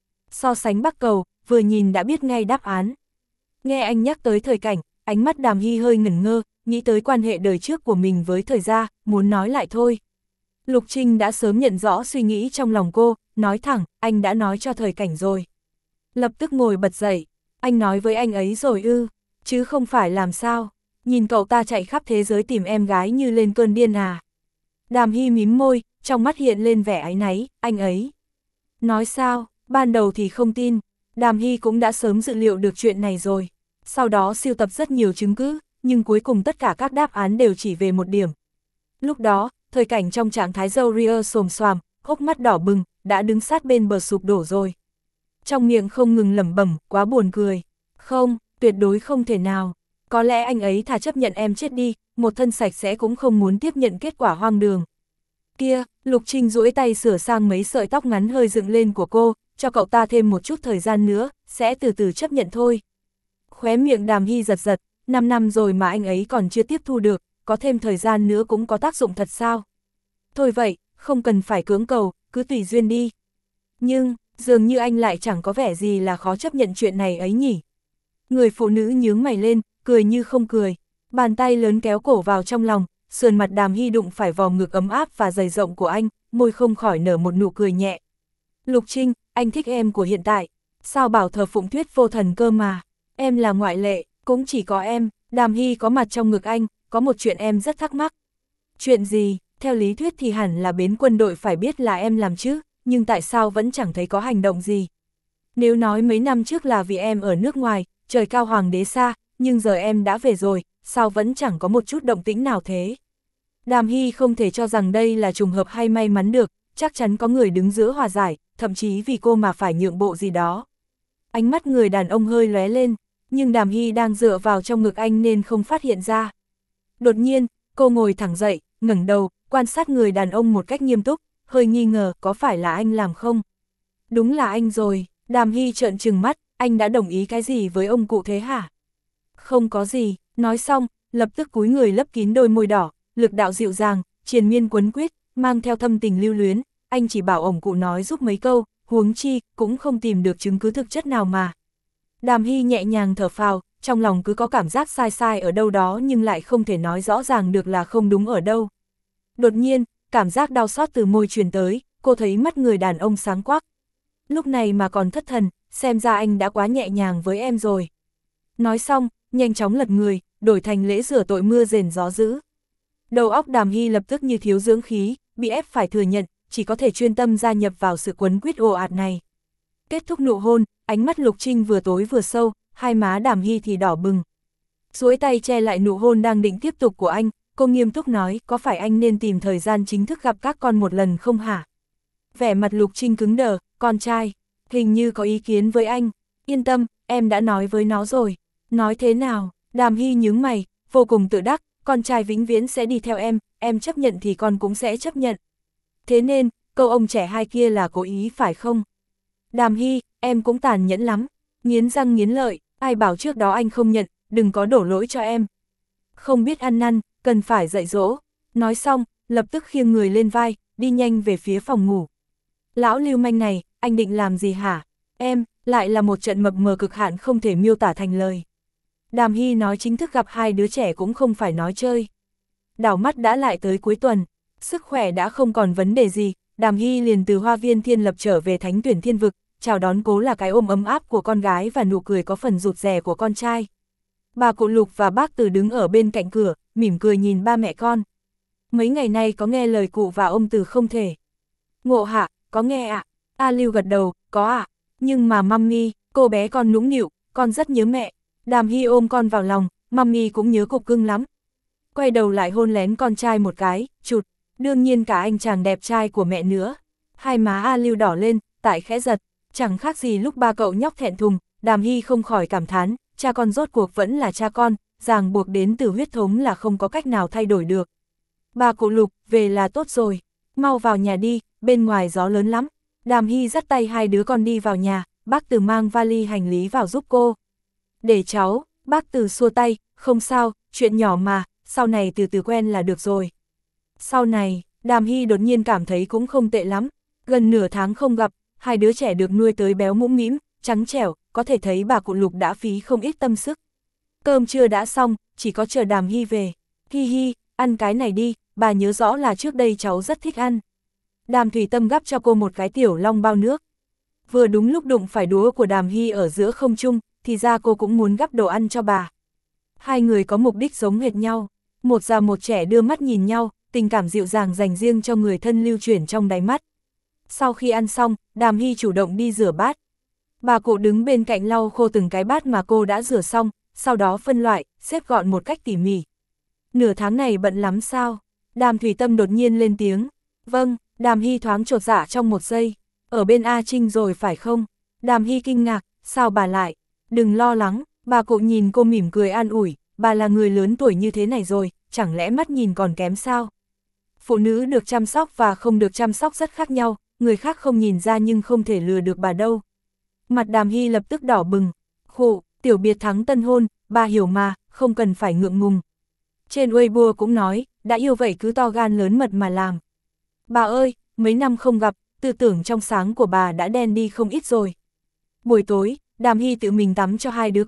So sánh Bắc Cầu, vừa nhìn đã biết ngay đáp án. Nghe anh nhắc tới Thời Cảnh, ánh mắt Đàm Hy hơi ngẩn ngơ, nghĩ tới quan hệ đời trước của mình với Thời gia, muốn nói lại thôi. Lục Trinh đã sớm nhận rõ suy nghĩ trong lòng cô, nói thẳng, anh đã nói cho Thời Cảnh rồi. Lập tức ngồi bật dậy, anh nói với anh ấy rồi ư, chứ không phải làm sao, nhìn cậu ta chạy khắp thế giới tìm em gái như lên cơn điên à. Đàm Hy mím môi, trong mắt hiện lên vẻ áy náy, anh ấy. Nói sao, ban đầu thì không tin, Đàm Hy cũng đã sớm dự liệu được chuyện này rồi. Sau đó sưu tập rất nhiều chứng cứ, nhưng cuối cùng tất cả các đáp án đều chỉ về một điểm. Lúc đó, Thời Cảnh trong trạng thái râu ria xồm xoàm, hốc mắt đỏ bừng, đã đứng sát bên bờ sụp đổ rồi. Trong miệng không ngừng lẩm bẩm, quá buồn cười. Không, tuyệt đối không thể nào. Có lẽ anh ấy thà chấp nhận em chết đi, một thân sạch sẽ cũng không muốn tiếp nhận kết quả hoang đường. Kia, Lục Trinh duỗi tay sửa sang mấy sợi tóc ngắn hơi dựng lên của cô, cho cậu ta thêm một chút thời gian nữa, sẽ từ từ chấp nhận thôi. Khóe miệng Đàm Hy giật giật, năm năm rồi mà anh ấy còn chưa tiếp thu được, có thêm thời gian nữa cũng có tác dụng thật sao? Thôi vậy, không cần phải cưỡng cầu, cứ tùy duyên đi. Nhưng, dường như anh lại chẳng có vẻ gì là khó chấp nhận chuyện này ấy nhỉ. Người phụ nữ nhướng mày lên, cười như không cười, bàn tay lớn kéo cổ vào trong lòng, sườn mặt Đàm Hy đụng phải vòng ngực ấm áp và dày rộng của anh, môi không khỏi nở một nụ cười nhẹ. Lục Trinh, anh thích em của hiện tại, sao bảo thờ phụng thuyết vô thần cơ mà, em là ngoại lệ, cũng chỉ có em. Đàm Hy có mặt trong ngực anh, có một chuyện em rất thắc mắc. Chuyện gì? Theo lý thuyết thì hẳn là bên quân đội phải biết là em làm chứ, nhưng tại sao vẫn chẳng thấy có hành động gì? Nếu nói mấy năm trước là vì em ở nước ngoài, trời cao hoàng đế xa, nhưng giờ em đã về rồi, sao vẫn chẳng có một chút động tĩnh nào thế? Đàm Hy không thể cho rằng đây là trùng hợp hay may mắn được, chắc chắn có người đứng giữa hòa giải, thậm chí vì cô mà phải nhượng bộ gì đó. Ánh mắt người đàn ông hơi lóe lên, nhưng Đàm Hy đang dựa vào trong ngực anh nên không phát hiện ra. Đột nhiên, cô ngồi thẳng dậy, ngẩng đầu, quan sát người đàn ông một cách nghiêm túc, hơi nghi ngờ có phải là anh làm không? Đúng là anh rồi. Đàm Hy trợn trừng mắt, anh đã đồng ý cái gì với ông cụ thế hả? Không có gì, nói xong, lập tức cúi người lấp kín đôi môi đỏ, lực đạo dịu dàng, triền miên quấn quýt, mang theo thâm tình lưu luyến, anh chỉ bảo ổng cụ nói giúp mấy câu, huống chi, cũng không tìm được chứng cứ thực chất nào mà. Đàm Hy nhẹ nhàng thở phào, trong lòng cứ có cảm giác sai sai ở đâu đó nhưng lại không thể nói rõ ràng được là không đúng ở đâu. Đột nhiên, cảm giác đau xót từ môi truyền tới, cô thấy mắt người đàn ông sáng quắc. Lúc này mà còn thất thần, xem ra anh đã quá nhẹ nhàng với em rồi. Nói xong, nhanh chóng lật người, đổi thành lễ rửa tội mưa rền gió dữ. Đầu óc Đàm Hy lập tức như thiếu dưỡng khí, bị ép phải thừa nhận, chỉ có thể chuyên tâm gia nhập vào sự quấn quýt ồ ạt này. Kết thúc nụ hôn, ánh mắt Lục Trinh vừa tối vừa sâu, hai má Đàm Hy thì đỏ bừng. Duỗi tay che lại nụ hôn đang định tiếp tục của anh, cô nghiêm túc nói, có phải anh nên tìm thời gian chính thức gặp các con một lần không hả? Vẻ mặt Lục Trinh cứng đờ, con trai, hình như có ý kiến với anh. Yên tâm, em đã nói với nó rồi. Nói thế nào? Đàm Hy nhướng mày, vô cùng tự đắc, con trai vĩnh viễn sẽ đi theo em, em chấp nhận thì con cũng sẽ chấp nhận. Thế nên, câu ông trẻ hai kia là cố ý phải không? Đàm Hy, em cũng tàn nhẫn lắm, nghiến răng nghiến lợi, ai bảo trước đó anh không nhận, đừng có đổ lỗi cho em. Không biết ăn năn, cần phải dạy dỗ. Nói xong, lập tức khiêng người lên vai, đi nhanh về phía phòng ngủ. Lão lưu manh này, anh định làm gì hả? Em, lại là một trận mập mờ cực hạn không thể miêu tả thành lời. Đàm Hy nói chính thức gặp hai đứa trẻ cũng không phải nói chơi. Đảo mắt đã lại tới cuối tuần, sức khỏe đã không còn vấn đề gì, Đàm Hy liền từ Hoa Viên Thiên Lập trở về Thánh Tuyển Thiên Vực, chào đón cố là cái ôm ấm áp của con gái và nụ cười có phần rụt rè của con trai. Bà cụ Lục và bác Từ đứng ở bên cạnh cửa, mỉm cười nhìn ba mẹ con. Mấy ngày nay có nghe lời cụ và ông Từ không thể? Ngộ hạ, có nghe ạ. À? A Lưu gật đầu, có ạ. À? Nhưng mà mummy, cô bé con nũng nịu, con rất nhớ mẹ. Đàm Hy ôm con vào lòng, mummy cũng nhớ cục cưng lắm. Quay đầu lại hôn lén con trai một cái, chụt, đương nhiên cả anh chàng đẹp trai của mẹ nữa. Hai má A Lưu đỏ lên, tại khẽ giật, chẳng khác gì lúc ba cậu nhóc thẹn thùng, Đàm Hy không khỏi cảm thán, cha con rốt cuộc vẫn là cha con, ràng buộc đến từ huyết thống là không có cách nào thay đổi được. Bà cụ Lục, về là tốt rồi, mau vào nhà đi, bên ngoài gió lớn lắm. Đàm Hy dắt tay hai đứa con đi vào nhà, bác Từ mang vali hành lý vào giúp cô. Để cháu, bác Từ xua tay, không sao, chuyện nhỏ mà, sau này từ từ quen là được rồi. Sau này, Đàm Hy đột nhiên cảm thấy cũng không tệ lắm, gần nửa tháng không gặp, hai đứa trẻ được nuôi tới béo mũm mĩm, trắng trẻo, có thể thấy bà cụ Lục đã phí không ít tâm sức. Cơm trưa đã xong, chỉ có chờ Đàm Hy về. Hi hi, ăn cái này đi, bà nhớ rõ là trước đây cháu rất thích ăn. Đàm Thủy Tâm gắp cho cô một cái tiểu long bao nước. Vừa đúng lúc đụng phải đũa của Đàm Hy ở giữa không trung, thì ra cô cũng muốn gắp đồ ăn cho bà. Hai người có mục đích giống hệt nhau, một già một trẻ đưa mắt nhìn nhau, tình cảm dịu dàng dành riêng cho người thân lưu chuyển trong đáy mắt. Sau khi ăn xong, Đàm Hy chủ động đi rửa bát. Bà cụ đứng bên cạnh lau khô từng cái bát mà cô đã rửa xong, sau đó phân loại, xếp gọn một cách tỉ mỉ. Nửa tháng này bận lắm sao? Đàm Thủy Tâm đột nhiên lên tiếng. Vâng, Đàm Hy thoáng chột dạ trong một giây. Ở bên A Trinh rồi phải không? Đàm Hy kinh ngạc, sao bà lại? Đừng lo lắng, bà cụ nhìn cô mỉm cười an ủi, bà là người lớn tuổi như thế này rồi, chẳng lẽ mắt nhìn còn kém sao? Phụ nữ được chăm sóc và không được chăm sóc rất khác nhau, người khác không nhìn ra nhưng không thể lừa được bà đâu. Mặt Đàm Hy lập tức đỏ bừng, khụ, tiểu biệt thắng tân hôn, bà hiểu mà, không cần phải ngượng ngùng. Trên Weibo cũng nói, đã yêu vậy cứ to gan lớn mật mà làm. Bà ơi, mấy năm không gặp, tư tưởng trong sáng của bà đã đen đi không ít rồi. Buổi tối, Đàm Hy tự mình tắm cho hai đứa con,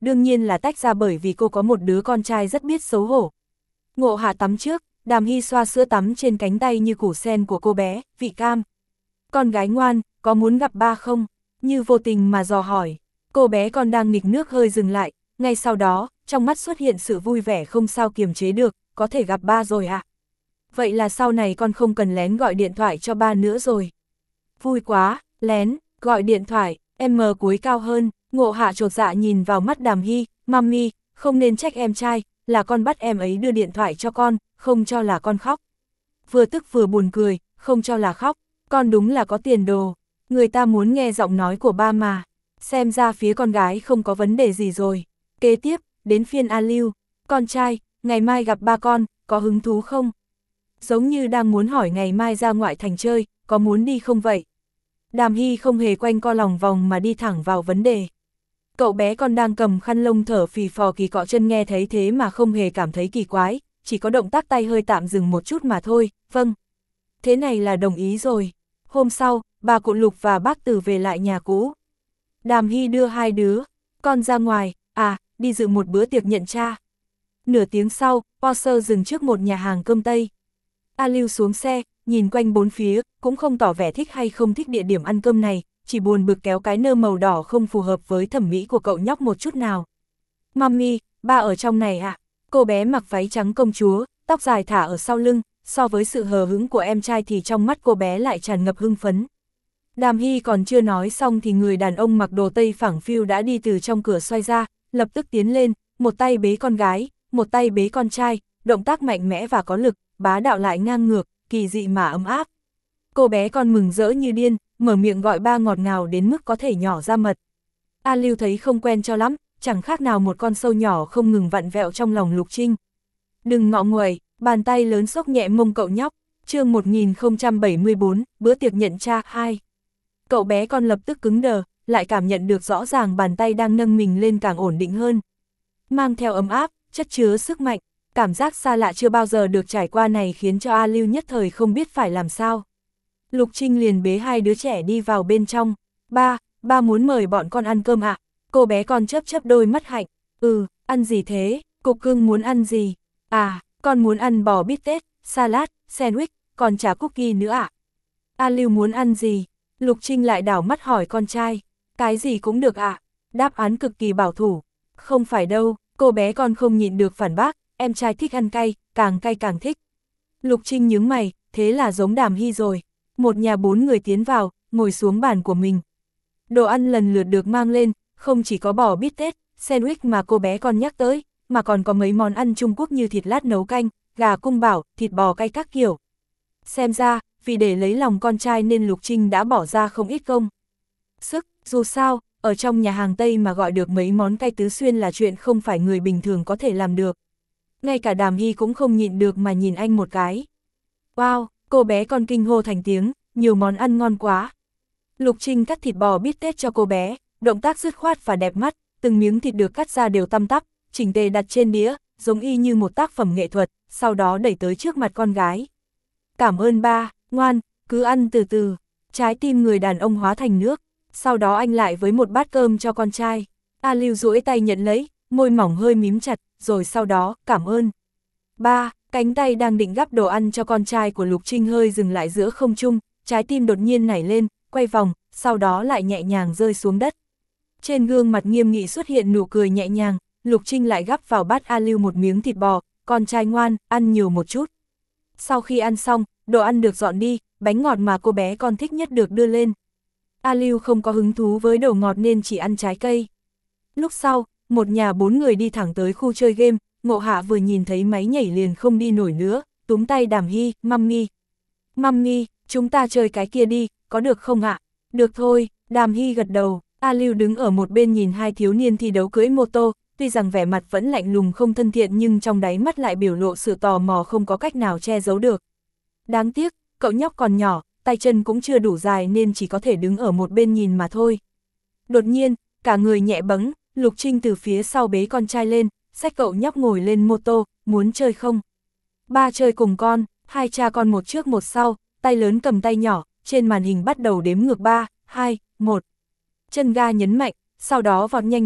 đương nhiên là tách ra bởi vì cô có một đứa con trai rất biết xấu hổ. Ngộ Hạ tắm trước, Đàm Hy xoa sữa tắm trên cánh tay như củ sen của cô bé, vị cam. Con gái ngoan, có muốn gặp ba không? Như vô tình mà dò hỏi. Cô bé còn đang nghịch nước hơi dừng lại, ngay sau đó, trong mắt xuất hiện sự vui vẻ không sao kiềm chế được, có thể gặp ba rồi ạ. À? Vậy là sau này con không cần lén gọi điện thoại cho ba nữa rồi. Vui quá, lén, gọi điện thoại, em mờ cúi cao hơn, Ngộ Hạ chột dạ nhìn vào mắt Đàm Hy, mami, không nên trách em trai, là con bắt em ấy đưa điện thoại cho con, không cho là con khóc. Vừa tức vừa buồn cười, không cho là khóc, con đúng là có tiền đồ, người ta muốn nghe giọng nói của ba mà, xem ra phía con gái không có vấn đề gì rồi. Kế tiếp, đến phiên A Lưu, con trai, ngày mai gặp ba con, có hứng thú không? Giống như đang muốn hỏi ngày mai ra ngoại thành chơi, có muốn đi không vậy? Đàm Hy không hề quanh co lòng vòng mà đi thẳng vào vấn đề. Cậu bé còn đang cầm khăn lông thở phì phò kỳ cọ chân nghe thấy thế mà không hề cảm thấy kỳ quái, chỉ có động tác tay hơi tạm dừng một chút mà thôi, vâng. Thế này là đồng ý rồi. Hôm sau, bà cụ Lục và bác Từ về lại nhà cũ. Đàm Hy đưa hai đứa, con ra ngoài, à, đi dự một bữa tiệc nhận cha. Nửa tiếng sau, Porsche dừng trước một nhà hàng cơm Tây. A Lưu xuống xe, nhìn quanh bốn phía, cũng không tỏ vẻ thích hay không thích địa điểm ăn cơm này, chỉ buồn bực kéo cái nơ màu đỏ không phù hợp với thẩm mỹ của cậu nhóc một chút nào. Mami, ba ở trong này ạ. À? Cô bé mặc váy trắng công chúa, tóc dài thả ở sau lưng, so với sự hờ hững của em trai thì trong mắt cô bé lại tràn ngập hưng phấn. Đàm Hy còn chưa nói xong thì người đàn ông mặc đồ tây phẳng phiu đã đi từ trong cửa xoay ra, lập tức tiến lên, một tay bế con gái, một tay bế con trai, động tác mạnh mẽ và có lực, bá đạo lại ngang ngược, kỳ dị mà ấm áp. Cô bé còn mừng rỡ như điên, mở miệng gọi ba ngọt ngào đến mức có thể nhỏ ra mật. A Lưu thấy không quen cho lắm, chẳng khác nào một con sâu nhỏ không ngừng vặn vẹo trong lòng Lục Trinh. Đừng ngọ nguậy, bàn tay lớn xốc nhẹ mông cậu nhóc, chương một nghìn không trăm bảy mươi tư, bữa tiệc nhận cha hai. Cậu bé con lập tức cứng đờ, lại cảm nhận được rõ ràng bàn tay đang nâng mình lên càng ổn định hơn. Mang theo ấm áp, chất chứa sức mạnh, cảm giác xa lạ chưa bao giờ được trải qua này khiến cho A Lưu nhất thời không biết phải làm sao. Lục Trinh liền bế hai đứa trẻ đi vào bên trong. Ba, ba muốn mời bọn con ăn cơm ạ. À? Cô bé con chớp chớp đôi mắt hạnh. Ừ, ăn gì thế? Cục cưng muốn ăn gì? À, con muốn ăn bò bít tết, salad, sandwich, còn chả cookie nữa ạ. À? A Lưu muốn ăn gì? Lục Trinh lại đảo mắt hỏi con trai. Cái gì cũng được ạ. À? Đáp án cực kỳ bảo thủ. Không phải đâu, cô bé con không nhịn được phản bác, em trai thích ăn cay, càng cay càng thích. Lục Trinh nhướng mày, thế là giống Đàm Hy rồi. Một nhà bốn người tiến vào, ngồi xuống bàn của mình. Đồ ăn lần lượt được mang lên, không chỉ có bò bít tết, sandwich mà cô bé con nhắc tới, mà còn có mấy món ăn Trung Quốc như thịt lát nấu canh, gà cung bảo, thịt bò cay các kiểu. Xem ra, vì để lấy lòng con trai nên Lục Trinh đã bỏ ra không ít công sức, dù sao, ở trong nhà hàng Tây mà gọi được mấy món cay tứ xuyên là chuyện không phải người bình thường có thể làm được. Ngay cả Đàm Hy cũng không nhịn được mà nhìn anh một cái. Wow, cô bé con kinh hô thành tiếng, nhiều món ăn ngon quá. Lục Trinh cắt thịt bò bít tết cho cô bé, động tác dứt khoát và đẹp mắt, từng miếng thịt được cắt ra đều tăm tắp, chỉnh tề đặt trên đĩa, giống y như một tác phẩm nghệ thuật, sau đó đẩy tới trước mặt con gái. Cảm ơn ba, ngoan, cứ ăn từ từ. Trái tim người đàn ông hóa thành nước, sau đó anh lại với một bát cơm cho con trai. A Lưu duỗi tay nhận lấy, môi mỏng hơi mím chặt, rồi sau đó, cảm ơn. Ba, cánh tay đang định gắp đồ ăn cho con trai của Lục Trinh hơi dừng lại giữa không trung, trái tim đột nhiên nảy lên, quay vòng, sau đó lại nhẹ nhàng rơi xuống đất. Trên gương mặt nghiêm nghị xuất hiện nụ cười nhẹ nhàng, Lục Trinh lại gắp vào bát A Lưu một miếng thịt bò, con trai ngoan, ăn nhiều một chút. Sau khi ăn xong, đồ ăn được dọn đi, bánh ngọt mà cô bé con thích nhất được đưa lên. A Lưu không có hứng thú với đồ ngọt nên chỉ ăn trái cây. Lúc sau, một nhà bốn người đi thẳng tới khu chơi game, Ngộ Hạ vừa nhìn thấy máy nhảy liền không đi nổi nữa, túm tay Đàm Hy, mami. Mami, chúng ta chơi cái kia đi, có được không ạ? Được thôi, Đàm Hy gật đầu. A Lưu đứng ở một bên nhìn hai thiếu niên thi đấu cưỡi mô tô, tuy rằng vẻ mặt vẫn lạnh lùng không thân thiện nhưng trong đáy mắt lại biểu lộ sự tò mò không có cách nào che giấu được. Đáng tiếc, cậu nhóc còn nhỏ, tay chân cũng chưa đủ dài nên chỉ có thể đứng ở một bên nhìn mà thôi. Đột nhiên, cả người nhẹ bẫng, Lục Trinh từ phía sau bế con trai lên, xách cậu nhóc ngồi lên mô tô, muốn chơi không? Ba chơi cùng con, hai cha con một trước một sau, tay lớn cầm tay nhỏ, trên màn hình bắt đầu đếm ngược ba, hai, một. Chân ga nhấn mạnh, sau đó vọt nhanh đi,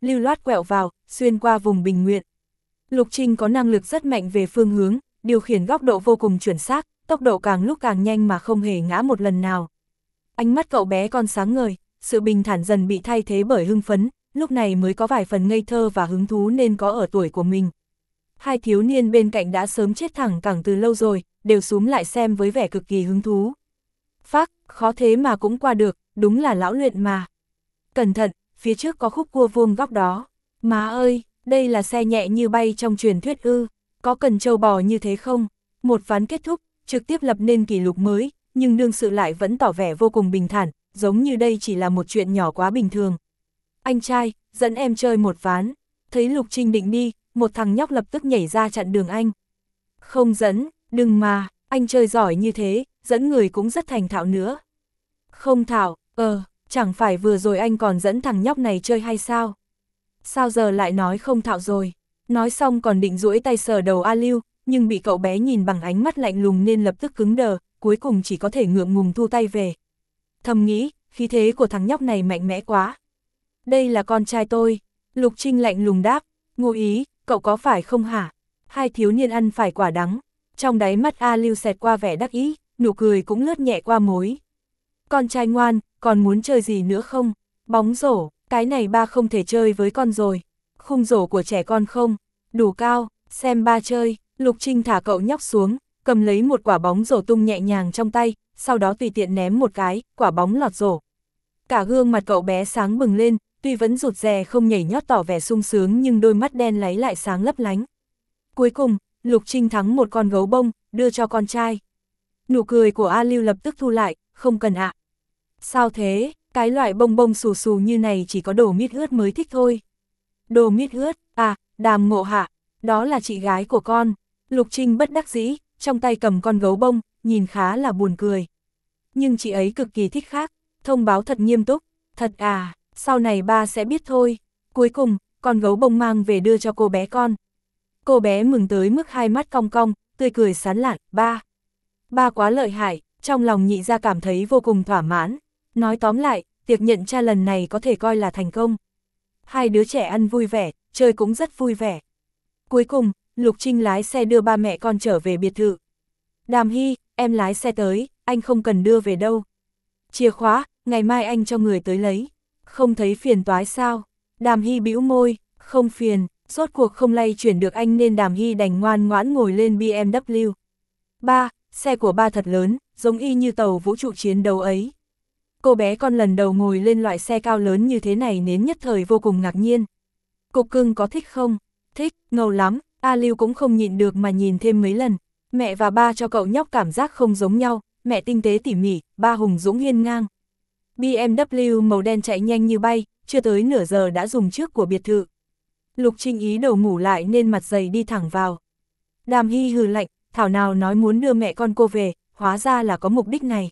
lưu loát quẹo vào, xuyên qua vùng bình nguyện. Lục Trinh có năng lực rất mạnh về phương hướng, điều khiển góc độ vô cùng chuẩn xác, tốc độ càng lúc càng nhanh mà không hề ngã một lần nào. Ánh mắt cậu bé con sáng ngời, sự bình thản dần bị thay thế bởi hưng phấn, lúc này mới có vài phần ngây thơ và hứng thú nên có ở tuổi của mình. Hai thiếu niên bên cạnh đã sớm chết thẳng cẳng từ lâu rồi, đều xúm lại xem với vẻ cực kỳ hứng thú. Phác, khó thế mà cũng qua được, đúng là lão luyện mà. Cẩn thận, phía trước có khúc cua vuông góc đó. Má ơi, đây là xe nhẹ như bay trong truyền thuyết ư, có cần trâu bò như thế không? Một ván kết thúc, trực tiếp lập nên kỷ lục mới, nhưng đương sự lại vẫn tỏ vẻ vô cùng bình thản, giống như đây chỉ là một chuyện nhỏ quá bình thường. Anh trai, dẫn em chơi một ván. Thấy Lục Trinh định đi, một thằng nhóc lập tức nhảy ra chặn đường anh. Không dẫn, đừng mà, anh chơi giỏi như thế, dẫn người cũng rất thành thạo nữa. Không thạo, ờ, chẳng phải vừa rồi anh còn dẫn thằng nhóc này chơi hay sao? Sao giờ lại nói không thạo rồi? Nói xong còn định duỗi tay sờ đầu A Lưu, nhưng bị cậu bé nhìn bằng ánh mắt lạnh lùng nên lập tức cứng đờ, cuối cùng chỉ có thể ngượng ngùng thu tay về. Thầm nghĩ, khí thế của thằng nhóc này mạnh mẽ quá. Đây là con trai tôi. Lục Trinh lạnh lùng đáp, Ngô Ý, cậu có phải không hả? Hai thiếu niên ăn phải quả đắng. Trong đáy mắt A Lưu xẹt qua vẻ đắc ý, nụ cười cũng lướt nhẹ qua mối. Con trai ngoan, còn muốn chơi gì nữa không? Bóng rổ, cái này ba không thể chơi với con rồi. Khung rổ của trẻ con không? Đủ cao, xem ba chơi. Lục Trinh thả cậu nhóc xuống, cầm lấy một quả bóng rổ tung nhẹ nhàng trong tay, sau đó tùy tiện ném một cái, quả bóng lọt rổ. Cả gương mặt cậu bé sáng bừng lên, tuy vẫn rụt rè không nhảy nhót tỏ vẻ sung sướng nhưng đôi mắt đen láy lại sáng lấp lánh. Cuối cùng, Lục Trinh thắng một con gấu bông, đưa cho con trai. Nụ cười của A Lưu lập tức thu lại, không cần ạ. Sao thế, cái loại bông bông xù xù như này chỉ có đồ mít ướt mới thích thôi. Đồ mít ướt, à, Đàm Ngộ Hạ, đó là chị gái của con. Lục Trinh bất đắc dĩ, trong tay cầm con gấu bông, nhìn khá là buồn cười. Nhưng chị ấy cực kỳ thích khác, thông báo thật nghiêm túc, thật à, sau này ba sẽ biết thôi. Cuối cùng, con gấu bông mang về đưa cho cô bé con. Cô bé mừng tới mức hai mắt cong cong, tươi cười sán lạn, ba. Ba quá lợi hại, trong lòng nhị ra cảm thấy vô cùng thỏa mãn. Nói tóm lại, tiệc nhận cha lần này có thể coi là thành công. Hai đứa trẻ ăn vui vẻ, chơi cũng rất vui vẻ. Cuối cùng, Lục Trinh lái xe đưa ba mẹ con trở về biệt thự. Đàm Hy, em lái xe tới, anh không cần đưa về đâu. Chìa khóa, ngày mai anh cho người tới lấy. Không thấy phiền toái sao? Đàm Hy bĩu môi, không phiền, rốt cuộc không lay chuyển được anh nên Đàm Hy đành ngoan ngoãn ngồi lên bê em vê. Ba, xe của ba thật lớn, giống y như tàu vũ trụ chiến đấu ấy. Cô bé con lần đầu ngồi lên loại xe cao lớn như thế này nên nhất thời vô cùng ngạc nhiên. Cục cưng có thích không? Thích, ngầu lắm, A Lưu cũng không nhịn được mà nhìn thêm mấy lần. Mẹ và ba cho cậu nhóc cảm giác không giống nhau, mẹ tinh tế tỉ mỉ, ba hùng dũng hiên ngang. bê em vê màu đen chạy nhanh như bay, chưa tới nửa giờ đã dùng trước của biệt thự. Lục Trinh ý đầu ngủ lại nên mặt dày đi thẳng vào. Đàm Hy hừ lạnh, thảo nào nói muốn đưa mẹ con cô về, hóa ra là có mục đích này.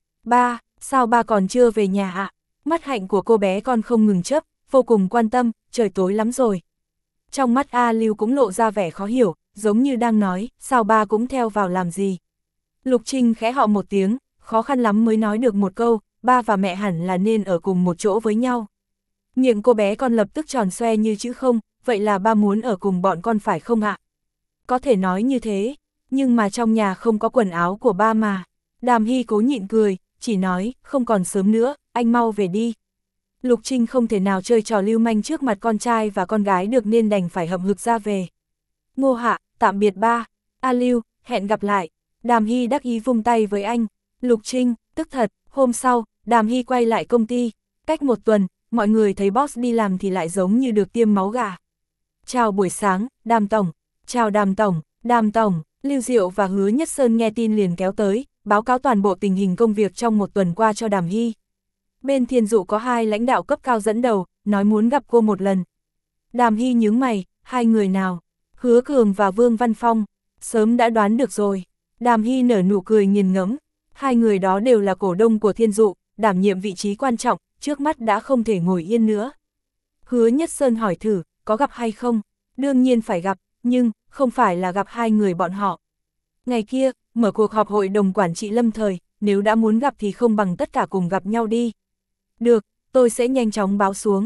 Ba, sao ba còn chưa về nhà ạ? Mắt hạnh của cô bé con không ngừng chớp, vô cùng quan tâm, trời tối lắm rồi. Trong mắt A Lưu cũng lộ ra vẻ khó hiểu, giống như đang nói, sao ba cũng theo vào làm gì. Lục Trinh khẽ họ một tiếng, khó khăn lắm mới nói được một câu, ba và mẹ hẳn là nên ở cùng một chỗ với nhau. Miệng cô bé con lập tức tròn xoe như chữ không, vậy là ba muốn ở cùng bọn con phải không ạ? Có thể nói như thế, nhưng mà trong nhà không có quần áo của ba mà. Đàm Hy cố nhịn cười, chỉ nói, không còn sớm nữa, anh mau về đi. Lục Trinh không thể nào chơi trò lưu manh trước mặt con trai và con gái được nên đành phải hậm hực ra về. Ngô Hạ, tạm biệt ba. A Lưu, hẹn gặp lại. Đàm Hy đắc ý vung tay với anh. Lục Trinh, tức thật, hôm sau, Đàm Hy quay lại công ty. Cách một tuần, mọi người thấy boss đi làm thì lại giống như được tiêm máu gà. Chào buổi sáng, Đàm Tổng. Chào Đàm Tổng, Đàm Tổng. Lưu Diệu và Hứa Nhất Sơn nghe tin liền kéo tới, báo cáo toàn bộ tình hình công việc trong một tuần qua cho Đàm Hy. Bên Thiên Dụ có hai lãnh đạo cấp cao dẫn đầu, nói muốn gặp cô một lần. Đàm Hy nhướng mày, hai người nào? Hứa Cường và Vương Văn Phong, sớm đã đoán được rồi. Đàm Hy nở nụ cười nghiền ngẫm, hai người đó đều là cổ đông của Thiên Dụ, đảm nhiệm vị trí quan trọng, trước mắt đã không thể ngồi yên nữa. Hứa Nhất Sơn hỏi thử, có gặp hay không? Đương nhiên phải gặp, nhưng không phải là gặp hai người bọn họ. Ngày kia, mở cuộc họp hội đồng quản trị lâm thời, nếu đã muốn gặp thì không bằng tất cả cùng gặp nhau đi. Được, tôi sẽ nhanh chóng báo xuống.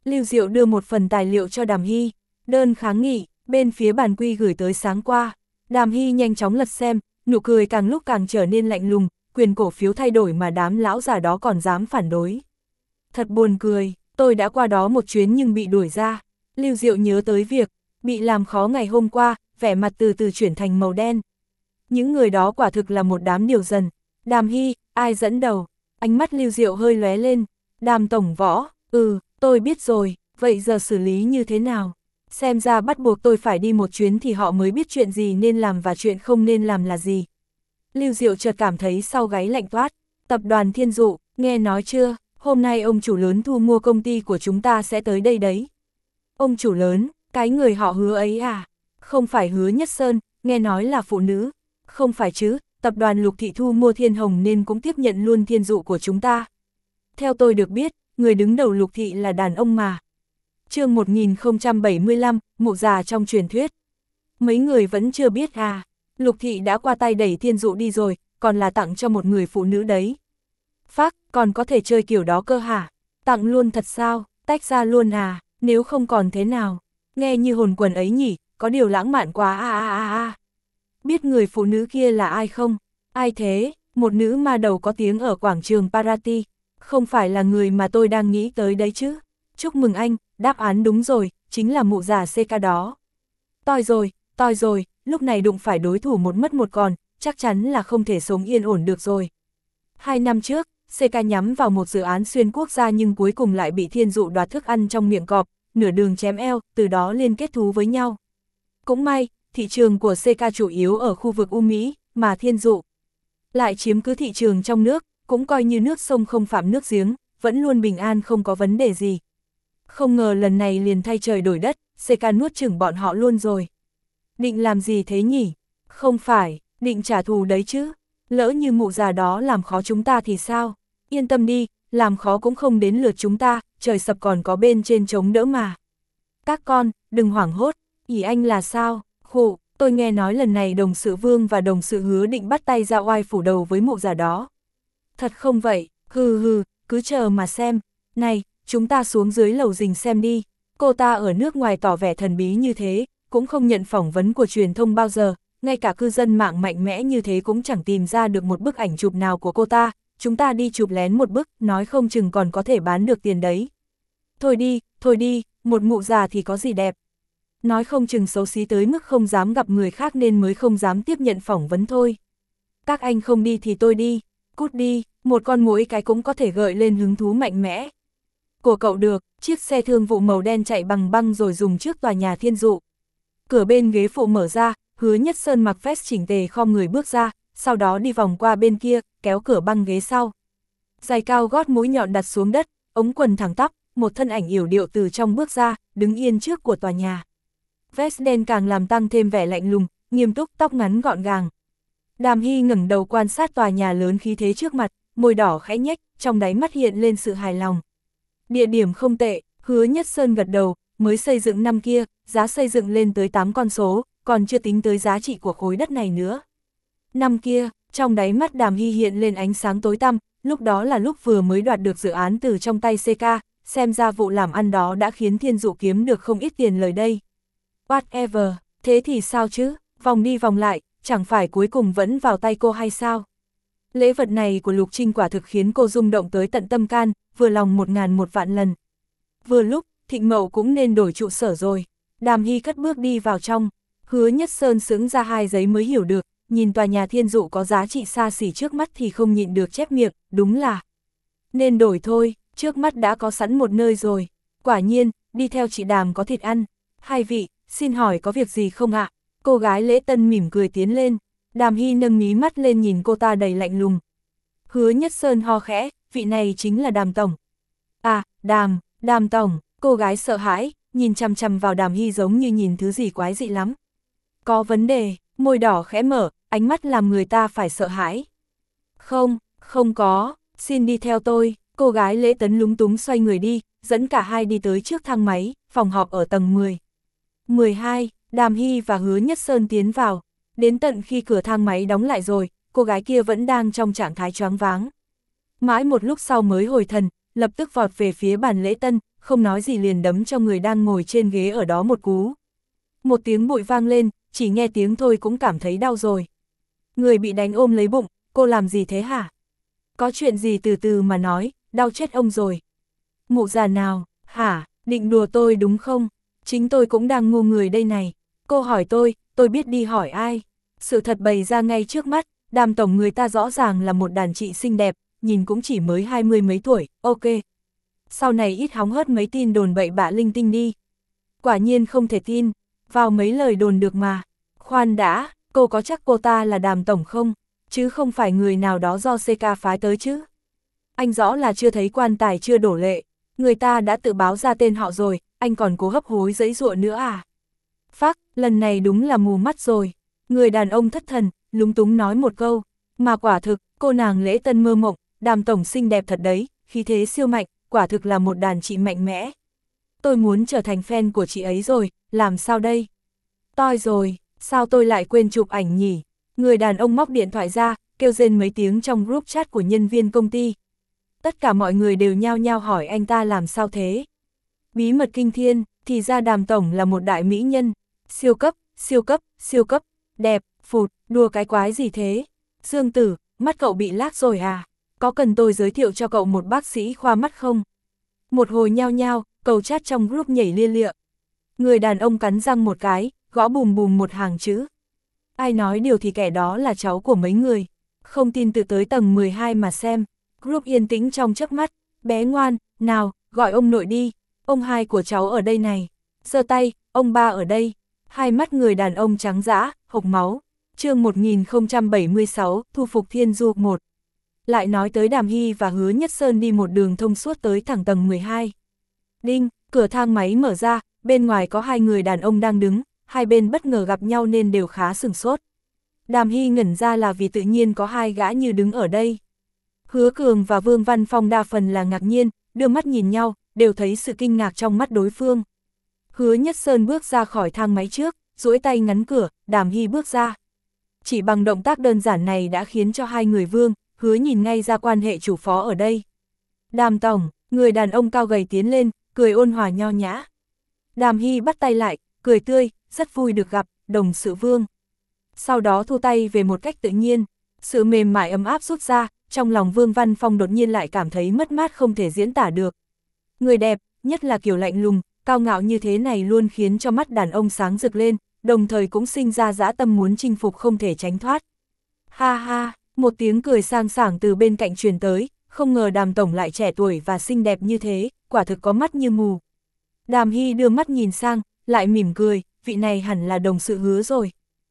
Lưu Diệu đưa một phần tài liệu cho Đàm Hy, đơn kháng nghị, bên phía bản quy gửi tới sáng qua. Đàm Hy nhanh chóng lật xem, nụ cười càng lúc càng trở nên lạnh lùng, quyền cổ phiếu thay đổi mà đám lão già đó còn dám phản đối. Thật buồn cười, tôi đã qua đó một chuyến nhưng bị đuổi ra. Lưu Diệu nhớ tới việc bị làm khó ngày hôm qua, vẻ mặt từ từ chuyển thành màu đen. Những người đó quả thực là một đám điều dần. Đàm Hy, ai dẫn đầu? Ánh mắt Lưu Diệu hơi lóe lên. Đàm tổng võ, ừ, tôi biết rồi, vậy giờ xử lý như thế nào? Xem ra bắt buộc tôi phải đi một chuyến thì họ mới biết chuyện gì nên làm và chuyện không nên làm là gì. Lưu Diệu chợt cảm thấy sau gáy lạnh toát. Tập đoàn Thiên Dụ, nghe nói chưa, hôm nay ông chủ lớn thu mua công ty của chúng ta sẽ tới đây đấy. Ông chủ lớn, cái người họ Hứa ấy à? Không phải Hứa Nhất Sơn, nghe nói là phụ nữ. Không phải chứ, tập đoàn Lục Thị thu mua Thiên Hồng nên cũng tiếp nhận luôn Thiên Dụ của chúng ta. Theo tôi được biết, người đứng đầu Lục Thị là đàn ông mà. Chương một nghìn không trăm bảy mươi lăm, mụ già trong truyền thuyết. Mấy người vẫn chưa biết à, Lục Thị đã qua tay đẩy Thiên Dụ đi rồi, còn là tặng cho một người phụ nữ đấy. Phác, còn có thể chơi kiểu đó cơ hả? Tặng luôn thật sao, tách ra luôn à, nếu không còn thế nào? Nghe như hồn quần ấy nhỉ, có điều lãng mạn quá a a a a. Biết người phụ nữ kia là ai không? Ai thế? Một nữ ma đầu có tiếng ở quảng trường Parati. Không phải là người mà tôi đang nghĩ tới đấy chứ. Chúc mừng anh, đáp án đúng rồi, chính là mụ già xê ca đó. Toi rồi, toi rồi, lúc này đụng phải đối thủ một mất một còn, chắc chắn là không thể sống yên ổn được rồi. Hai năm trước, xê ca nhắm vào một dự án xuyên quốc gia nhưng cuối cùng lại bị Thiên Dụ đoạt thức ăn trong miệng cọp, nửa đường chém eo, từ đó liên kết thú với nhau. Cũng may, thị trường của xê ca chủ yếu ở khu vực U Mỹ, mà Thiên Dụ lại chiếm cứ thị trường trong nước, cũng coi như nước sông không phạm nước giếng, vẫn luôn bình an không có vấn đề gì. Không ngờ lần này liền thay trời đổi đất, xê ca nuốt chửng bọn họ luôn rồi. Định làm gì thế nhỉ? Không phải, định trả thù đấy chứ. Lỡ như mụ già đó làm khó chúng ta thì sao? Yên tâm đi, làm khó cũng không đến lượt chúng ta, trời sập còn có bên trên chống đỡ mà. Các con, đừng hoảng hốt, ý anh là sao? Khụ, tôi nghe nói lần này đồng sự Vương và đồng sự Hứa định bắt tay ra oai phủ đầu với mụ già đó. Thật không vậy, hừ hừ, cứ chờ mà xem. Này, chúng ta xuống dưới lầu rình xem đi. Cô ta ở nước ngoài tỏ vẻ thần bí như thế, cũng không nhận phỏng vấn của truyền thông bao giờ, ngay cả cư dân mạng mạnh mẽ như thế cũng chẳng tìm ra được một bức ảnh chụp nào của cô ta. Chúng ta đi chụp lén một bức, nói không chừng còn có thể bán được tiền đấy. Thôi đi, thôi đi, một mụ già thì có gì đẹp. Nói không chừng xấu xí tới mức không dám gặp người khác nên mới không dám tiếp nhận phỏng vấn thôi. Các anh không đi thì tôi đi, cút đi, một con muỗi cái cũng có thể gợi lên hứng thú mạnh mẽ. Của cậu được, chiếc xe thương vụ màu đen chạy bằng băng rồi dùng trước tòa nhà Thiên Dụ. Cửa bên ghế phụ mở ra, Hứa Nhất Sơn mặc vest chỉnh tề khom người bước ra, sau đó đi vòng qua bên kia, kéo cửa băng ghế sau. Giày cao gót mũi nhọn đặt xuống đất, ống quần thẳng tắp, một thân ảnh yểu điệu từ trong bước ra, đứng yên trước của tòa nhà. Vest đen càng làm tăng thêm vẻ lạnh lùng, nghiêm túc, tóc ngắn gọn gàng. Đàm Hy ngẩng đầu quan sát tòa nhà lớn khí thế trước mặt, môi đỏ khẽ nhếch, trong đáy mắt hiện lên sự hài lòng. Địa điểm không tệ, Hứa Nhất Sơn gật đầu, mới xây dựng năm kia, giá xây dựng lên tới tám con số, còn chưa tính tới giá trị của khối đất này nữa. Năm kia, trong đáy mắt Đàm Hy hiện lên ánh sáng tối tăm, lúc đó là lúc vừa mới đoạt được dự án từ trong tay xê ca, xem ra vụ làm ăn đó đã khiến Thiên Dụ kiếm được không ít tiền lời đây. Whatever, thế thì sao chứ, vòng đi vòng lại, chẳng phải cuối cùng vẫn vào tay cô hay sao? Lễ vật này của Lục Trinh quả thực khiến cô rung động tới tận tâm can, vừa lòng một ngàn một vạn lần. Vừa lúc, Thịnh Mậu cũng nên đổi trụ sở rồi. Đàm Hy cất bước đi vào trong, Hứa Nhất Sơn sững ra hai giấy mới hiểu được, nhìn tòa nhà Thiên Dụ có giá trị xa xỉ trước mắt thì không nhịn được chép miệng, đúng là nên đổi thôi, trước mắt đã có sẵn một nơi rồi. Quả nhiên, đi theo chị Đàm có thịt ăn. Hai vị, xin hỏi có việc gì không ạ? Cô gái lễ tân mỉm cười tiến lên. Đàm Hy nâng mí mắt lên nhìn cô ta đầy lạnh lùng. Hứa Nhất Sơn ho khẽ, vị này chính là Đàm Tổng. À, Đàm, Đàm Tổng, cô gái sợ hãi, nhìn chằm chằm vào Đàm Hy giống như nhìn thứ gì quái dị lắm. Có vấn đề, môi đỏ khẽ mở, ánh mắt làm người ta phải sợ hãi. Không, không có, xin đi theo tôi. Cô gái lễ tấn lúng túng xoay người đi, dẫn cả hai đi tới trước thang máy, phòng họp ở tầng mười. mười hai, Đàm Hy và Hứa Nhất Sơn tiến vào. Đến tận khi cửa thang máy đóng lại rồi, cô gái kia vẫn đang trong trạng thái choáng váng. Mãi một lúc sau mới hồi thần, lập tức vọt về phía bàn lễ tân, không nói gì liền đấm cho người đang ngồi trên ghế ở đó một cú. Một tiếng bụi vang lên, chỉ nghe tiếng thôi cũng cảm thấy đau rồi. Người bị đánh ôm lấy bụng, cô làm gì thế hả? Có chuyện gì từ từ mà nói, đau chết ông rồi. Mụ già nào, hả, định đùa tôi đúng không? Chính tôi cũng đang ngu người đây này. Cô hỏi tôi, tôi biết đi hỏi ai. Sự thật bày ra ngay trước mắt, Đàm tổng người ta rõ ràng là một đàn chị xinh đẹp, nhìn cũng chỉ mới hai mươi mấy tuổi, ok. Sau này ít hóng hớt mấy tin đồn bậy bạ linh tinh đi. Quả nhiên không thể tin, vào mấy lời đồn được mà. Khoan đã, cô có chắc cô ta là Đàm tổng không? Chứ không phải người nào đó do xê ca phái tới chứ. Anh rõ là chưa thấy quan tài chưa đổ lệ, người ta đã tự báo ra tên họ rồi, anh còn cố hấp hối giãy giụa nữa à? Phác, lần này đúng là mù mắt rồi. Người đàn ông thất thần, lúng túng nói một câu, mà quả thực, cô nàng lễ tân mơ mộng, Đàm tổng xinh đẹp thật đấy, khí thế siêu mạnh, quả thực là một đàn chị mạnh mẽ. Tôi muốn trở thành fan của chị ấy rồi, làm sao đây? Toi rồi, sao tôi lại quên chụp ảnh nhỉ? Người đàn ông móc điện thoại ra, kêu rên mấy tiếng trong group chat của nhân viên công ty. Tất cả mọi người đều nhao nhao hỏi anh ta làm sao thế. Bí mật kinh thiên, thì ra Đàm tổng là một đại mỹ nhân, siêu cấp, siêu cấp, siêu cấp, đẹp, phụt, đùa cái quái gì thế? Dương Tử, mắt cậu bị lác rồi à? Có cần tôi giới thiệu cho cậu một bác sĩ khoa mắt không? Một hồi nhao nhao, cầu chat trong group nhảy lia lịa. Người đàn ông cắn răng một cái, gõ bùm bùm một hàng chữ. Ai nói điều thì kẻ đó là cháu của mấy người. Không tin tự tới tầng mười hai mà xem. Group yên tĩnh trong chớp mắt. Bé ngoan, nào, gọi ông nội đi. Ông hai của cháu ở đây này. Giơ tay, ông ba ở đây. Hai mắt người đàn ông trắng dã, hộc máu. Chương một nghìn không trăm bảy mươi sáu, Thu phục Thiên Du một. Lại nói tới Đàm Hy và Hứa Nhất Sơn đi một đường thông suốt tới thẳng tầng mười hai. Đinh, cửa thang máy mở ra, bên ngoài có hai người đàn ông đang đứng, hai bên bất ngờ gặp nhau nên đều khá sửng sốt. Đàm Hy ngẩn ra là vì tự nhiên có hai gã như đứng ở đây. Hứa Cường và Vương Văn Phong đa phần là ngạc nhiên, đưa mắt nhìn nhau, đều thấy sự kinh ngạc trong mắt đối phương. Hứa Nhất Sơn bước ra khỏi thang máy trước, duỗi tay ngắn cửa, Đàm Hy bước ra. Chỉ bằng động tác đơn giản này đã khiến cho hai người Vương, Hứa nhìn ngay ra quan hệ chủ phó ở đây. Đàm tổng, người đàn ông cao gầy tiến lên, cười ôn hòa nho nhã. Đàm Hy bắt tay lại, cười tươi, rất vui được gặp, đồng sự Vương. Sau đó thu tay về một cách tự nhiên, sự mềm mại ấm áp rút ra, trong lòng Vương Văn Phong đột nhiên lại cảm thấy mất mát không thể diễn tả được. Người đẹp, nhất là kiểu lạnh lùng, cao ngạo như thế này luôn khiến cho mắt đàn ông sáng rực lên, đồng thời cũng sinh ra dã tâm muốn chinh phục không thể tránh thoát. Ha ha, một tiếng cười sang sảng từ bên cạnh truyền tới, không ngờ Đàm tổng lại trẻ tuổi và xinh đẹp như thế, quả thực có mắt như mù. Đàm Hy đưa mắt nhìn sang, lại mỉm cười, vị này hẳn là đồng sự Hứa rồi.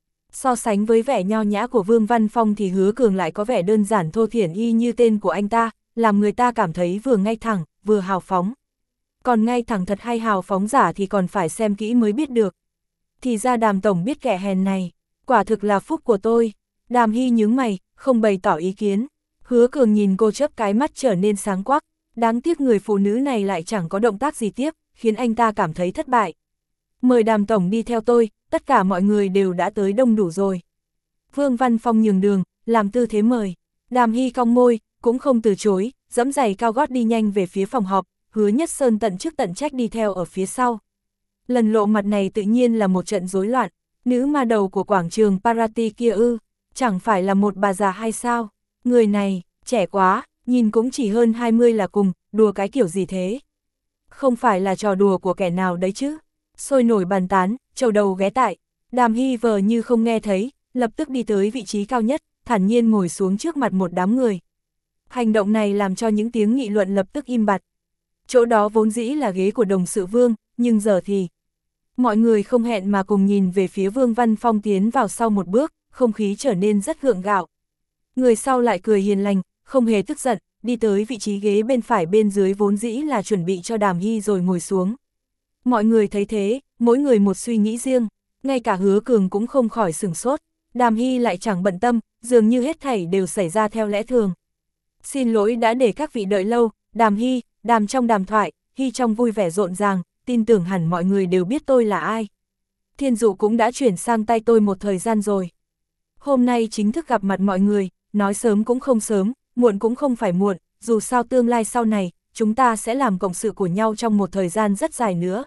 So sánh với vẻ nho nhã của Vương Văn Phong thì Hứa Cường lại có vẻ đơn giản thô thiển y như tên của anh ta, làm người ta cảm thấy vừa ngay thẳng, vừa hào phóng. Còn ngay thẳng thật hay hào phóng giả thì còn phải xem kỹ mới biết được. Thì ra Đàm tổng biết kẻ hèn này, quả thực là phúc của tôi. Đàm Hy nhướng mày, không bày tỏ ý kiến. Hứa Cường nhìn cô chớp cái mắt trở nên sáng quắc, đáng tiếc người phụ nữ này lại chẳng có động tác gì tiếp, khiến anh ta cảm thấy thất bại. Mời Đàm tổng đi theo tôi, tất cả mọi người đều đã tới đông đủ rồi. Vương Văn Phong nhường đường, làm tư thế mời. Đàm Hy cong môi, cũng không từ chối, giẫm giày cao gót đi nhanh về phía phòng họp, Hứa Nhất Sơn tận chức tận trách đi theo ở phía sau. Lần lộ mặt này tự nhiên là một trận rối loạn, nữ ma đầu của quảng trường Parati kia ư, chẳng phải là một bà già hay sao? Người này, trẻ quá, nhìn cũng chỉ hơn hai mươi là cùng, đùa cái kiểu gì thế? Không phải là trò đùa của kẻ nào đấy chứ? Sôi nổi bàn tán, trầu đầu ghé tại. Đàm Hy vờ như không nghe thấy, lập tức đi tới vị trí cao nhất, thản nhiên ngồi xuống trước mặt một đám người. Hành động này làm cho những tiếng nghị luận lập tức im bặt. Chỗ đó vốn dĩ là ghế của đồng sự Vương, nhưng giờ thì... Mọi người không hẹn mà cùng nhìn về phía Vương Văn Phong tiến vào sau một bước, không khí trở nên rất gượng gạo. Người sau lại cười hiền lành, không hề tức giận, đi tới vị trí ghế bên phải bên dưới vốn dĩ là chuẩn bị cho Đàm Hy rồi ngồi xuống. Mọi người thấy thế, mỗi người một suy nghĩ riêng, ngay cả Hứa Cường cũng không khỏi sửng sốt. Đàm Hy lại chẳng bận tâm, dường như hết thảy đều xảy ra theo lẽ thường. Xin lỗi đã để các vị đợi lâu, Đàm Hy, Đàm trong đàm thoại, Hy trong vui vẻ rộn ràng, tin tưởng hẳn mọi người đều biết tôi là ai. Thiên Dụ cũng đã chuyển sang tay tôi một thời gian rồi. Hôm nay chính thức gặp mặt mọi người, nói sớm cũng không sớm, muộn cũng không phải muộn, dù sao tương lai sau này, chúng ta sẽ làm cộng sự của nhau trong một thời gian rất dài nữa.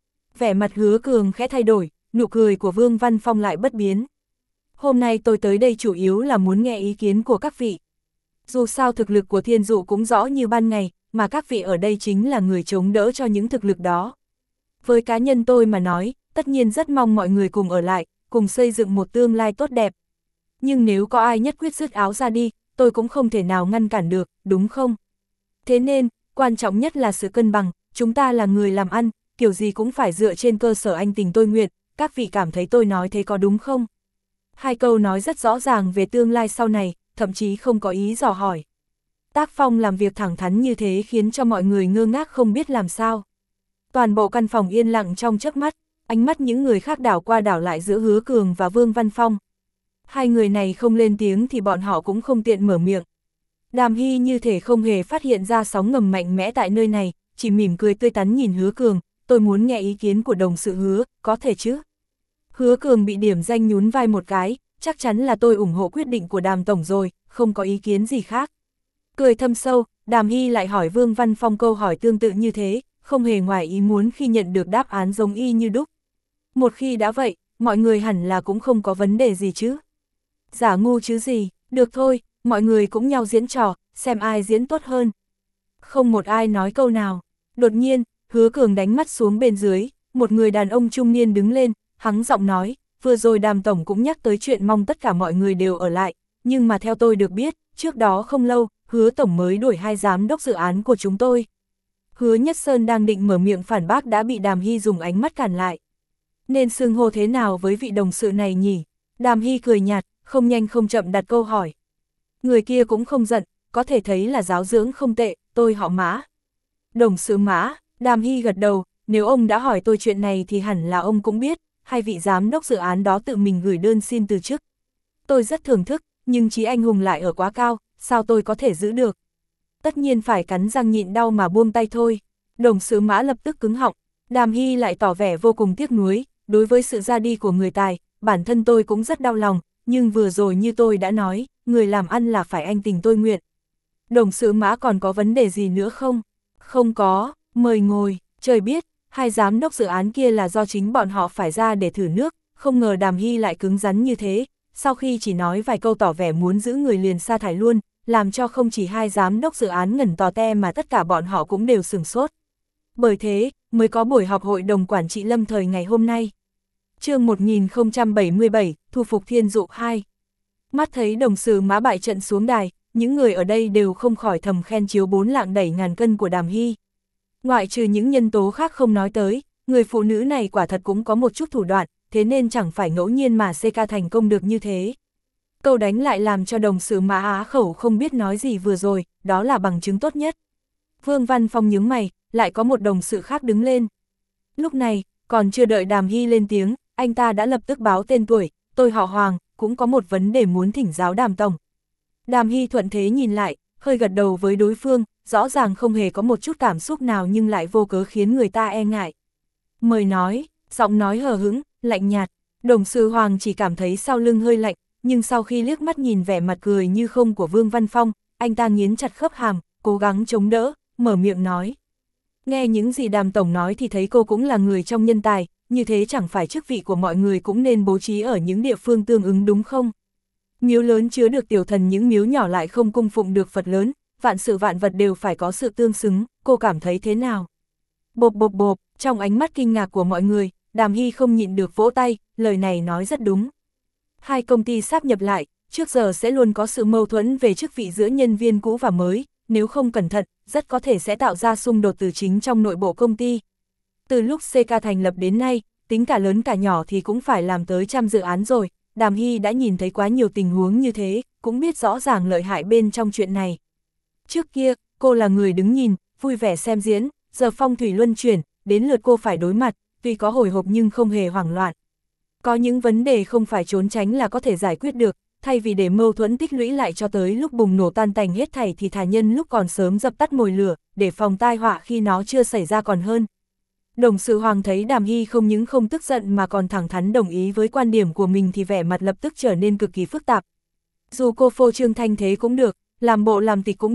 Vẻ mặt Hứa Cường khẽ thay đổi, nụ cười của Vương Văn Phong lại bất biến. Hôm nay tôi tới đây chủ yếu là muốn nghe ý kiến của các vị. Dù sao thực lực của Thiên Dụ cũng rõ như ban ngày, mà các vị ở đây chính là người chống đỡ cho những thực lực đó. Với cá nhân tôi mà nói, tất nhiên rất mong mọi người cùng ở lại, cùng xây dựng một tương lai tốt đẹp. Nhưng nếu có ai nhất quyết dứt áo ra đi, tôi cũng không thể nào ngăn cản được, đúng không? Thế nên, quan trọng nhất là sự cân bằng, chúng ta là người làm ăn, kiểu gì cũng phải dựa trên cơ sở anh tình tôi nguyện, các vị cảm thấy tôi nói thế có đúng không? Hai câu nói rất rõ ràng về tương lai sau này, thậm chí không có ý dò hỏi. Tác phong làm việc thẳng thắn như thế khiến cho mọi người ngơ ngác không biết làm sao. Toàn bộ căn phòng yên lặng trong chớp mắt, ánh mắt những người khác đảo qua đảo lại giữa Hứa Cường và Vương Văn Phong. Hai người này không lên tiếng thì bọn họ cũng không tiện mở miệng. Đàm Hy như thể không hề phát hiện ra sóng ngầm mạnh mẽ tại nơi này, chỉ mỉm cười tươi tắn nhìn Hứa Cường, tôi muốn nghe ý kiến của đồng sự Hứa, có thể chứ? Hứa Cường bị điểm danh nhún vai một cái, chắc chắn là tôi ủng hộ quyết định của Đàm Tổng rồi, không có ý kiến gì khác. Cười thâm sâu, Đàm Hy lại hỏi Vương Văn Phong câu hỏi tương tự như thế, không hề ngoài ý muốn khi nhận được đáp án giống y như đúc. Một khi đã vậy, mọi người hẳn là cũng không có vấn đề gì chứ. Giả ngu chứ gì, được thôi, mọi người cũng nhau diễn trò, xem ai diễn tốt hơn. Không một ai nói câu nào. Đột nhiên, Hứa Cường đánh mắt xuống bên dưới, một người đàn ông trung niên đứng lên, hắng giọng nói, vừa rồi Đàm Tổng cũng nhắc tới chuyện mong tất cả mọi người đều ở lại, nhưng mà theo tôi được biết, trước đó không lâu, Hứa Tổng mới đuổi hai giám đốc dự án của chúng tôi. Hứa Nhất Sơn đang định mở miệng phản bác đã bị Đàm Hy dùng ánh mắt cản lại. Nên xưng hô thế nào với vị đồng sự này nhỉ? Đàm Hy cười nhạt, không nhanh không chậm đặt câu hỏi. Người kia cũng không giận, có thể thấy là giáo dưỡng không tệ, tôi họ Mã. Đồng sự Mã, Đàm Hy gật đầu, nếu ông đã hỏi tôi chuyện này thì hẳn là ông cũng biết, hai vị giám đốc dự án đó tự mình gửi đơn xin từ chức. Tôi rất thưởng thức, nhưng trí anh hùng lại ở quá cao, sao tôi có thể giữ được? Tất nhiên phải cắn răng nhịn đau mà buông tay thôi. Đồng sự Mã lập tức cứng họng, Đàm Hy lại tỏ vẻ vô cùng tiếc nuối, đối với sự ra đi của người tài, bản thân tôi cũng rất đau lòng, nhưng vừa rồi như tôi đã nói, người làm ăn là phải anh tình tôi nguyện. Đồng sự Mã còn có vấn đề gì nữa không? Không có, mời ngồi, trời biết, hai giám đốc dự án kia là do chính bọn họ phải ra để thử nước, không ngờ Đàm Hy lại cứng rắn như thế, sau khi chỉ nói vài câu tỏ vẻ muốn giữ người liền sa thải luôn, làm cho không chỉ hai giám đốc dự án ngẩn tò te mà tất cả bọn họ cũng đều sửng sốt. Bởi thế, mới có buổi họp hội đồng quản trị lâm thời ngày hôm nay. Chương một nghìn không trăm bảy mươi bảy, thu phục Thiên Dụ hai. Mắt thấy đồng sự Mã bại trận xuống đài, những người ở đây đều không khỏi thầm khen chiếu bốn lạng đẩy ngàn cân của Đàm Hy. Ngoại trừ những nhân tố khác không nói tới, người phụ nữ này quả thật cũng có một chút thủ đoạn, thế nên chẳng phải ngẫu nhiên mà xê ca thành công được như thế. Câu đánh lại làm cho đồng sự Mã á khẩu không biết nói gì vừa rồi, đó là bằng chứng tốt nhất. Vương Văn Phong nhướng mày, lại có một đồng sự khác đứng lên. Lúc này, còn chưa đợi Đàm Hy lên tiếng, anh ta đã lập tức báo tên tuổi, tôi họ Hoàng, cũng có một vấn đề muốn thỉnh giáo Đàm Tổng. Đàm Hy thuận thế nhìn lại, hơi gật đầu với đối phương, rõ ràng không hề có một chút cảm xúc nào nhưng lại vô cớ khiến người ta e ngại. Mời nói, giọng nói hờ hững, lạnh nhạt, đồng sự Hoàng chỉ cảm thấy sau lưng hơi lạnh, nhưng sau khi liếc mắt nhìn vẻ mặt cười như không của Vương Văn Phong, anh ta nghiến chặt khớp hàm, cố gắng chống đỡ, mở miệng nói. Nghe những gì Đàm Tổng nói thì thấy cô cũng là người trong nhân tài, như thế chẳng phải chức vị của mọi người cũng nên bố trí ở những địa phương tương ứng đúng không? Miếu lớn chứa được tiểu thần, những miếu nhỏ lại không cung phụng được Phật lớn, vạn sự vạn vật đều phải có sự tương xứng, cô cảm thấy thế nào? Bộp bộp bộp, trong ánh mắt kinh ngạc của mọi người, Đàm Hy không nhịn được vỗ tay, lời này nói rất đúng. Hai công ty sáp nhập lại, trước giờ sẽ luôn có sự mâu thuẫn về chức vị giữa nhân viên cũ và mới, nếu không cẩn thận, rất có thể sẽ tạo ra xung đột từ chính trong nội bộ công ty. Từ lúc xê ca thành lập đến nay, tính cả lớn cả nhỏ thì cũng phải làm tới trăm dự án rồi, Đàm Hy đã nhìn thấy quá nhiều tình huống như thế, cũng biết rõ ràng lợi hại bên trong chuyện này. Trước kia, cô là người đứng nhìn, vui vẻ xem diễn, giờ phong thủy luân chuyển, đến lượt cô phải đối mặt, tuy có hồi hộp nhưng không hề hoảng loạn. Có những vấn đề không phải trốn tránh là có thể giải quyết được, thay vì để mâu thuẫn tích lũy lại cho tới lúc bùng nổ tan tành hết thảy thì thà nhân lúc còn sớm dập tắt mồi lửa, để phòng tai họa khi nó chưa xảy ra còn hơn. Đồng sự Hoàng thấy Đàm Hy không những không tức giận mà còn thẳng thắn đồng ý với quan điểm của mình thì vẻ mặt lập tức trở nên cực kỳ phức tạp. Dù cô phô trương thanh thế cũng được, làm bộ làm tịch cũng được,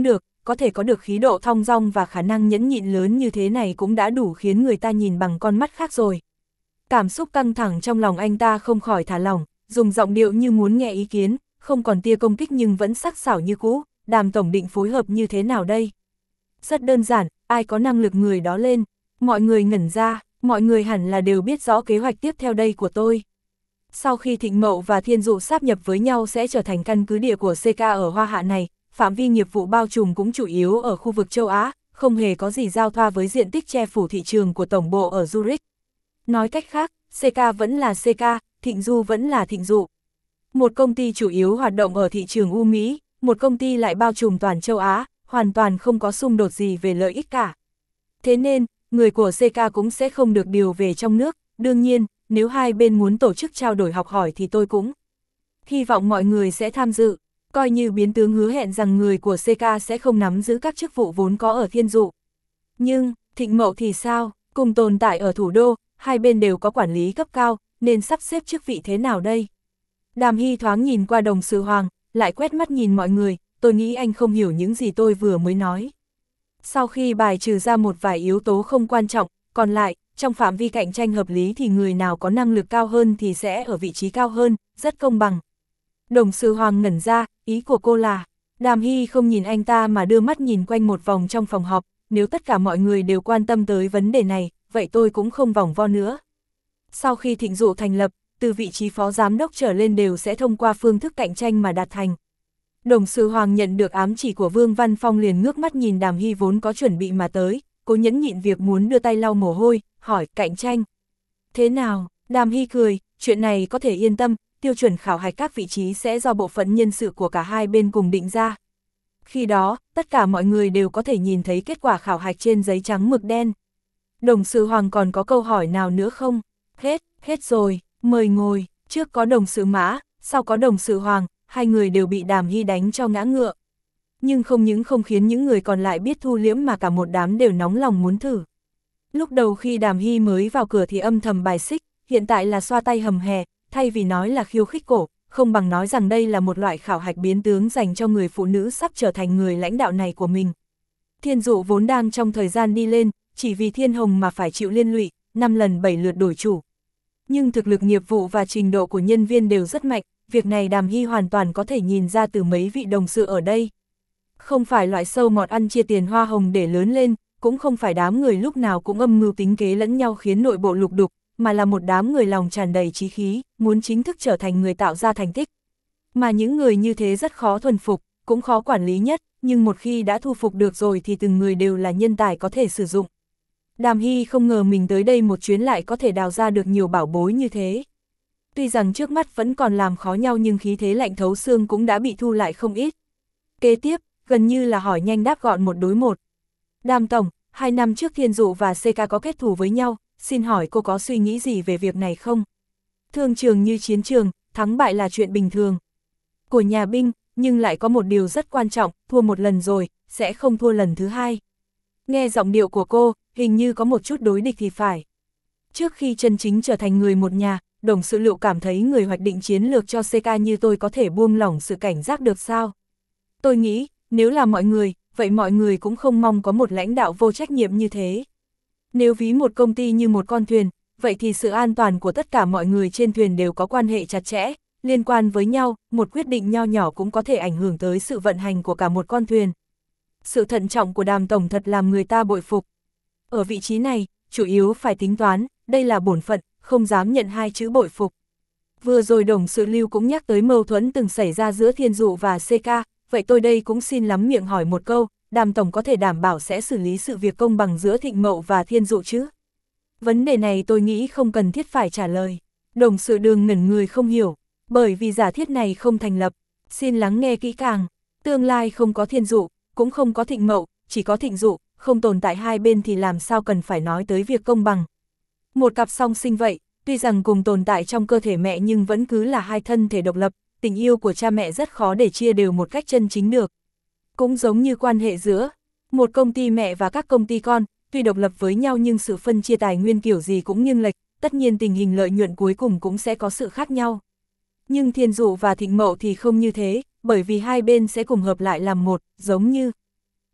có thể có được khí độ thong dong và khả năng nhẫn nhịn lớn như thế này cũng đã đủ khiến người ta nhìn bằng con mắt khác rồi. Cảm xúc căng thẳng trong lòng anh ta không khỏi thả lỏng, dùng giọng điệu như muốn nghe ý kiến, không còn tia công kích nhưng vẫn sắc sảo như cũ. Đàm tổng định phối hợp như thế nào đây? Rất đơn giản, ai có năng lực người đó lên. Mọi người ngẩn ra, mọi người hẳn là đều biết rõ kế hoạch tiếp theo đây của tôi. Sau khi Thịnh Mậu và Thiên Dụ sáp nhập với nhau sẽ trở thành căn cứ địa của xê ca ở Hoa Hạ này, phạm vi nghiệp vụ bao trùm cũng chủ yếu ở khu vực châu Á, không hề có gì giao thoa với diện tích che phủ thị trường của tổng bộ ở Zurich. Nói cách khác, xê ca vẫn là xê ca, Thịnh Du vẫn là Thịnh Dụ. Một công ty chủ yếu hoạt động ở thị trường U Mỹ, một công ty lại bao trùm toàn châu Á, hoàn toàn không có xung đột gì về lợi ích cả. Thế nên, người của xê ca cũng sẽ không được điều về trong nước, đương nhiên, nếu hai bên muốn tổ chức trao đổi học hỏi thì tôi cũng hy vọng mọi người sẽ tham dự, coi như biến tướng hứa hẹn rằng người của xê ca sẽ không nắm giữ các chức vụ vốn có ở Thiên Dụ. Nhưng, Thịnh Mậu thì sao, cùng tồn tại ở thủ đô, hai bên đều có quản lý cấp cao, nên sắp xếp chức vị thế nào đây? Đàm Hy thoáng nhìn qua đồng sự Hoàng, lại quét mắt nhìn mọi người, tôi nghĩ anh không hiểu những gì tôi vừa mới nói. Sau khi bài trừ ra một vài yếu tố không quan trọng, còn lại, trong phạm vi cạnh tranh hợp lý thì người nào có năng lực cao hơn thì sẽ ở vị trí cao hơn, rất công bằng. Đồng sự Hoàng ngẩn ra, ý của cô là, Đàm Hy không nhìn anh ta mà đưa mắt nhìn quanh một vòng trong phòng họp, nếu tất cả mọi người đều quan tâm tới vấn đề này, vậy tôi cũng không vòng vo nữa. Sau khi Thịnh Dụ thành lập, từ vị trí phó giám đốc trở lên đều sẽ thông qua phương thức cạnh tranh mà đạt thành. Đồng sự Hoàng nhận được ám chỉ của Vương Văn Phong liền ngước mắt nhìn Đàm Hy vốn có chuẩn bị mà tới, cố nhẫn nhịn việc muốn đưa tay lau mồ hôi, hỏi cạnh tranh. Thế nào? Đàm Hy cười, chuyện này có thể yên tâm, tiêu chuẩn khảo hạch các vị trí sẽ do bộ phận nhân sự của cả hai bên cùng định ra. Khi đó, tất cả mọi người đều có thể nhìn thấy kết quả khảo hạch trên giấy trắng mực đen. Đồng sự Hoàng còn có câu hỏi nào nữa không? Hết, hết rồi, mời ngồi, trước có đồng sự Mã, sau có đồng sự Hoàng, hai người đều bị Đàm Hy đánh cho ngã ngựa. Nhưng không những không khiến những người còn lại biết thu liễm mà cả một đám đều nóng lòng muốn thử. Lúc đầu khi Đàm Hy mới vào cửa thì âm thầm bài xích, hiện tại là xoa tay hầm hè, thay vì nói là khiêu khích cổ, không bằng nói rằng đây là một loại khảo hạch biến tướng dành cho người phụ nữ sắp trở thành người lãnh đạo này của mình. Thiên Dụ vốn đang trong thời gian đi lên, chỉ vì Thiên Hồng mà phải chịu liên lụy, năm lần bảy lượt đổi chủ. Nhưng thực lực nghiệp vụ và trình độ của nhân viên đều rất mạnh, việc này Đàm Hy hoàn toàn có thể nhìn ra từ mấy vị đồng sự ở đây. Không phải loại sâu mọt ăn chia tiền hoa hồng để lớn lên, cũng không phải đám người lúc nào cũng âm mưu tính kế lẫn nhau khiến nội bộ lục đục, mà là một đám người lòng tràn đầy chí khí, muốn chính thức trở thành người tạo ra thành tích. Mà những người như thế rất khó thuần phục, cũng khó quản lý nhất, nhưng một khi đã thu phục được rồi thì từng người đều là nhân tài có thể sử dụng. Đàm Hy không ngờ mình tới đây một chuyến lại có thể đào ra được nhiều bảo bối như thế. Tuy rằng trước mắt vẫn còn làm khó nhau nhưng khí thế lạnh thấu xương cũng đã bị thu lại không ít. Kế tiếp, gần như là hỏi nhanh đáp gọn một đối một. Đàm tổng, hai năm trước Thiên Dụ và xê ca có kết thù với nhau, xin hỏi cô có suy nghĩ gì về việc này không? Thương trường như chiến trường, thắng bại là chuyện bình thường của nhà binh, nhưng lại có một điều rất quan trọng, thua một lần rồi, sẽ không thua lần thứ hai. Nghe giọng điệu của cô, hình như có một chút đối địch thì phải. Trước khi chân chính trở thành người một nhà, đồng sự Liệu cảm thấy người hoạch định chiến lược cho xê ca như tôi có thể buông lỏng sự cảnh giác được sao? Tôi nghĩ, nếu là mọi người, vậy mọi người cũng không mong có một lãnh đạo vô trách nhiệm như thế. Nếu ví một công ty như một con thuyền, vậy thì sự an toàn của tất cả mọi người trên thuyền đều có quan hệ chặt chẽ, liên quan với nhau, một quyết định nho nhỏ cũng có thể ảnh hưởng tới sự vận hành của cả một con thuyền. Sự thận trọng của Đàm tổng thật làm người ta bội phục. Ở vị trí này, chủ yếu phải tính toán, đây là bổn phận, không dám nhận hai chữ bội phục. Vừa rồi đồng sự Lưu cũng nhắc tới mâu thuẫn từng xảy ra giữa Thiên Dụ và xê ca, vậy tôi đây cũng xin lắm miệng hỏi một câu, Đàm tổng có thể đảm bảo sẽ xử lý sự việc công bằng giữa Thịnh Mậu và Thiên Dụ chứ? Vấn đề này tôi nghĩ không cần thiết phải trả lời. Đồng sự Đường ngẩn người không hiểu, bởi vì giả thiết này không thành lập. Xin lắng nghe kỹ càng, tương lai không có Thiên Dụ, cũng không có Thịnh Mậu, chỉ có Thịnh Dụ, không tồn tại hai bên thì làm sao cần phải nói tới việc công bằng. Một cặp song sinh vậy, tuy rằng cùng tồn tại trong cơ thể mẹ nhưng vẫn cứ là hai thân thể độc lập, tình yêu của cha mẹ rất khó để chia đều một cách chân chính được. Cũng giống như quan hệ giữa một công ty mẹ và các công ty con, tuy độc lập với nhau nhưng sự phân chia tài nguyên kiểu gì cũng nghiêng lệch, tất nhiên tình hình lợi nhuận cuối cùng cũng sẽ có sự khác nhau. Nhưng Thiên Dụ và Thịnh Mậu thì không như thế, bởi vì hai bên sẽ cùng hợp lại làm một, giống như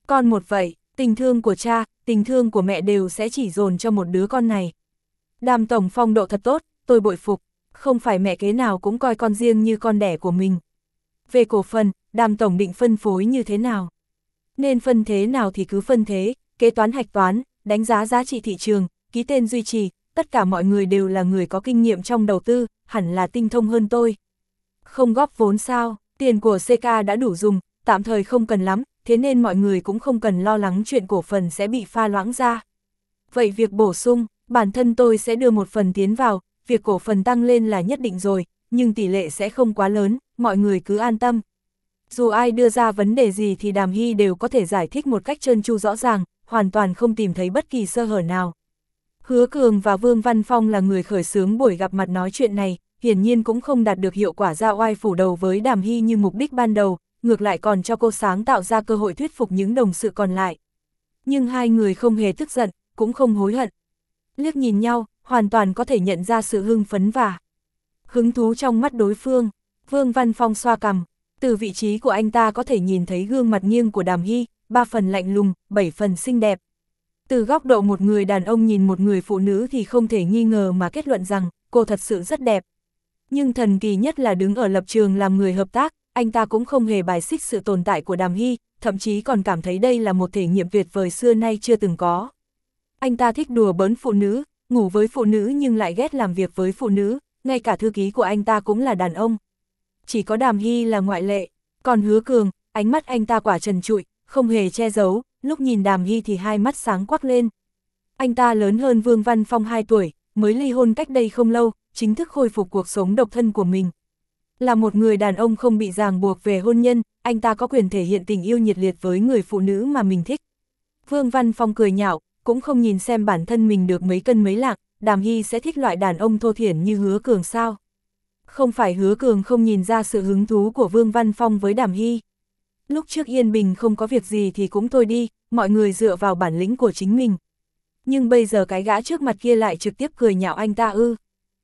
Con một vậy, tình thương của cha, tình thương của mẹ đều sẽ chỉ dồn cho một đứa con này. Đàm tổng phong độ thật tốt, tôi bội phục, không phải mẹ kế nào cũng coi con riêng như con đẻ của mình. Về cổ phần, Đàm tổng định phân phối như thế nào? Nên phân thế nào thì cứ phân thế, kế toán hạch toán, đánh giá giá trị thị trường, ký tên duy trì, tất cả mọi người đều là người có kinh nghiệm trong đầu tư, hẳn là tinh thông hơn tôi. Không góp vốn sao, tiền của xê ca đã đủ dùng, tạm thời không cần lắm, thế nên mọi người cũng không cần lo lắng chuyện cổ phần sẽ bị pha loãng ra. Vậy việc bổ sung, bản thân tôi sẽ đưa một phần tiến vào, việc cổ phần tăng lên là nhất định rồi, nhưng tỷ lệ sẽ không quá lớn, mọi người cứ an tâm. Dù ai đưa ra vấn đề gì thì Đàm Hy đều có thể giải thích một cách trơn tru rõ ràng, hoàn toàn không tìm thấy bất kỳ sơ hở nào. Hứa Cường và Vương Văn Phong là người khởi xướng buổi gặp mặt nói chuyện này, hiển nhiên cũng không đạt được hiệu quả ra oai phủ đầu với Đàm Hy như mục đích ban đầu, ngược lại còn cho cô sáng tạo ra cơ hội thuyết phục những đồng sự còn lại. Nhưng hai người không hề tức giận, cũng không hối hận. Liếc nhìn nhau, hoàn toàn có thể nhận ra sự hưng phấn và hứng thú trong mắt đối phương. Vương Văn Phong xoa cằm, từ vị trí của anh ta có thể nhìn thấy gương mặt nghiêng của Đàm Hy, ba phần lạnh lùng, bảy phần xinh đẹp. Từ góc độ một người đàn ông nhìn một người phụ nữ thì không thể nghi ngờ mà kết luận rằng cô thật sự rất đẹp. Nhưng thần kỳ nhất là đứng ở lập trường làm người hợp tác, anh ta cũng không hề bài xích sự tồn tại của Đàm Hy, thậm chí còn cảm thấy đây là một thể nghiệm tuyệt vời xưa nay chưa từng có. Anh ta thích đùa bỡn phụ nữ, ngủ với phụ nữ nhưng lại ghét làm việc với phụ nữ, ngay cả thư ký của anh ta cũng là đàn ông. Chỉ có Đàm Hy là ngoại lệ, còn Hứa Cường, ánh mắt anh ta quả trần trụi, không hề che giấu, lúc nhìn Đàm Hy thì hai mắt sáng quắc lên. Anh ta lớn hơn Vương Văn Phong hai tuổi, mới ly hôn cách đây không lâu, chính thức khôi phục cuộc sống độc thân của mình. Là một người đàn ông không bị ràng buộc về hôn nhân, anh ta có quyền thể hiện tình yêu nhiệt liệt với người phụ nữ mà mình thích. Vương Văn Phong cười nhạo, cũng không nhìn xem bản thân mình được mấy cân mấy lạng, Đàm Hy sẽ thích loại đàn ông thô thiển như Hứa Cường sao? Không phải Hứa Cường không nhìn ra sự hứng thú của Vương Văn Phong với Đàm Hy. Lúc trước yên bình không có việc gì thì cũng thôi đi, mọi người dựa vào bản lĩnh của chính mình. Nhưng bây giờ cái gã trước mặt kia lại trực tiếp cười nhạo anh ta ư.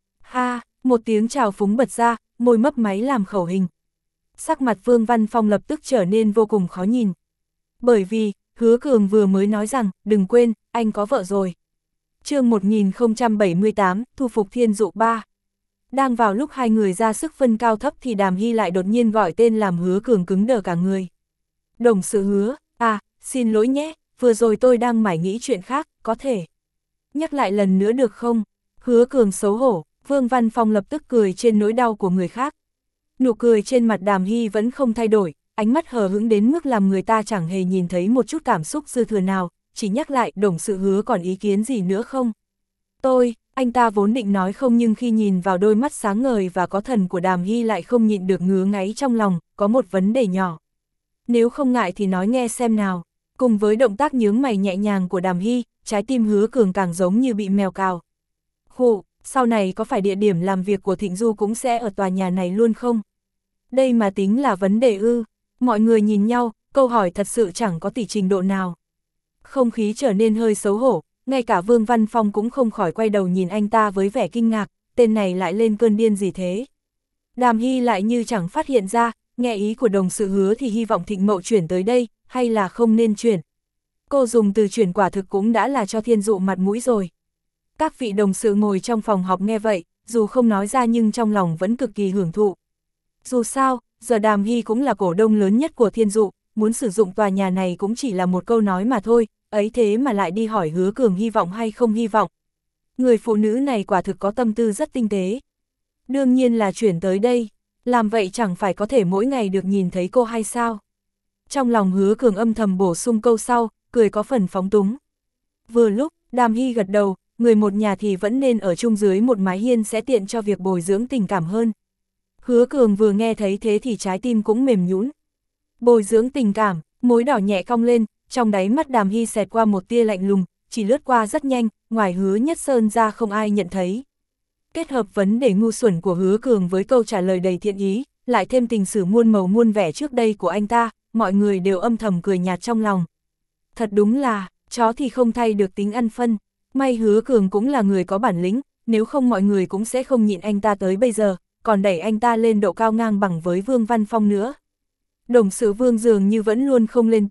Ha, một tiếng chào phúng bật ra, môi mấp máy làm khẩu hình. Sắc mặt Vương Văn Phong lập tức trở nên vô cùng khó nhìn. Bởi vì, Hứa Cường vừa mới nói rằng, đừng quên, anh có vợ rồi. Chương một nghìn không trăm bảy mươi tám, Thu phục Thiên Dụ ba. Đang vào lúc hai người ra sức phân cao thấp thì Đàm Hy lại đột nhiên gọi tên làm Hứa Cường cứng đờ cả người. Đồng sự Hứa, à, xin lỗi nhé, vừa rồi tôi đang mải nghĩ chuyện khác, có thể nhắc lại lần nữa được không? Hứa Cường xấu hổ, Vương Văn Phong lập tức cười trên nỗi đau của người khác. Nụ cười trên mặt Đàm Hy vẫn không thay đổi, ánh mắt hờ hững đến mức làm người ta chẳng hề nhìn thấy một chút cảm xúc dư thừa nào, chỉ nhắc lại đồng sự Hứa còn ý kiến gì nữa không? Tôi, anh ta vốn định nói không nhưng khi nhìn vào đôi mắt sáng ngời và có thần của Đàm Hy lại không nhịn được ngứa ngáy trong lòng, có một vấn đề nhỏ. Nếu không ngại thì nói nghe xem nào. Cùng với động tác nhướng mày nhẹ nhàng của Đàm Hy, trái tim Hứa Cường càng giống như bị mèo cào. Khụ, sau này có phải địa điểm làm việc của Thịnh Du cũng sẽ ở tòa nhà này luôn không? Đây mà tính là vấn đề ư? Mọi người nhìn nhau, câu hỏi thật sự chẳng có tỷ trình độ nào. Không khí trở nên hơi xấu hổ, ngay cả Vương Văn Phong cũng không khỏi quay đầu nhìn anh ta với vẻ kinh ngạc, tên này lại lên cơn điên gì thế? Đàm Hy lại như chẳng phát hiện ra, nghe ý của đồng sự Hứa thì hy vọng Thịnh Mậu chuyển tới đây, hay là không nên chuyển. Cô dùng từ chuyển quả thực cũng đã là cho Thiên Dụ mặt mũi rồi. Các vị đồng sự ngồi trong phòng họp nghe vậy, dù không nói ra nhưng trong lòng vẫn cực kỳ hưởng thụ. Dù sao, giờ Đàm Hy cũng là cổ đông lớn nhất của Thiên Dụ, muốn sử dụng tòa nhà này cũng chỉ là một câu nói mà thôi, ấy thế mà lại đi hỏi Hứa Cường hy vọng hay không hy vọng. Người phụ nữ này quả thực có tâm tư rất tinh tế. Đương nhiên là chuyển tới đây, làm vậy chẳng phải có thể mỗi ngày được nhìn thấy cô hay sao? Trong lòng Hứa Cường âm thầm bổ sung câu sau, cười có phần phóng túng. Vừa lúc, Đàm Hy gật đầu, người một nhà thì vẫn nên ở chung dưới một mái hiên sẽ tiện cho việc bồi dưỡng tình cảm hơn. Hứa Cường vừa nghe thấy thế thì trái tim cũng mềm nhũn. Bồi dưỡng tình cảm, mối đỏ nhẹ cong lên, trong đáy mắt Đàm Hy xẹt qua một tia lạnh lùng, chỉ lướt qua rất nhanh, ngoài Hứa Nhất Sơn ra không ai nhận thấy. Kết hợp vấn đề ngu xuẩn của Hứa Cường với câu trả lời đầy thiện ý, lại thêm tình sử muôn màu muôn vẻ trước đây của anh ta, mọi người đều âm thầm cười nhạt trong lòng. Thật đúng là, chó thì không thay được tính ăn phân, may Hứa Cường cũng là người có bản lĩnh, nếu không mọi người cũng sẽ không nhịn anh ta tới bây giờ, còn đẩy anh ta lên độ cao ngang bằng với Vương Văn Phong nữa. Đồng sự Vương dường như vẫn luôn không lên tiếng,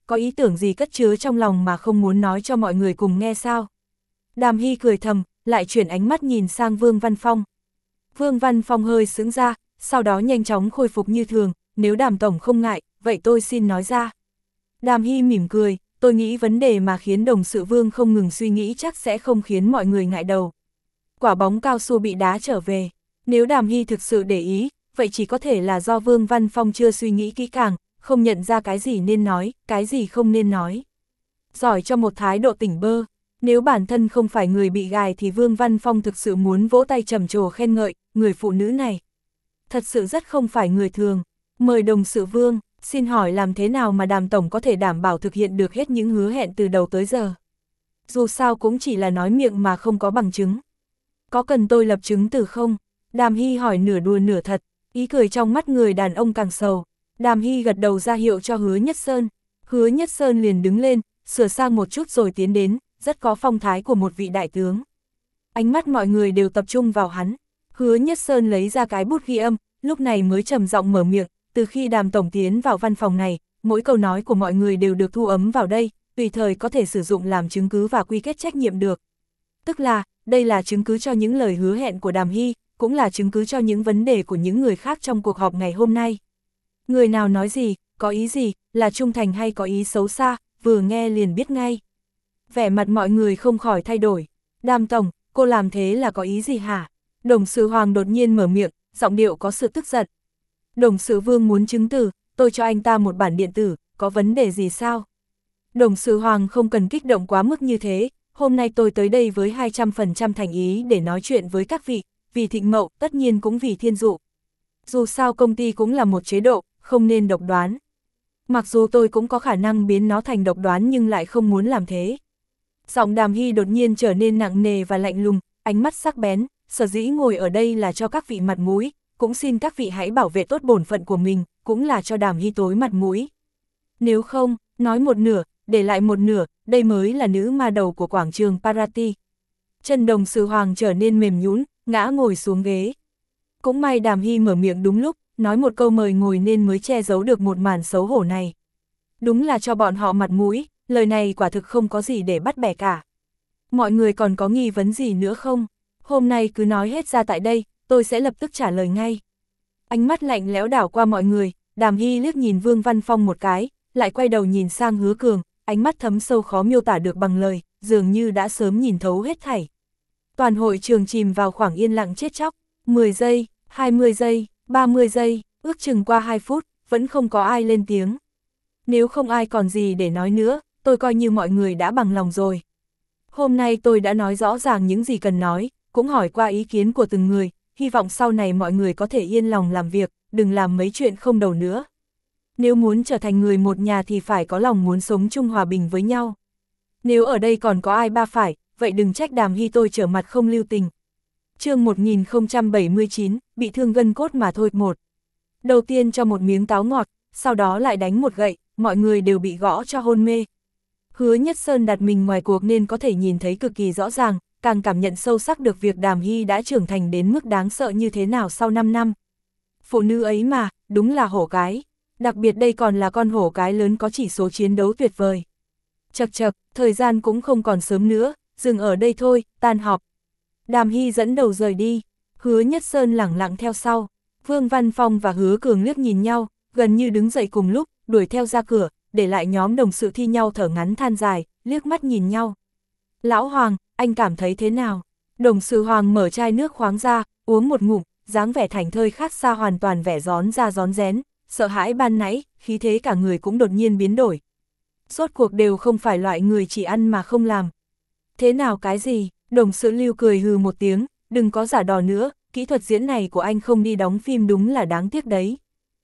có ý tưởng gì cất chứa trong lòng mà không muốn nói cho mọi người cùng nghe sao? Đàm Hy cười thầm, lại chuyển ánh mắt nhìn sang Vương Văn Phong. Vương Văn Phong hơi sững ra, sau đó nhanh chóng khôi phục như thường, nếu Đàm tổng không ngại, vậy tôi xin nói ra. Đàm Hy mỉm cười, tôi nghĩ vấn đề mà khiến đồng sự Vương không ngừng suy nghĩ chắc sẽ không khiến mọi người ngại đầu. Quả bóng cao su bị đá trở về, nếu Đàm Hy thực sự để ý, vậy chỉ có thể là do Vương Văn Phong chưa suy nghĩ kỹ càng, không nhận ra cái gì nên nói, cái gì không nên nói. Giỏi cho một thái độ tỉnh bơ, nếu bản thân không phải người bị gài thì Vương Văn Phong thực sự muốn vỗ tay trầm trồ khen ngợi, người phụ nữ này. Thật sự rất không phải người thường. Mời đồng sự Vương, xin hỏi làm thế nào mà Đàm tổng có thể đảm bảo thực hiện được hết những hứa hẹn từ đầu tới giờ? Dù sao cũng chỉ là nói miệng mà không có bằng chứng. Có cần tôi lập chứng từ không? Đàm Hy hỏi nửa đùa nửa thật, ý cười trong mắt người đàn ông càng sầu. Đàm Hy gật đầu ra hiệu cho Hứa Nhất Sơn. Hứa Nhất Sơn liền đứng lên, sửa sang một chút rồi tiến đến, rất có phong thái của một vị đại tướng. Ánh mắt mọi người đều tập trung vào hắn. Hứa Nhất Sơn lấy ra cái bút ghi âm, lúc này mới trầm giọng mở miệng, từ khi Đàm tổng tiến vào văn phòng này, mỗi câu nói của mọi người đều được thu ấm vào đây, tùy thời có thể sử dụng làm chứng cứ và quy kết trách nhiệm được. Tức là, đây là chứng cứ cho những lời hứa hẹn của Đàm Hy, cũng là chứng cứ cho những vấn đề của những người khác trong cuộc họp ngày hôm nay. Người nào nói gì, có ý gì, là trung thành hay có ý xấu xa, vừa nghe liền biết ngay. Vẻ mặt mọi người không khỏi thay đổi. Đàm tổng, cô làm thế là có ý gì hả? Đồng sự Hoàng đột nhiên mở miệng, giọng điệu có sự tức giận. Đồng sự Vương muốn chứng từ, tôi cho anh ta một bản điện tử, có vấn đề gì sao? Đồng sự Hoàng không cần kích động quá mức như thế, hôm nay tôi tới đây với hai trăm phần trăm thành ý để nói chuyện với các vị, vì Thịnh Mậu, tất nhiên cũng vì Thiên Dụ. Dù sao công ty cũng là một chế độ, không nên độc đoán. Mặc dù tôi cũng có khả năng biến nó thành độc đoán nhưng lại không muốn làm thế. Giọng Đàm Hy đột nhiên trở nên nặng nề và lạnh lùng, ánh mắt sắc bén, sở dĩ ngồi ở đây là cho các vị mặt mũi, cũng xin các vị hãy bảo vệ tốt bổn phận của mình, cũng là cho Đàm Hy tối mặt mũi. Nếu không, nói một nửa, để lại một nửa, đây mới là nữ ma đầu của quảng trường Parati. Chân đồng sự Hoàng trở nên mềm nhũn, ngã ngồi xuống ghế. Cũng may Đàm Hy mở miệng đúng lúc, nói một câu mời ngồi nên mới che giấu được một màn xấu hổ này. Đúng là cho bọn họ mặt mũi, lời này quả thực không có gì để bắt bẻ cả. Mọi người còn có nghi vấn gì nữa không? Hôm nay cứ nói hết ra tại đây, tôi sẽ lập tức trả lời ngay. Ánh mắt lạnh lẽo đảo qua mọi người, Đàm Hy liếc nhìn Vương Văn Phong một cái, lại quay đầu nhìn sang Hứa Cường, ánh mắt thấm sâu khó miêu tả được bằng lời, dường như đã sớm nhìn thấu hết thảy. Toàn hội trường chìm vào khoảng yên lặng chết chóc, mười giây, hai mươi giây, ba mươi giây, ước chừng qua hai phút, vẫn không có ai lên tiếng. Nếu không ai còn gì để nói nữa, tôi coi như mọi người đã bằng lòng rồi. Hôm nay tôi đã nói rõ ràng những gì cần nói, cũng hỏi qua ý kiến của từng người, hy vọng sau này mọi người có thể yên lòng làm việc, đừng làm mấy chuyện không đầu nữa. Nếu muốn trở thành người một nhà thì phải có lòng muốn sống chung hòa bình với nhau. Nếu ở đây còn có ai ba phải, vậy đừng trách Đàm Hy tôi trở mặt không lưu tình. Chương một nghìn không trăm bảy mươi chín, bị thương gân cốt mà thôi. Một. Đầu tiên cho một miếng táo ngọt, sau đó lại đánh một gậy, mọi người đều bị gõ cho hôn mê. Hứa Nhất Sơn đặt mình ngoài cuộc nên có thể nhìn thấy cực kỳ rõ ràng, càng cảm nhận sâu sắc được việc Đàm Hy đã trưởng thành đến mức đáng sợ như thế nào sau năm năm. Phụ nữ ấy mà, đúng là hổ cái. Đặc biệt đây còn là con hổ cái lớn có chỉ số chiến đấu tuyệt vời. Chậc chậc, thời gian cũng không còn sớm nữa, dừng ở đây thôi, tan họp. Đàm Hy dẫn đầu rời đi, Hứa Nhất Sơn lẳng lặng theo sau. Vương Văn Phong và Hứa Cường liếc nhìn nhau, gần như đứng dậy cùng lúc, đuổi theo ra cửa, để lại nhóm đồng sự thi nhau thở ngắn than dài, liếc mắt nhìn nhau. Lão Hoàng, anh cảm thấy thế nào? Đồng sự Hoàng mở chai nước khoáng ra, uống một ngụm, dáng vẻ thảnh thơi khác xa hoàn toàn vẻ rón ra rón rén, sợ hãi ban nãy, khí thế cả người cũng đột nhiên biến đổi. Rốt cuộc đều không phải loại người chỉ ăn mà không làm. Thế nào cái gì? Đồng sự Lưu cười hừ một tiếng, đừng có giả đò nữa, kỹ thuật diễn này của anh không đi đóng phim đúng là đáng tiếc đấy.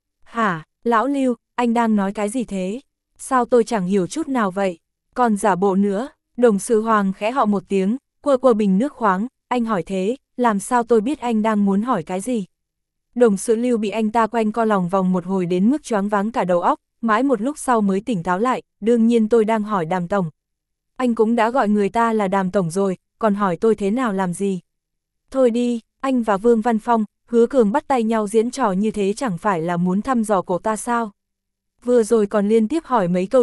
Hả, lão Lưu, anh đang nói cái gì thế? Sao tôi chẳng hiểu chút nào vậy? Còn giả bộ nữa, đồng sự Hoàng khẽ họ một tiếng, quơ quơ bình nước khoáng, anh hỏi thế, làm sao tôi biết anh đang muốn hỏi cái gì? Đồng sự Lưu bị anh ta quanh co lòng vòng một hồi đến mức choáng váng cả đầu óc, mãi một lúc sau mới tỉnh táo lại, đương nhiên tôi đang hỏi Đàm tổng. Anh cũng đã gọi người ta là Đàm tổng rồi, còn hỏi tôi thế nào làm gì? Thôi đi, anh và Vương Văn Phong, Hứa Cường bắt tay nhau diễn trò như thế chẳng phải là muốn thăm dò cổ ta sao? Vừa rồi còn liên tiếp hỏi mấy câu liền,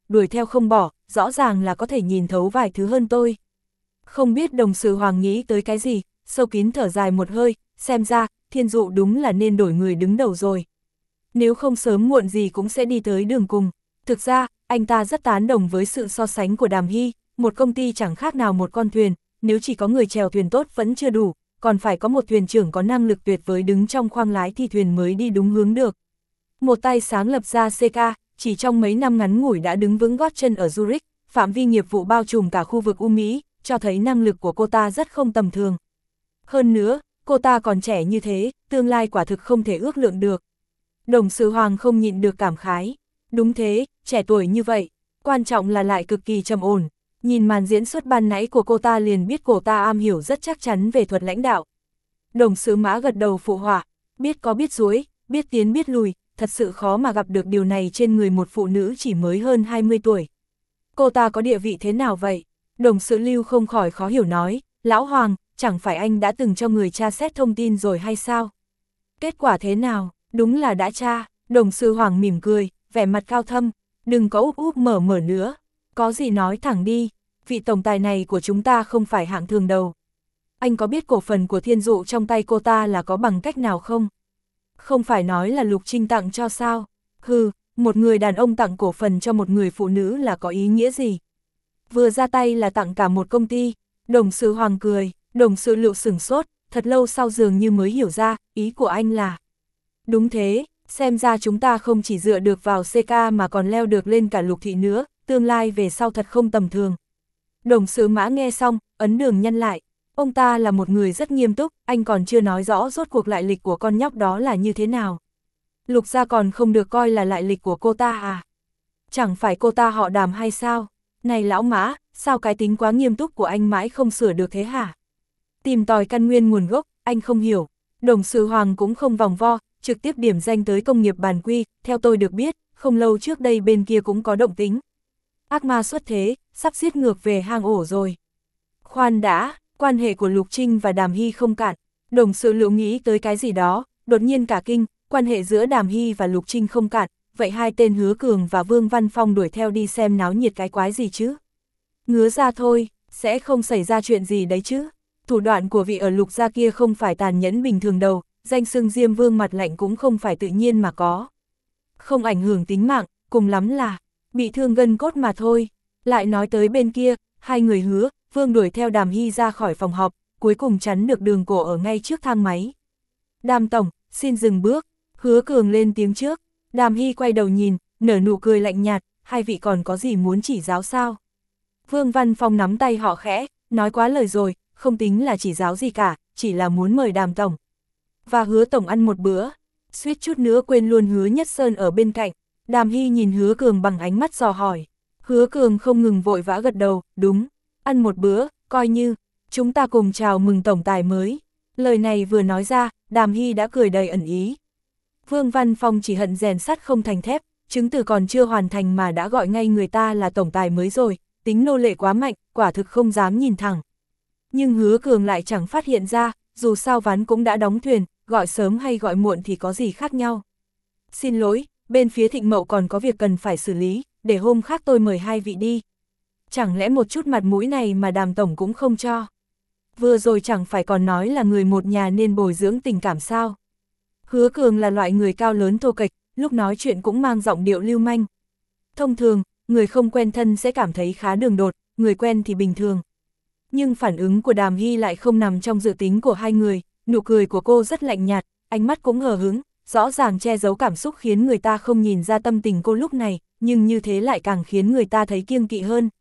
đuổi theo không bỏ, rõ ràng là có thể nhìn thấu vài thứ hơn tôi. Không biết đồng sự Hoàng nghĩ tới cái gì, sâu kín thở dài một hơi, xem ra, Thiên Dụ đúng là nên đổi người đứng đầu rồi. Nếu không sớm muộn gì cũng sẽ đi tới đường cùng. Thực ra, anh ta rất tán đồng với sự so sánh của Đàm Hy, một công ty chẳng khác nào một con thuyền, nếu chỉ có người chèo thuyền tốt vẫn chưa đủ, còn phải có một thuyền trưởng có năng lực tuyệt vời đứng trong khoang lái thì thuyền mới đi đúng hướng được. Một tay sáng lập ra xê ca, chỉ trong mấy năm ngắn ngủi đã đứng vững gót chân ở Zurich, phạm vi nghiệp vụ bao trùm cả khu vực U Mỹ, cho thấy năng lực của cô ta rất không tầm thường. Hơn nữa, cô ta còn trẻ như thế, tương lai quả thực không thể ước lượng được. Đồng sự Hoàng không nhịn được cảm khái. Đúng thế, trẻ tuổi như vậy, quan trọng là lại cực kỳ trầm ổn. Nhìn màn diễn xuất ban nãy của cô ta liền biết cô ta am hiểu rất chắc chắn về thuật lãnh đạo. Đồng sự Mã gật đầu phụ họa, biết có biết dối, biết tiến biết lùi, thật sự khó mà gặp được điều này trên người một phụ nữ chỉ mới hơn hai mươi tuổi. Cô ta có địa vị thế nào vậy? Đồng sự Lưu không khỏi khó hiểu nói, Lão Hoàng, chẳng phải anh đã từng cho người tra xét thông tin rồi hay sao? Kết quả thế nào? Đúng là đã tra. Đồng sự Hoàng mỉm cười, vẻ mặt cao thâm, đừng có úp úp mở mở nữa. Có gì nói thẳng đi, vị tổng tài này của chúng ta không phải hạng thường đầu. Anh có biết cổ phần của Thiên Dụ trong tay cô ta là có bằng cách nào không? Không phải nói là Lục Trinh tặng cho sao? Hừ, một người đàn ông tặng cổ phần cho một người phụ nữ là có ý nghĩa gì? Vừa ra tay là tặng cả một công ty. Đồng sự Hoàng cười, đồng sự Lựu sửng sốt, thật lâu sau dường như mới hiểu ra, ý của anh là. Đúng thế, xem ra chúng ta không chỉ dựa được vào xê ca mà còn leo được lên cả Lục thị nữa, tương lai về sau thật không tầm thường. Đồng sự Mã nghe xong, ấn đường nhăn lại, ông ta là một người rất nghiêm túc, anh còn chưa nói rõ rốt cuộc lại lịch của con nhóc đó là như thế nào. Lục gia còn không được coi là lại lịch của cô ta à? Chẳng phải cô ta họ Đàm hay sao? Này lão Mã, sao cái tính quá nghiêm túc của anh mãi không sửa được thế hả? Tìm tòi căn nguyên nguồn gốc, anh không hiểu. Đồng sự Hoàng cũng không vòng vo, trực tiếp điểm danh tới công nghiệp bản quy, theo tôi được biết, không lâu trước đây bên kia cũng có động tính. Ác ma xuất thế, sắp giết ngược về hang ổ rồi. Khoan đã, quan hệ của Lục Trinh và Đàm Hy không cạn. Đồng sự Lựu nghĩ tới cái gì đó, đột nhiên cả kinh, quan hệ giữa Đàm Hy và Lục Trinh không cạn, vậy hai tên Hứa Cường và Vương Văn Phong đuổi theo đi xem náo nhiệt cái quái gì chứ? Ngứa ra thôi, sẽ không xảy ra chuyện gì đấy chứ. Thủ đoạn của vị ở Lục gia kia không phải tàn nhẫn bình thường đâu, danh xưng Diêm Vương mặt lạnh cũng không phải tự nhiên mà có. Không ảnh hưởng tính mạng, cùng lắm là bị thương gân cốt mà thôi. Lại nói tới bên kia, hai người Hứa, Vương đuổi theo Đàm Hy ra khỏi phòng họp, cuối cùng chắn được đường cổ ở ngay trước thang máy. Đàm tổng, xin dừng bước. Hứa Cường lên tiếng trước. Đàm Hy quay đầu nhìn, nở nụ cười lạnh nhạt, hai vị còn có gì muốn chỉ giáo sao? Vương Văn Phong nắm tay họ khẽ, nói quá lời rồi, không tính là chỉ giáo gì cả, chỉ là muốn mời Đàm tổng và Hứa tổng ăn một bữa. Suýt chút nữa quên luôn Hứa Nhất Sơn ở bên cạnh. Đàm Hy nhìn Hứa Cường bằng ánh mắt dò hỏi. Hứa Cường không ngừng vội vã gật đầu, đúng, ăn một bữa, coi như chúng ta cùng chào mừng tổng tài mới. Lời này vừa nói ra, Đàm Hy đã cười đầy ẩn ý. Vương Văn Phong chỉ hận rèn sắt không thành thép, chứng từ còn chưa hoàn thành mà đã gọi ngay người ta là tổng tài mới rồi, tính nô lệ quá mạnh, quả thực không dám nhìn thẳng. Nhưng Hứa Cường lại chẳng phát hiện ra, dù sao ván cũng đã đóng thuyền, gọi sớm hay gọi muộn thì có gì khác nhau. Xin lỗi, bên phía Thịnh Mậu còn có việc cần phải xử lý, để hôm khác tôi mời hai vị đi. Chẳng lẽ một chút mặt mũi này mà Đàm tổng cũng không cho? Vừa rồi chẳng phải còn nói là người một nhà nên bồi dưỡng tình cảm sao? Hứa Cường là loại người cao lớn thô kệch, lúc nói chuyện cũng mang giọng điệu lưu manh. Thông thường, người không quen thân sẽ cảm thấy khá đường đột, người quen thì bình thường. Nhưng phản ứng của Đàm Hy lại không nằm trong dự tính của hai người, nụ cười của cô rất lạnh nhạt, ánh mắt cũng hờ hững, rõ ràng che giấu cảm xúc khiến người ta không nhìn ra tâm tình cô lúc này, nhưng như thế lại càng khiến người ta thấy kiêng kỵ hơn.